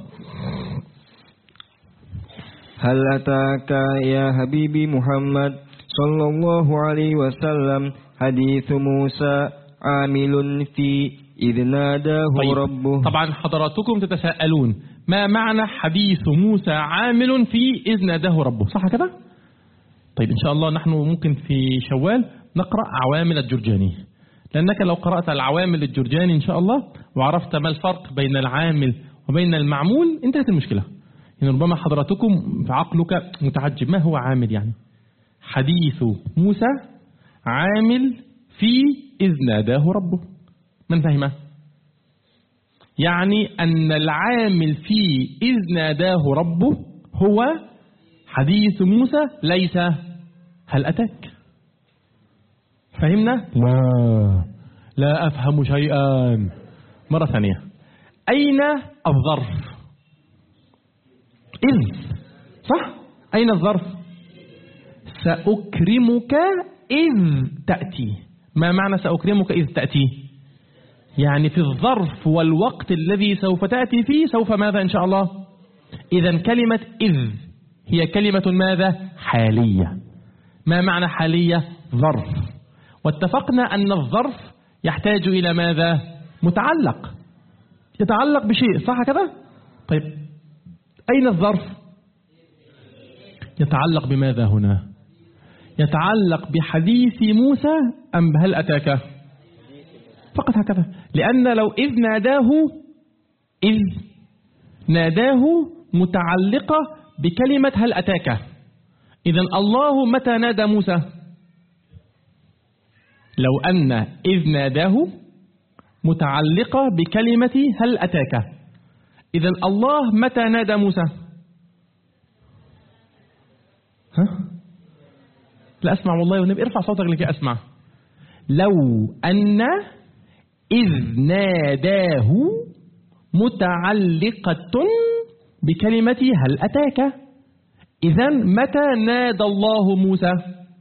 [SPEAKER 2] هل أتاك يا حبيبي محمد صلى الله عليه وسلم حديث موسى عامل في إذ ناداه ربه.
[SPEAKER 1] طبعا حضراتكم تتساءلون ما معنى حديث موسى عامل في إذ ناداه ربه، صح كده؟ طيب إن شاء الله نحن ممكن في شوال نقرأ عوامل الجرجاني، لأنك لو قرأت العوامل الجرجاني إن شاء الله وعرفت ما الفرق بين العامل وبين المعمول انتهت المشكلة. يعني ربما حضراتكم في عقلك متعجب، ما هو عامل؟ يعني حديث موسى عامل في إذ ناداه ربه، من فهمه؟ يعني أن العامل في إذ ناداه ربه هو حديث موسى، ليس هل أتاك. فهمنا؟ لا أفهم شيئا. مرة ثانية، أين الظرف؟ إذ، صح؟ أين الظرف؟ سأكرمك إذ تأتي. ما معنى سأكرمك إذ تأتي؟ يعني في الظرف والوقت الذي سوف تأتي فيه سوف ماذا إن شاء الله؟ إذن كلمة إذ هي كلمة ماذا؟ حالية. ما معنى حالية؟ ظرف. واتفقنا أن الظرف يحتاج إلى ماذا؟ متعلق، يتعلق بشيء، صح كده؟ طيب أين الظرف؟ يتعلق بماذا هنا؟ يتعلق بحديث موسى أم هل أتاك؟ فقط هكذا. لأن لو إذ ناداه متعلقة بكلمة هل أتاك. إذن الله متى نادى موسى؟ لو أن إذ ناداه متعلقة بكلمة هل أتاك، إذن الله متى نادى موسى؟ ها؟ لا أسمع والله والنبي، ارفع صوتك لكي أسمع. لو أن إذ ناداه متعلقة بكلمة هل أتاك. إذن متى نادى الله موسى؟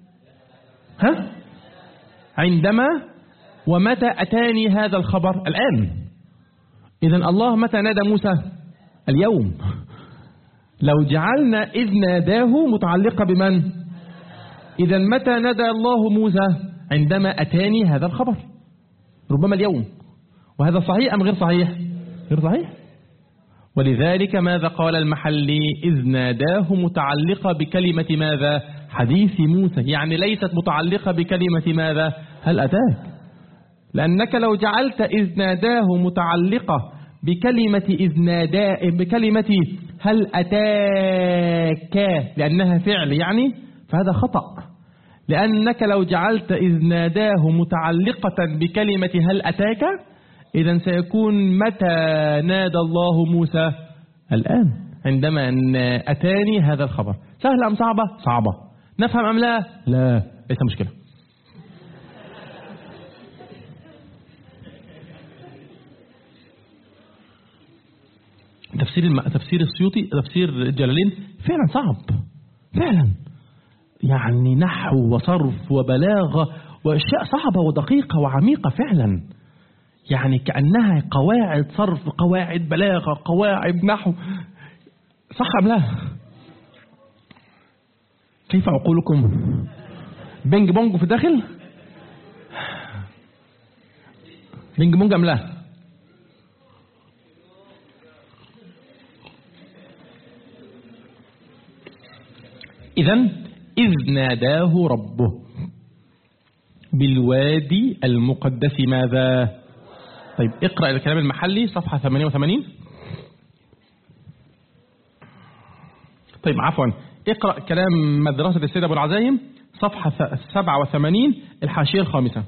[SPEAKER 1] عندما. ومتى أتاني هذا الخبر؟ الآن. إذن الله متى نادى موسى؟ اليوم. لو جعلنا إذ ناداه متعلقة بمن؟ إذن متى نادى الله موسى؟ عندما أتاني هذا الخبر، ربما اليوم. وهذا صحيح أم غير صحيح؟ غير صحيح. ولذلك ماذا قال المحلي؟ إذ ناداه متعلقة بكلمة ماذا؟ حديث موسى، يعني ليست متعلقة بكلمة ماذا؟ هل أتاك. لأنك لو جعلت إذ ناداه متعلقة بكلمة هل أتاك لأنها فعل يعني، فهذا خطأ. لأنك لو جعلت إذ ناداه متعلقة بكلمة هل أتاك، إذن سيكون متى نادى الله موسى؟ الآن، عندما أتاني هذا الخبر. سهلة أم صعبة؟ صعبة. نفهم أم لا؟ لا، ليس مشكلة. تفسير السيوطي، تفسير الجلالين فعلا صعب فعلا، يعني نحو وصرف وبلاغة وأشياء صعبة ودقيقة وعميقة فعلا، يعني كأنها قواعد صرف، قواعد بلاغة، قواعد نحو. صح أم لا؟ كيف عقولكم؟ بينج بونج في الداخل؟ بينج بونج أم لا؟ إذن إذ ناداه ربه بالوادي المقدس ماذا؟ طيب اقرأ الكلام المحلي صفحة 88. طيب عفوا، اقرأ كلام مدرسة السيد أبو العزايم صفحة 87 الحاشية الخامسة.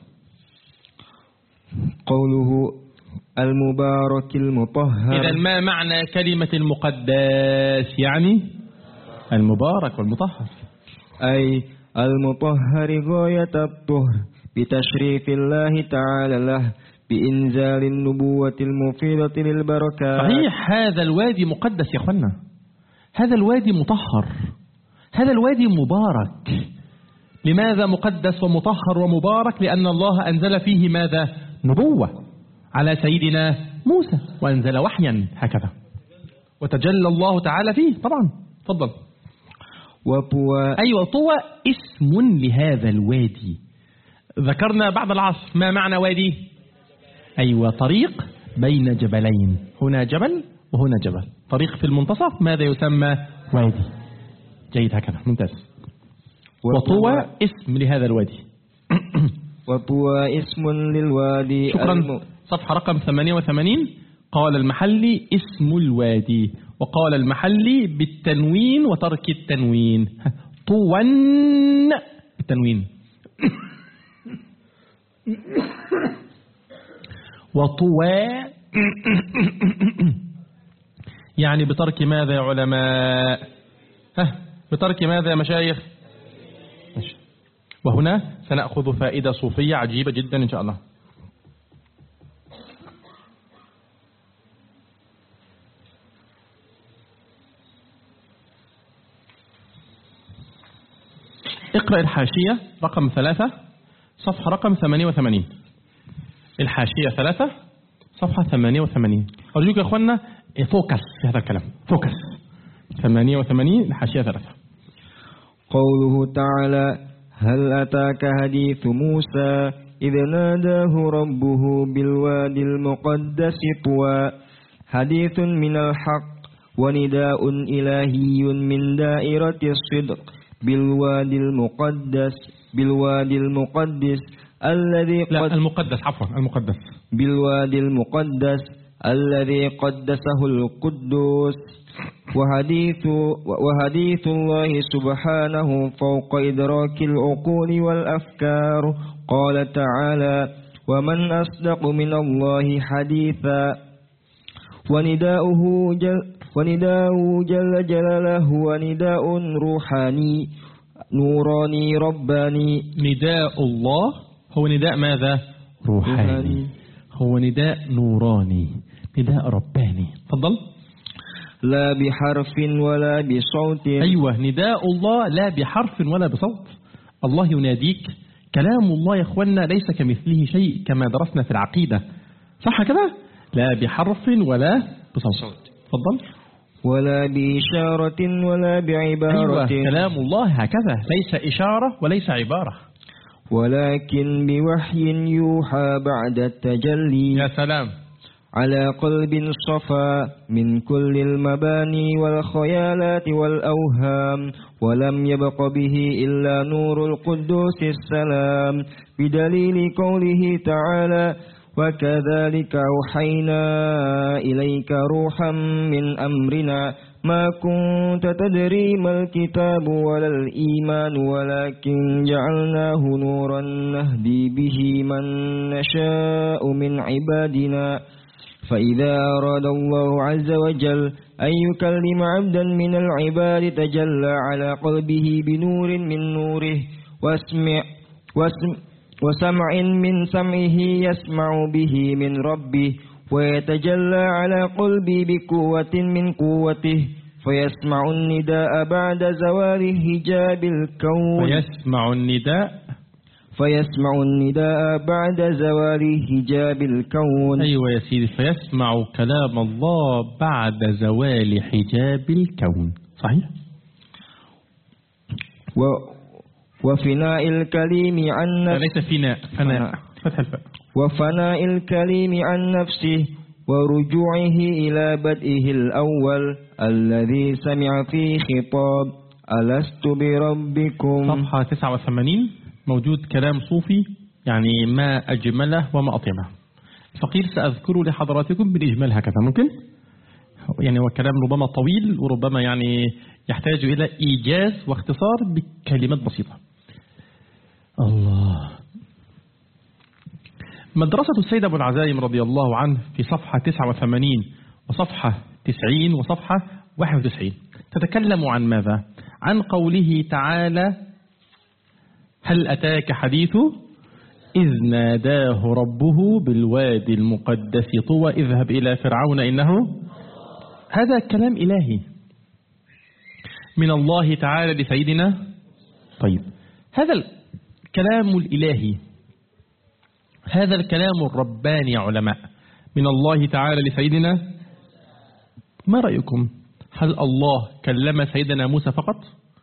[SPEAKER 2] قوله المبارك المطهر.
[SPEAKER 1] إذن ما معنى كلمة المقدس؟ يعني المبارك والمطهر،
[SPEAKER 2] أي المطهر غاية الطهر بتشريف الله تعالى له بإنزال النبوة المفيدة للبركات.
[SPEAKER 1] صحيح، هذا الوادي مقدس يا أخوانا، هذا الوادي مطهر، هذا الوادي مبارك. لماذا مقدس ومطهر ومبارك؟ لأن الله أنزل فيه ماذا؟ نبوة على سيدنا موسى، وأنزل وحيا هكذا، وتجلى الله تعالى فيه. طبعا تفضل.
[SPEAKER 2] وطوى.
[SPEAKER 1] أيوة، طوى اسم لهذا الوادي. ذكرنا بعد العصر ما معنى وادي؟ أيوة، طريق بين جبلين، هنا جبل وهنا جبل، طريق في المنتصف، ماذا يسمى؟ وادي. جيد، هكذا ممتاز. وطوى اسم لهذا الوادي.
[SPEAKER 2] وطوى اسم للوادي.
[SPEAKER 1] شكرا. صفحة رقم 88. قال المحلي اسم الوادي، وقال المحلي بالتنوين وترك التنوين. طوى بالتنوين. وطوى يعني بترك ماذا يا علماء؟ بترك ماذا يا مشايخ؟ وهنا سنأخذ فائدة صوفية عجيبة جدا إن شاء الله. اقرأ الحاشية رقم 3 صفحة رقم 88. الحاشية 3 صفحة 88. أرجوك يا أخوانا فوكس في هذا الكلام، فوكس. 88 الحاشية 3.
[SPEAKER 2] قوله تعالى هل أتاك حديث موسى إذ ناداه ربه بالوادي المقدس طوى. حديث من الحق ونداء إلهي من دائرة الصدق بالوادي المقدس الذي
[SPEAKER 1] المقدس، عفوا، المقدس.
[SPEAKER 2] بالوادي المقدس الذي قدسه القدوس. وحديث الله سبحانه فوق إدراك العقول والأفكار. قال تعالى ومن أصدق من الله حديثا. ونداؤه جل جلاله ونداء روحاني نوراني رباني.
[SPEAKER 1] نداء الله هو نداء ماذا؟ روحاني. هو نداء نوراني، نداء رباني. تفضل.
[SPEAKER 2] لا بحرف ولا بصوت.
[SPEAKER 1] أيوة، نداء الله لا بحرف ولا بصوت. الله يناديك. كلام الله يا أخوانا ليس كمثله شيء كما درسنا في العقيدة، صح كده؟ لا بحرف ولا بصوت. تفضل.
[SPEAKER 2] ولا بإشارة ولا بعبارة.
[SPEAKER 1] أيوة، كلام الله هكذا، ليس إشارة وليس عبارة،
[SPEAKER 2] ولكن بوحي يوحى بعد التجلي.
[SPEAKER 1] يا سلام.
[SPEAKER 2] على قلب صفى من كل المباني والخيالات والأوهام، ولم يبق به إلا نور القدوس السلام، بدليل قوله تعالى: وكذلك أوحينا إليك روحا من أمرنا ما كنت تدري ما الكتاب ولا الإيمان ولكن جعلناه نورا نهدي به من نشاء من عبادنا. فإذا أراد الله عز وجل أن يكلم عبدا من العباد تجلى على قلبه بنور من نوره، وسمع من سمعه يسمع به من ربه، ويتجلى على قلبي بقوة من قوته، فيسمع النداء بعد زوال حجاب الكون. فيسمع النداء بعد زوال حجاب الكون.
[SPEAKER 1] أيوة يا سيدي، فيسمع كلام الله بعد زوال حجاب الكون. صحيح.
[SPEAKER 2] وفناء الكليم عن
[SPEAKER 1] ليس فناء فتح الفاء.
[SPEAKER 2] وفناء الكليم عن نفسه ورجوعه إلى بدئه الأول الذي سمع فيه خطاب: ألست بربكم.
[SPEAKER 1] صفحة 89 موجود كلام صوفي، يعني ما أجمله وما أطيمه. الفقير سأذكره لحضراتكم بالإجمال هكذا، ممكن؟ يعني هو كلام ربما طويل وربما يعني يحتاج إلى إيجاز واختصار بكلمات بسيطة. الله. مدرسة السيد أبو العزايم رضي الله عنه في صفحة 89 وصفحة 90 وصفحة 91 تتكلم عن ماذا؟ عن قوله تعالى: هل أتاك حديث إذ ناداه ربه بالوادي المقدس طوى اذهب إلى فرعون إنه. هذا كلام إلهي من الله تعالى لسيدنا. طيب، هذا الكلام الإلهي، هذا الكلام الرباني يا علماء من الله تعالى لسيدنا، ما رأيكم؟ هل الله كلم سيدنا موسى فقط؟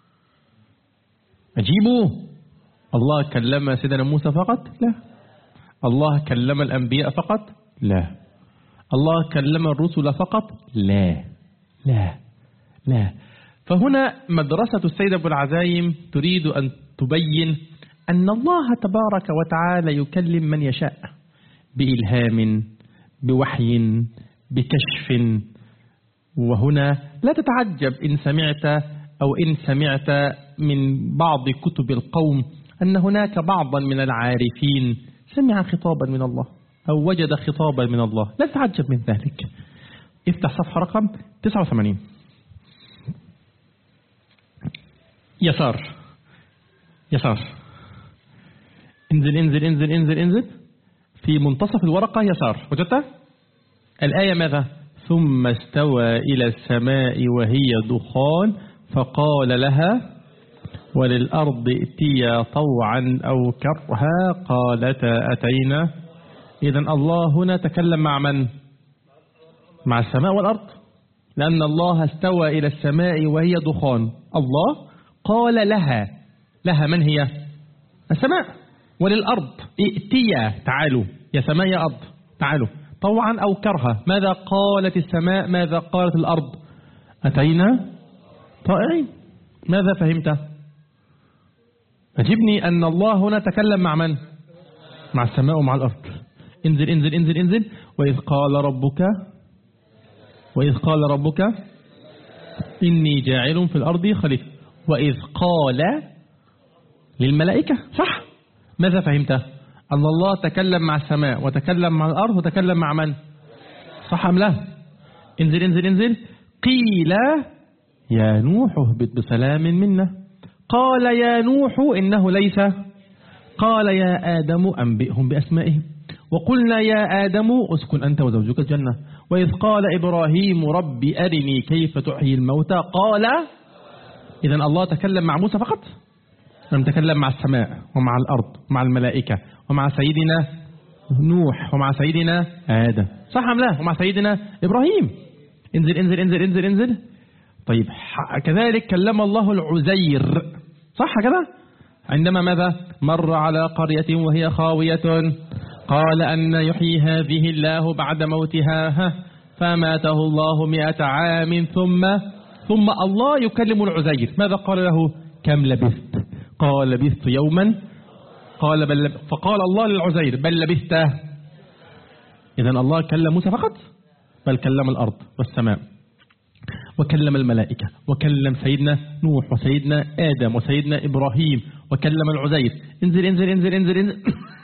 [SPEAKER 1] أجيبوا. الله كلم سيدنا موسى فقط؟ لا. الله كلم الأنبياء فقط؟ لا. الله كلم الرسل فقط؟ لا لا لا. فهنا مدرسة السيد أبو العزايم تريد أن تبين أن الله تبارك وتعالى يكلم من يشاء بإلهام، بوحي، بكشف. وهنا لا تتعجب إن سمعت من بعض كتب القوم أن هناك بعضا من العارفين سمع خطابا من الله أو وجد خطابا من الله، لا تتعجب من ذلك. افتح صفحة رقم 89. يسار انزل في منتصف الورقة يسار. وجدت الآية ماذا؟ ثم استوى إلى السماء وهي دخان فقال لها وللأرض ائتيا طوعا أو كرها قالتا أتينا. إذن الله هنا تكلم مع من؟ مع السماء والأرض، لأن الله استوى إلى السماء وهي دخان. الله قال لها من هي؟ السماء. وللأرض ائتيا، تعالوا يا سماء يا أرض تعالوا، طوعا أو كرها. ماذا قالت السماء؟ ماذا قالت الأرض؟ أتينا طائعين. ماذا فهمت؟ أجبني أن الله هنا تكلم مع من؟ مع السماء ومع الأرض. انزل. وإذ قال ربك إني جاعل في الأرض خليفة. وإذ قال للملائكة، صح؟ ماذا فهمت؟ أن الله تكلم مع السماء وتكلم مع الأرض وتكلم مع من؟ صح أم لا؟ انزل. قيل يا نوح اهبط بسلام منا. قال يا نوح إنه ليس. قال يا آدم أنبئهم بأسمائهم. وقلنا يا آدم اسكن أنت وزوجك الجنة. وإذ قال إبراهيم رب أرني كيف تحيي الموتى قال. إذن الله تكلم مع موسى فقط؟ لم تكلم مع السماء ومع الأرض ومع الملائكة ومع سيدنا نوح ومع سيدنا آدم، صح أم لا؟ ومع سيدنا إبراهيم. انزل انزل انزل انزل انزل. طيب كذلك كلم الله العزير، صح كذا؟ عندما ماذا؟ مر على قرية وهي خاوية قال أن يحيي هذه الله بعد موتها فماته الله 100 عام ثم الله يكلم العزير، ماذا قال له؟ كم لبثت؟ قال لبثت يوما. قال فقال الله للعزير بل لبثت. إذن الله كلم موسى فقط؟ بل كلم الأرض والسماء وكلم الملائكة وكلم سيدنا نوح وسيدنا آدم وسيدنا إبراهيم وكلم العزير. انزل انزل انزل انزل, انزل.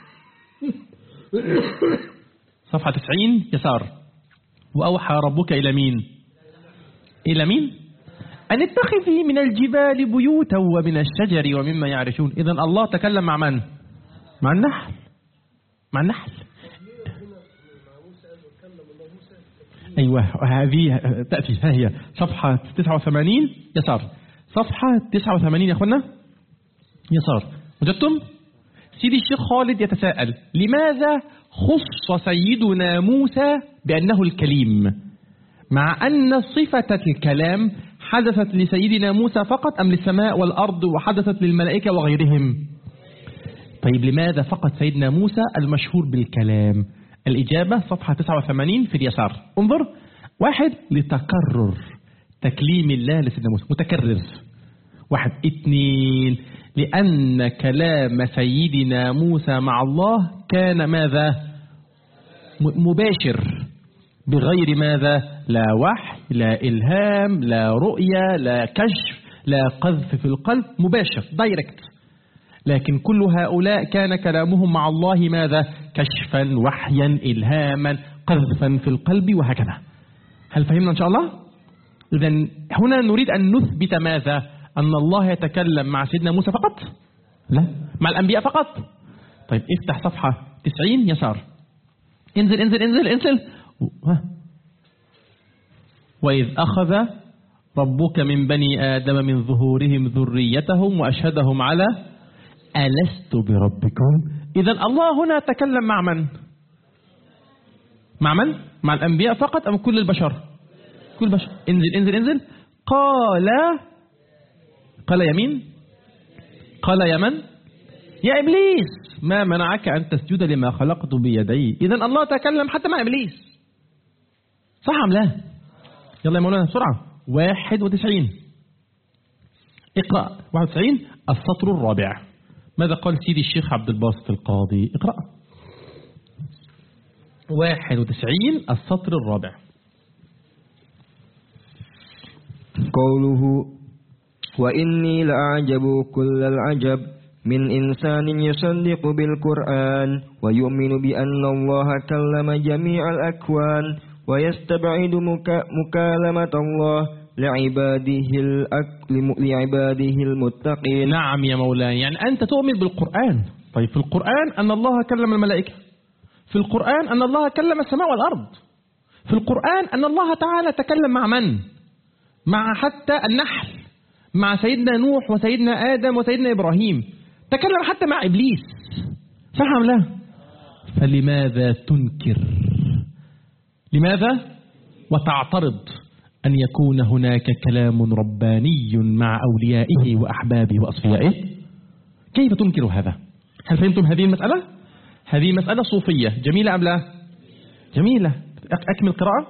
[SPEAKER 1] صفحة 90 يسار. وأوحى ربك إلى مين؟ إلى مين؟ أن اتخذي من الجبال بيوتا ومن الشجر ومما يعرشون. إذن الله تكلم مع من؟ مع النحل. مع النحل. أيوة هذه تأتي، ها هي صفحة 89 يسار. صفحة 89 يا أخوانا يسار. وجدتم؟ سيدي الشيخ خالد يتساءل لماذا خص سيدنا موسى بأنه الكليم، مع أن صفة الكلام حدثت لسيدنا موسى فقط أم للسماء والأرض وحدثت للملائكة وغيرهم؟ طيب لماذا فقط سيدنا موسى المشهور بالكلام؟ الإجابة صفحة 89 في اليسار. انظر. 1 لتكرر تكليم الله لسيدنا موسى متكرر. 1. 2 لأن كلام سيدنا موسى مع الله كان ماذا؟ مباشر بغير ماذا؟ لا وحي لا إلهام لا رؤية لا كشف لا قذف في القلب، مباشر دايركت. لكن كل هؤلاء كان كلامهم مع الله ماذا؟ كشفا وحيا إلهاما قذفا في القلب وهكذا. هل فهمنا إن شاء الله؟ إذن هنا نريد أن نثبت ماذا؟ أن الله يتكلم مع سيدنا موسى فقط؟ لا، مع الأنبياء فقط. طيب افتح صفحة 90 يسار. انزل انزل انزل انزل. وإذ أخذ ربك من بني آدم من ظهورهم ذريتهم وأشهدهم على ألست بربكم. إذن الله هنا تكلم مع من؟ مع من؟ مع الأنبياء فقط أم كل البشر؟ كل البشر. انزل انزل انزل. قال يمين. قال يا من؟ يا إبليس ما منعك أن تسجد لما خلقت بيدي. إذن الله تكلم حتى مع إبليس، صح أم لا؟ يلا يا مولانا بسرعة. 91 اقرأ. 91 السطر الرابع. ماذا قال سيدي الشيخ عبد الباسط القاضي؟ اقرأ. 91 السطر الرابع.
[SPEAKER 2] قوله وإني لأعجب كل العجب من إنسان يصدق بالقرآن ويؤمن بأن الله كلم جميع الأكوان ويستبعد مكالمة الله لعباده المتقين.
[SPEAKER 1] نعم يا مولاي، يعني أنت تؤمن بالقرآن. طيب في القرآن أن الله كلم الملائكة، في القرآن أن الله كلم السماء والأرض، في القرآن أن الله تعالى تكلم مع من؟ مع حتى النحل، مع سيدنا نوح وسيدنا آدم وسيدنا إبراهيم، تكلم حتى مع إبليس، صح أم لا؟ فلماذا تنكر؟ لماذا؟ وتعترض أن يكون هناك كلام رباني مع أوليائه وأحبابه وأصفيائه؟ كيف تنكر هذا؟ هل فهمتم هذه المسألة؟ هذه مسألة صوفية جميلة أم لا؟ جميلة. أكمل قراءة.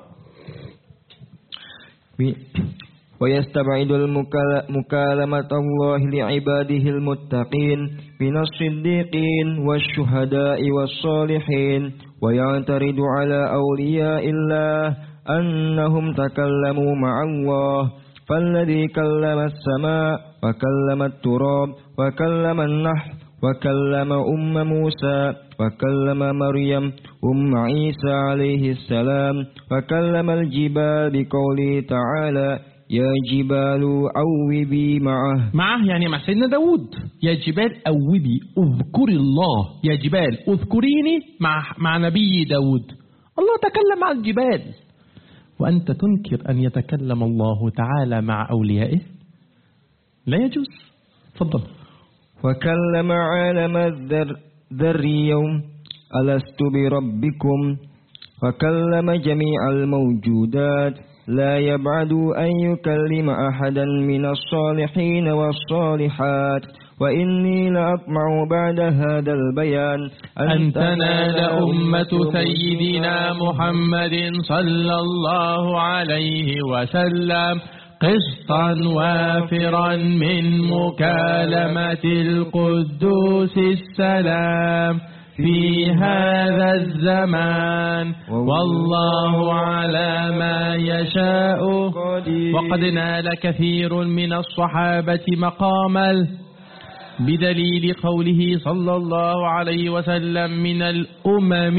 [SPEAKER 2] ويستبعد مكالمة الله لعباده المتقين من الصديقين والشهداء والصالحين ويعترض على أولياء الله أنهم تكلموا مع الله، فالذي كلم السماء وكلم التراب وكلم النحل وكلم موسى وكلم مريم عيسى عليه السلام وكلم الجبال بقوله تعالى يا جبال أوبي
[SPEAKER 1] معه يعني مع سيدنا داود. يا جبال أوبي اذكر الله، يا جبال اذكريني مع نبي داود. الله تكلم مع الجبال، وأنت تنكر أن يتكلم الله تعالى مع أوليائه؟ لا يجوز. تفضل.
[SPEAKER 2] وكلم عالم الذر يوم ألست بربكم، وكلم جميع الموجودات لا يبعد أن يكلم أحدا من الصالحين والصالحات. وإني لأطمع بعد هذا البيان
[SPEAKER 1] أن تنال أمة سيدنا محمد صلى الله عليه وسلم قسطا وافرا من مكالمة القدوس السلام في هذا الزمان، والله على ما يشاء. وقد نال كثير من الصحابة مقاما بدليل قوله صلى الله عليه وسلم من الأمم،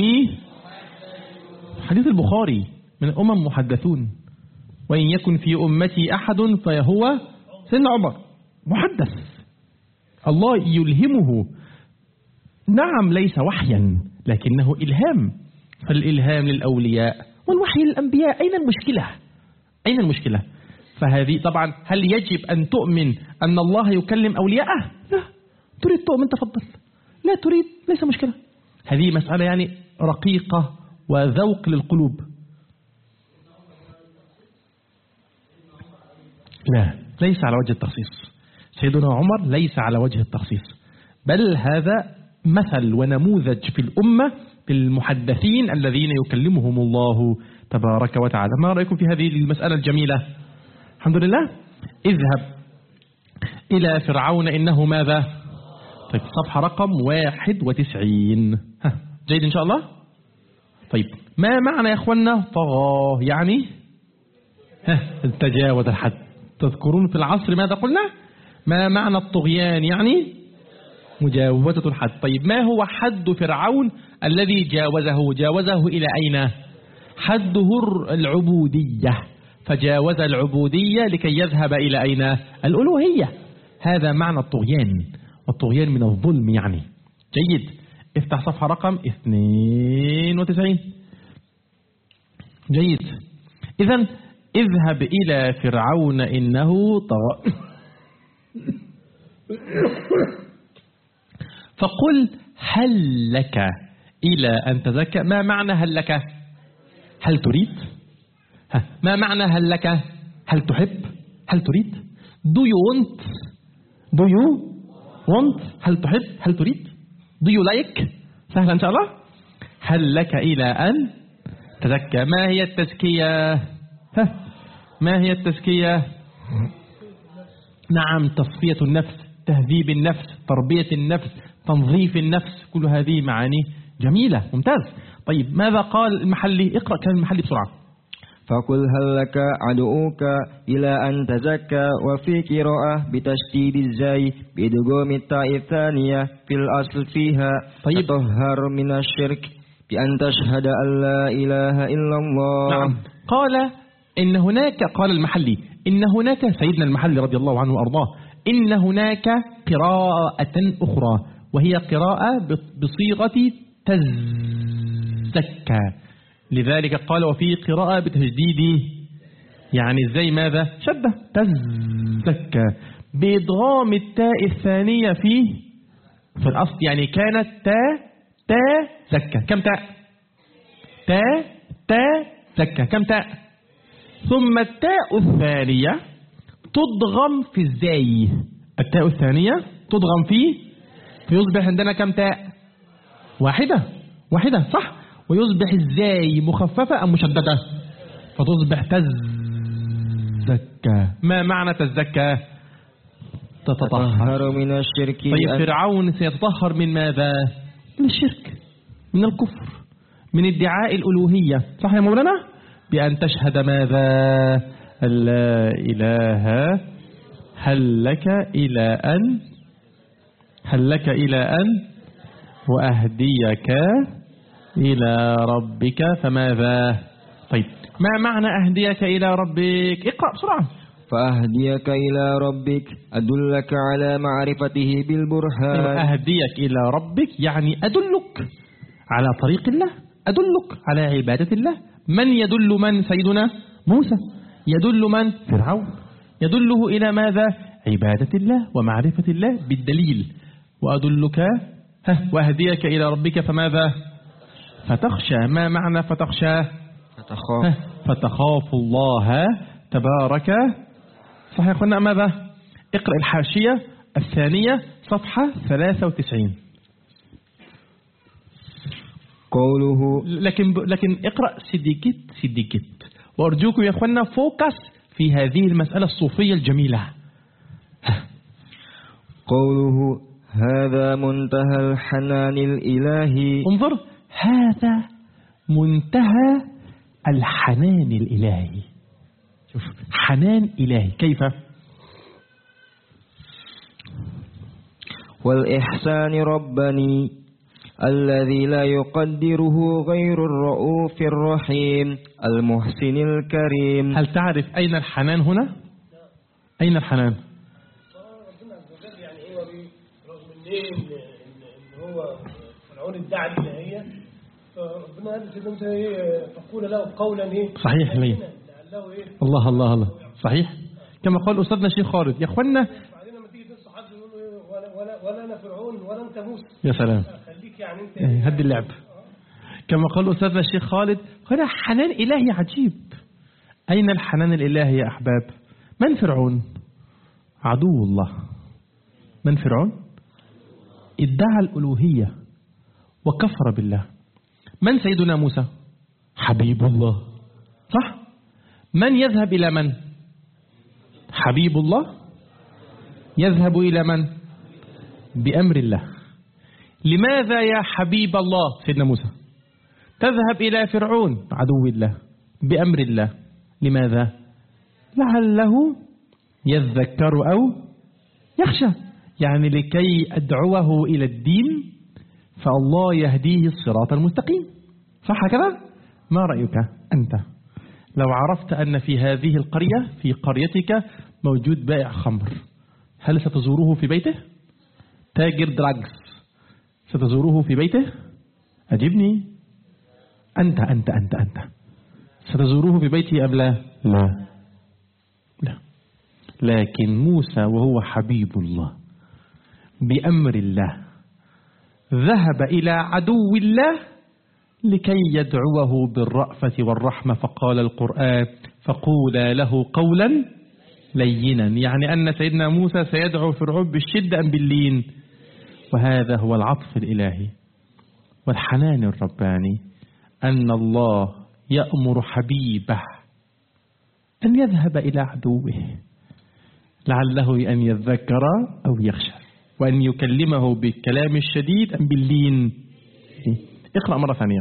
[SPEAKER 1] حديث البخاري، من الأمم محدثون، وإن يكن في أمتي أحد فهو سيدنا عمر محدث الله يلهمه. نعم ليس وحيا لكنه إلهام، فالإلهام للأولياء والوحي للأنبياء. أين المشكلة؟ أين المشكلة؟ فهذه طبعا هل يجب أن تؤمن أن الله يكلم أولياءه؟ لا. تريد تؤمن تفضل، لا تريد ليس مشكلة. هذه مسألة يعني رقيقة وذوق للقلوب. لا، ليس على وجه التخصيص. سيدنا عمر ليس على وجه التخصيص، بل هذا مثل ونموذج في الأمة بالمحدثين الذين يكلمهم الله تبارك وتعالى. ما رأيكم في هذه المسألة الجميلة؟ الحمد لله. اذهب إلى فرعون إنه ماذا؟ طيب صفحة رقم 91. جيد إن شاء الله. طيب ما معنى يا أخوانا طغى؟ يعني تجاوز الحد. تذكرون في العصر ماذا قلنا؟ ما معنى الطغيان؟ يعني مجاوزة الحد. طيب ما هو حد فرعون الذي جاوزه إلى أين؟ حده العبودية، فجاوز العبودية لكي يذهب إلى أين؟ الألوهية. هذا معنى الطغيان، والطغيان من الظلم يعني. جيد. افتح صفحة رقم 92. جيد. إذن اذهب إلى فرعون إنه طغى فقل هل لك إلى أن تزكى. ما معنى هل لك؟ هل تريد؟ ما معنى هل لك؟ هل تحب؟ هل تريد؟ Do you want? Do you want? هل تحب؟ هل تريد؟ Do you like؟ سهل إن شاء الله. هل لك إلى أن تزكى. ما هي التزكية؟ ما هي التزكية؟ نعم تصفية النفس، تهذيب النفس، تربية النفس، تنظيف النفس، كل هذه معاني جميلة. ممتاز. طيب ماذا قال المحلي؟ اقرأ كلام المحلي بسرعة.
[SPEAKER 2] فقل هل لك عدوك إلى أن تزكى. وفي قراءة بتشديد الزاي بإدغام التاء الثانية في الأصل فيها.
[SPEAKER 1] طيب.
[SPEAKER 2] تطهر من الشرك بأن تشهد أن لا إله إلا الله.
[SPEAKER 1] نعم. قال إن هناك، قال المحلي إن هناك، سيدنا المحلي رضي الله عنه وأرضاه، إن هناك قراءة أخرى وهي قراءة بصيغة تزكى، لذلك قال وفي قراءة بتجديد، يعني زي ماذا؟ شدة تزكى بإدغام التاء الثانية في الأصل، يعني كانت تا زكى. كم تاء؟ تا زكى. كم تاء؟ ثم التاء الثانية تضغم في الزاي. التاء الثانية تضغم فيصبح عندنا كم تاء؟ واحدة صح؟ ويصبح الزاي مخففة أم مشددة؟ فتصبح تزكى. ما معنى تزكى؟ تتطهر
[SPEAKER 2] من الشرك.
[SPEAKER 1] طيب فرعون سيتطهر من ماذا؟ من الشرك، من الكفر، من ادعاء الألوهية، صح يا مولانا؟ بأن تشهد ماذا؟ لا إله. هل لك إلى أن وأهديك إلى ربك فماذا؟ طيب ما معنى أهديك إلى ربك؟ اقرأ بسرعة.
[SPEAKER 2] فأهديك إلى ربك أدلك على معرفته بالبرهان.
[SPEAKER 1] أهديك إلى ربك يعني أدلك على طريق الله، أدلك على عبادة الله. من يدل من؟ سيدنا موسى. يدل من؟ فرعون. يدله إلى ماذا؟ عبادة الله ومعرفة الله بالدليل. وأدلك وأهديك إلى ربك فماذا؟ فتخشى. ما معنى فتخشى؟ فتخاف الله تبارك. صحيح قلنا ماذا؟ اقرأ الحاشية الثانية صفحة 93.
[SPEAKER 2] قوله
[SPEAKER 1] لكن اقرأ سيديكت وأرجوكم يا أخوانا فوكس في هذه المسألة الصوفية الجميلة.
[SPEAKER 2] قوله هذا منتهى الحنان الإلهي.
[SPEAKER 1] انظر، هذا منتهى الحنان الإلهي. شوف، حنان إلهي كيف؟
[SPEAKER 2] والإحسان رباني الذي لا يقدره غير الرؤوف الرحيم المحسن الكريم.
[SPEAKER 1] هل تعرف أين الحنان هنا؟ أين الحنان؟
[SPEAKER 3] ربنا عز وجل يعني هو رغم إن هو فرعون ادعى الإلهية، فربنا قال سيدنا موسى تقول له قولا
[SPEAKER 1] صحيح ليه؟ الله الله الله صحيح كما قال أستاذنا الشيخ خالد. يا أخوانا
[SPEAKER 3] بعدين لما تيجي تنصح حد يقول له ولا أنا فرعون ولا أنت موسى.
[SPEAKER 1] يا سلام،
[SPEAKER 3] خليك يعني أنت
[SPEAKER 1] هدي اللعب. كما قال أستاذنا الشيخ خالد، هنا حنان إلهي عجيب. أين الحنان الإلهي يا أحباب؟ من فرعون؟ عدو الله. من فرعون؟ ادعى الألوهية وكفر بالله. من سيدنا موسى؟ حبيب الله. صح؟ من يذهب إلى من؟ حبيب الله يذهب إلى من؟ بأمر الله. لماذا يا حبيب الله سيدنا موسى تذهب إلى فرعون عدو الله بأمر الله؟ لماذا؟ لعله يذكر أو يخشى، يعني لكي أدعوه إلى الدين فالله يهديه الصراط المستقيم. صح كذا؟ ما رأيك أنت لو عرفت أن في هذه القرية في قريتك موجود بائع خمر، هل ستزوره في بيته؟ تاجر دراجز ستزوره في بيته؟ أجبني. أنت ستزوره في بيته أم لا؟ لا. لكن موسى وهو حبيب الله بأمر الله ذهب إلى عدو الله لكي يدعوه بالرأفة والرحمة. فقال القرآن فقولا له قولا لينا، يعني أن سيدنا موسى سيدعو فرعون بالشدة أم باللين؟ وهذا هو العطف الإلهي والحنان الرباني، أن الله يأمر حبيبه أن يذهب إلى عدوه لعله أن يذكر أو يخشى، وأن يكلمه بالكلام الشديد أم باللين. اقرأ مرة ثانية.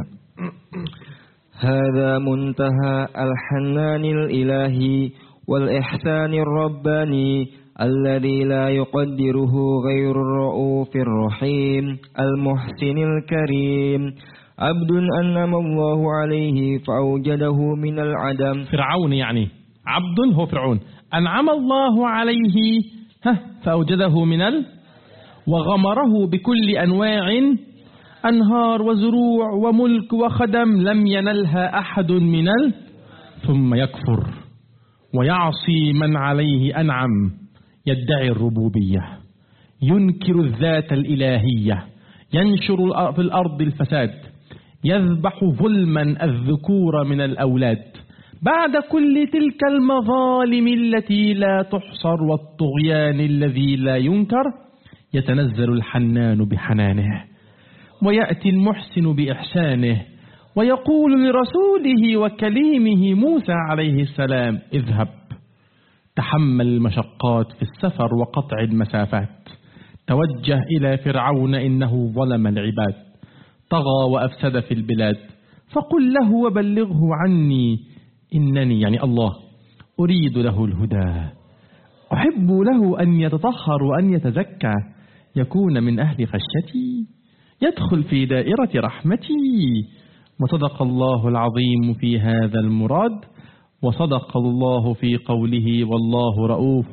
[SPEAKER 2] هذا منتهى الحنان الإلهي والإحسان الرباني الذي لا يقدره غير الرؤوف الرحيم المحسن الكريم. عبد أنعم الله عليه فأوجده من العدم.
[SPEAKER 1] فرعون يعني عبد هو فرعون، أنعم الله عليه فأوجده من وغمره بكل أنواع أنهار وزروع وملك وخدم لم ينلها أحد من ثم يكفر ويعصي من عليه أنعم، يدعي الربوبية، ينكر الذات الإلهية، ينشر في الأرض الفساد، يذبح ظلما الذكور من الأولاد. بعد كل تلك المظالم التي لا تحصر والطغيان الذي لا ينكر يتنزل الحنان بحنانه، ويأتي المحسن بإحسانه، ويقول لرسوله وكليمه موسى عليه السلام اذهب تحمل المشقات في السفر وقطع المسافات، توجه إلى فرعون إنه ظلم العباد طغى وأفسد في البلاد، فقل له وبلغه عني إنني يعني الله أريد له الهدى، أحب له أن يتطهر وأن يتزكى، يكون من أهل خشيتي، يدخل في دائرة رحمتي. وصدق الله العظيم في هذا المراد، وصدق الله في قوله والله رؤوف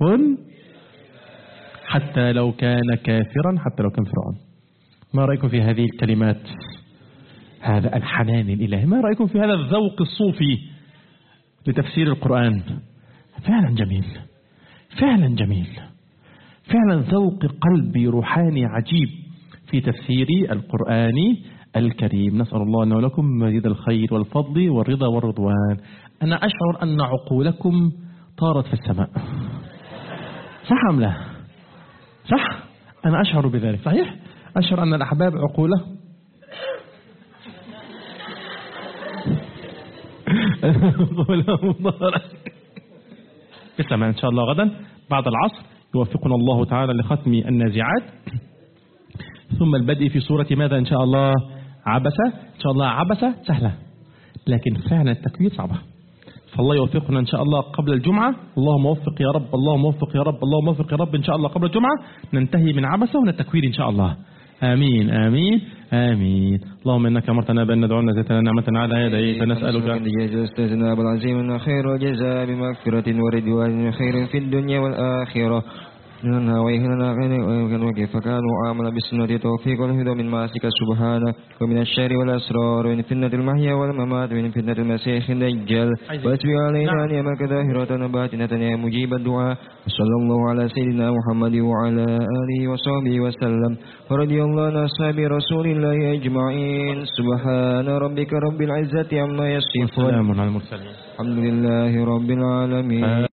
[SPEAKER 1] حتى لو كان كافرا، حتى لو كان فرعون. ما رأيكم في هذه الكلمات؟ هذا الحنان الإلهي. ما رأيكم في هذا الذوق الصوفي لتفسير القرآن؟ فعلا جميل، فعلا جميل، فعلا ذوق قلبي روحاني عجيب في تفسير القرآن الكريم. نسأل الله أنه لكم مزيد الخير والفضل والرضا والرضوان. أنا أشعر أن عقولكم طارت في السماء، صح أم لا؟ صح؟ أنا أشعر بذلك، صحيح؟ أشعر أن الأحباب عقوله في السماء. إن شاء الله غدا بعد العصر يوفقنا الله تعالى لختم النازعات، ثم البدء في سورة ماذا إن شاء الله؟ عبسة. إن شاء الله عبسة سهلة، لكن فعلا التكوير صعبة. فالله يوفقنا إن شاء الله قبل الجمعة. اللهم وفق يا رب، اللهم وفق يا رب، اللهم وفق يا رب. إن شاء الله قبل الجمعة ننتهي من عبسة ونتكوير إن شاء الله. آمين آمين آمين. اللهم إنك أمرتنا بأن ندعونا زيتنا نعمة على يديك، نسألك
[SPEAKER 2] أستاذنا أبو العظيم خير الجزاء بمغفرة ورضوان خير في الدنيا والآخرة. لنا وإهلنا غير وكيف كانوا آمنا بالسنة توفيق والهدى من معصيك سبحانه، ومن الشر والأسرار، ومن فتنة المحيا والممات، ومن فتنة المسيح الدجال. واسبغ علينا نعمك ظاهرة باطنة يا مجيب الدعاء. صلى الله على سيدنا محمد وعلى آله وصحبه وسلم، ورضي الله عن أصحاب رسول الله أجمعين. سبحان ربك رب العزة عما يصفون،
[SPEAKER 1] وسلام على المرسلين،
[SPEAKER 2] الحمد لله رب العالمين.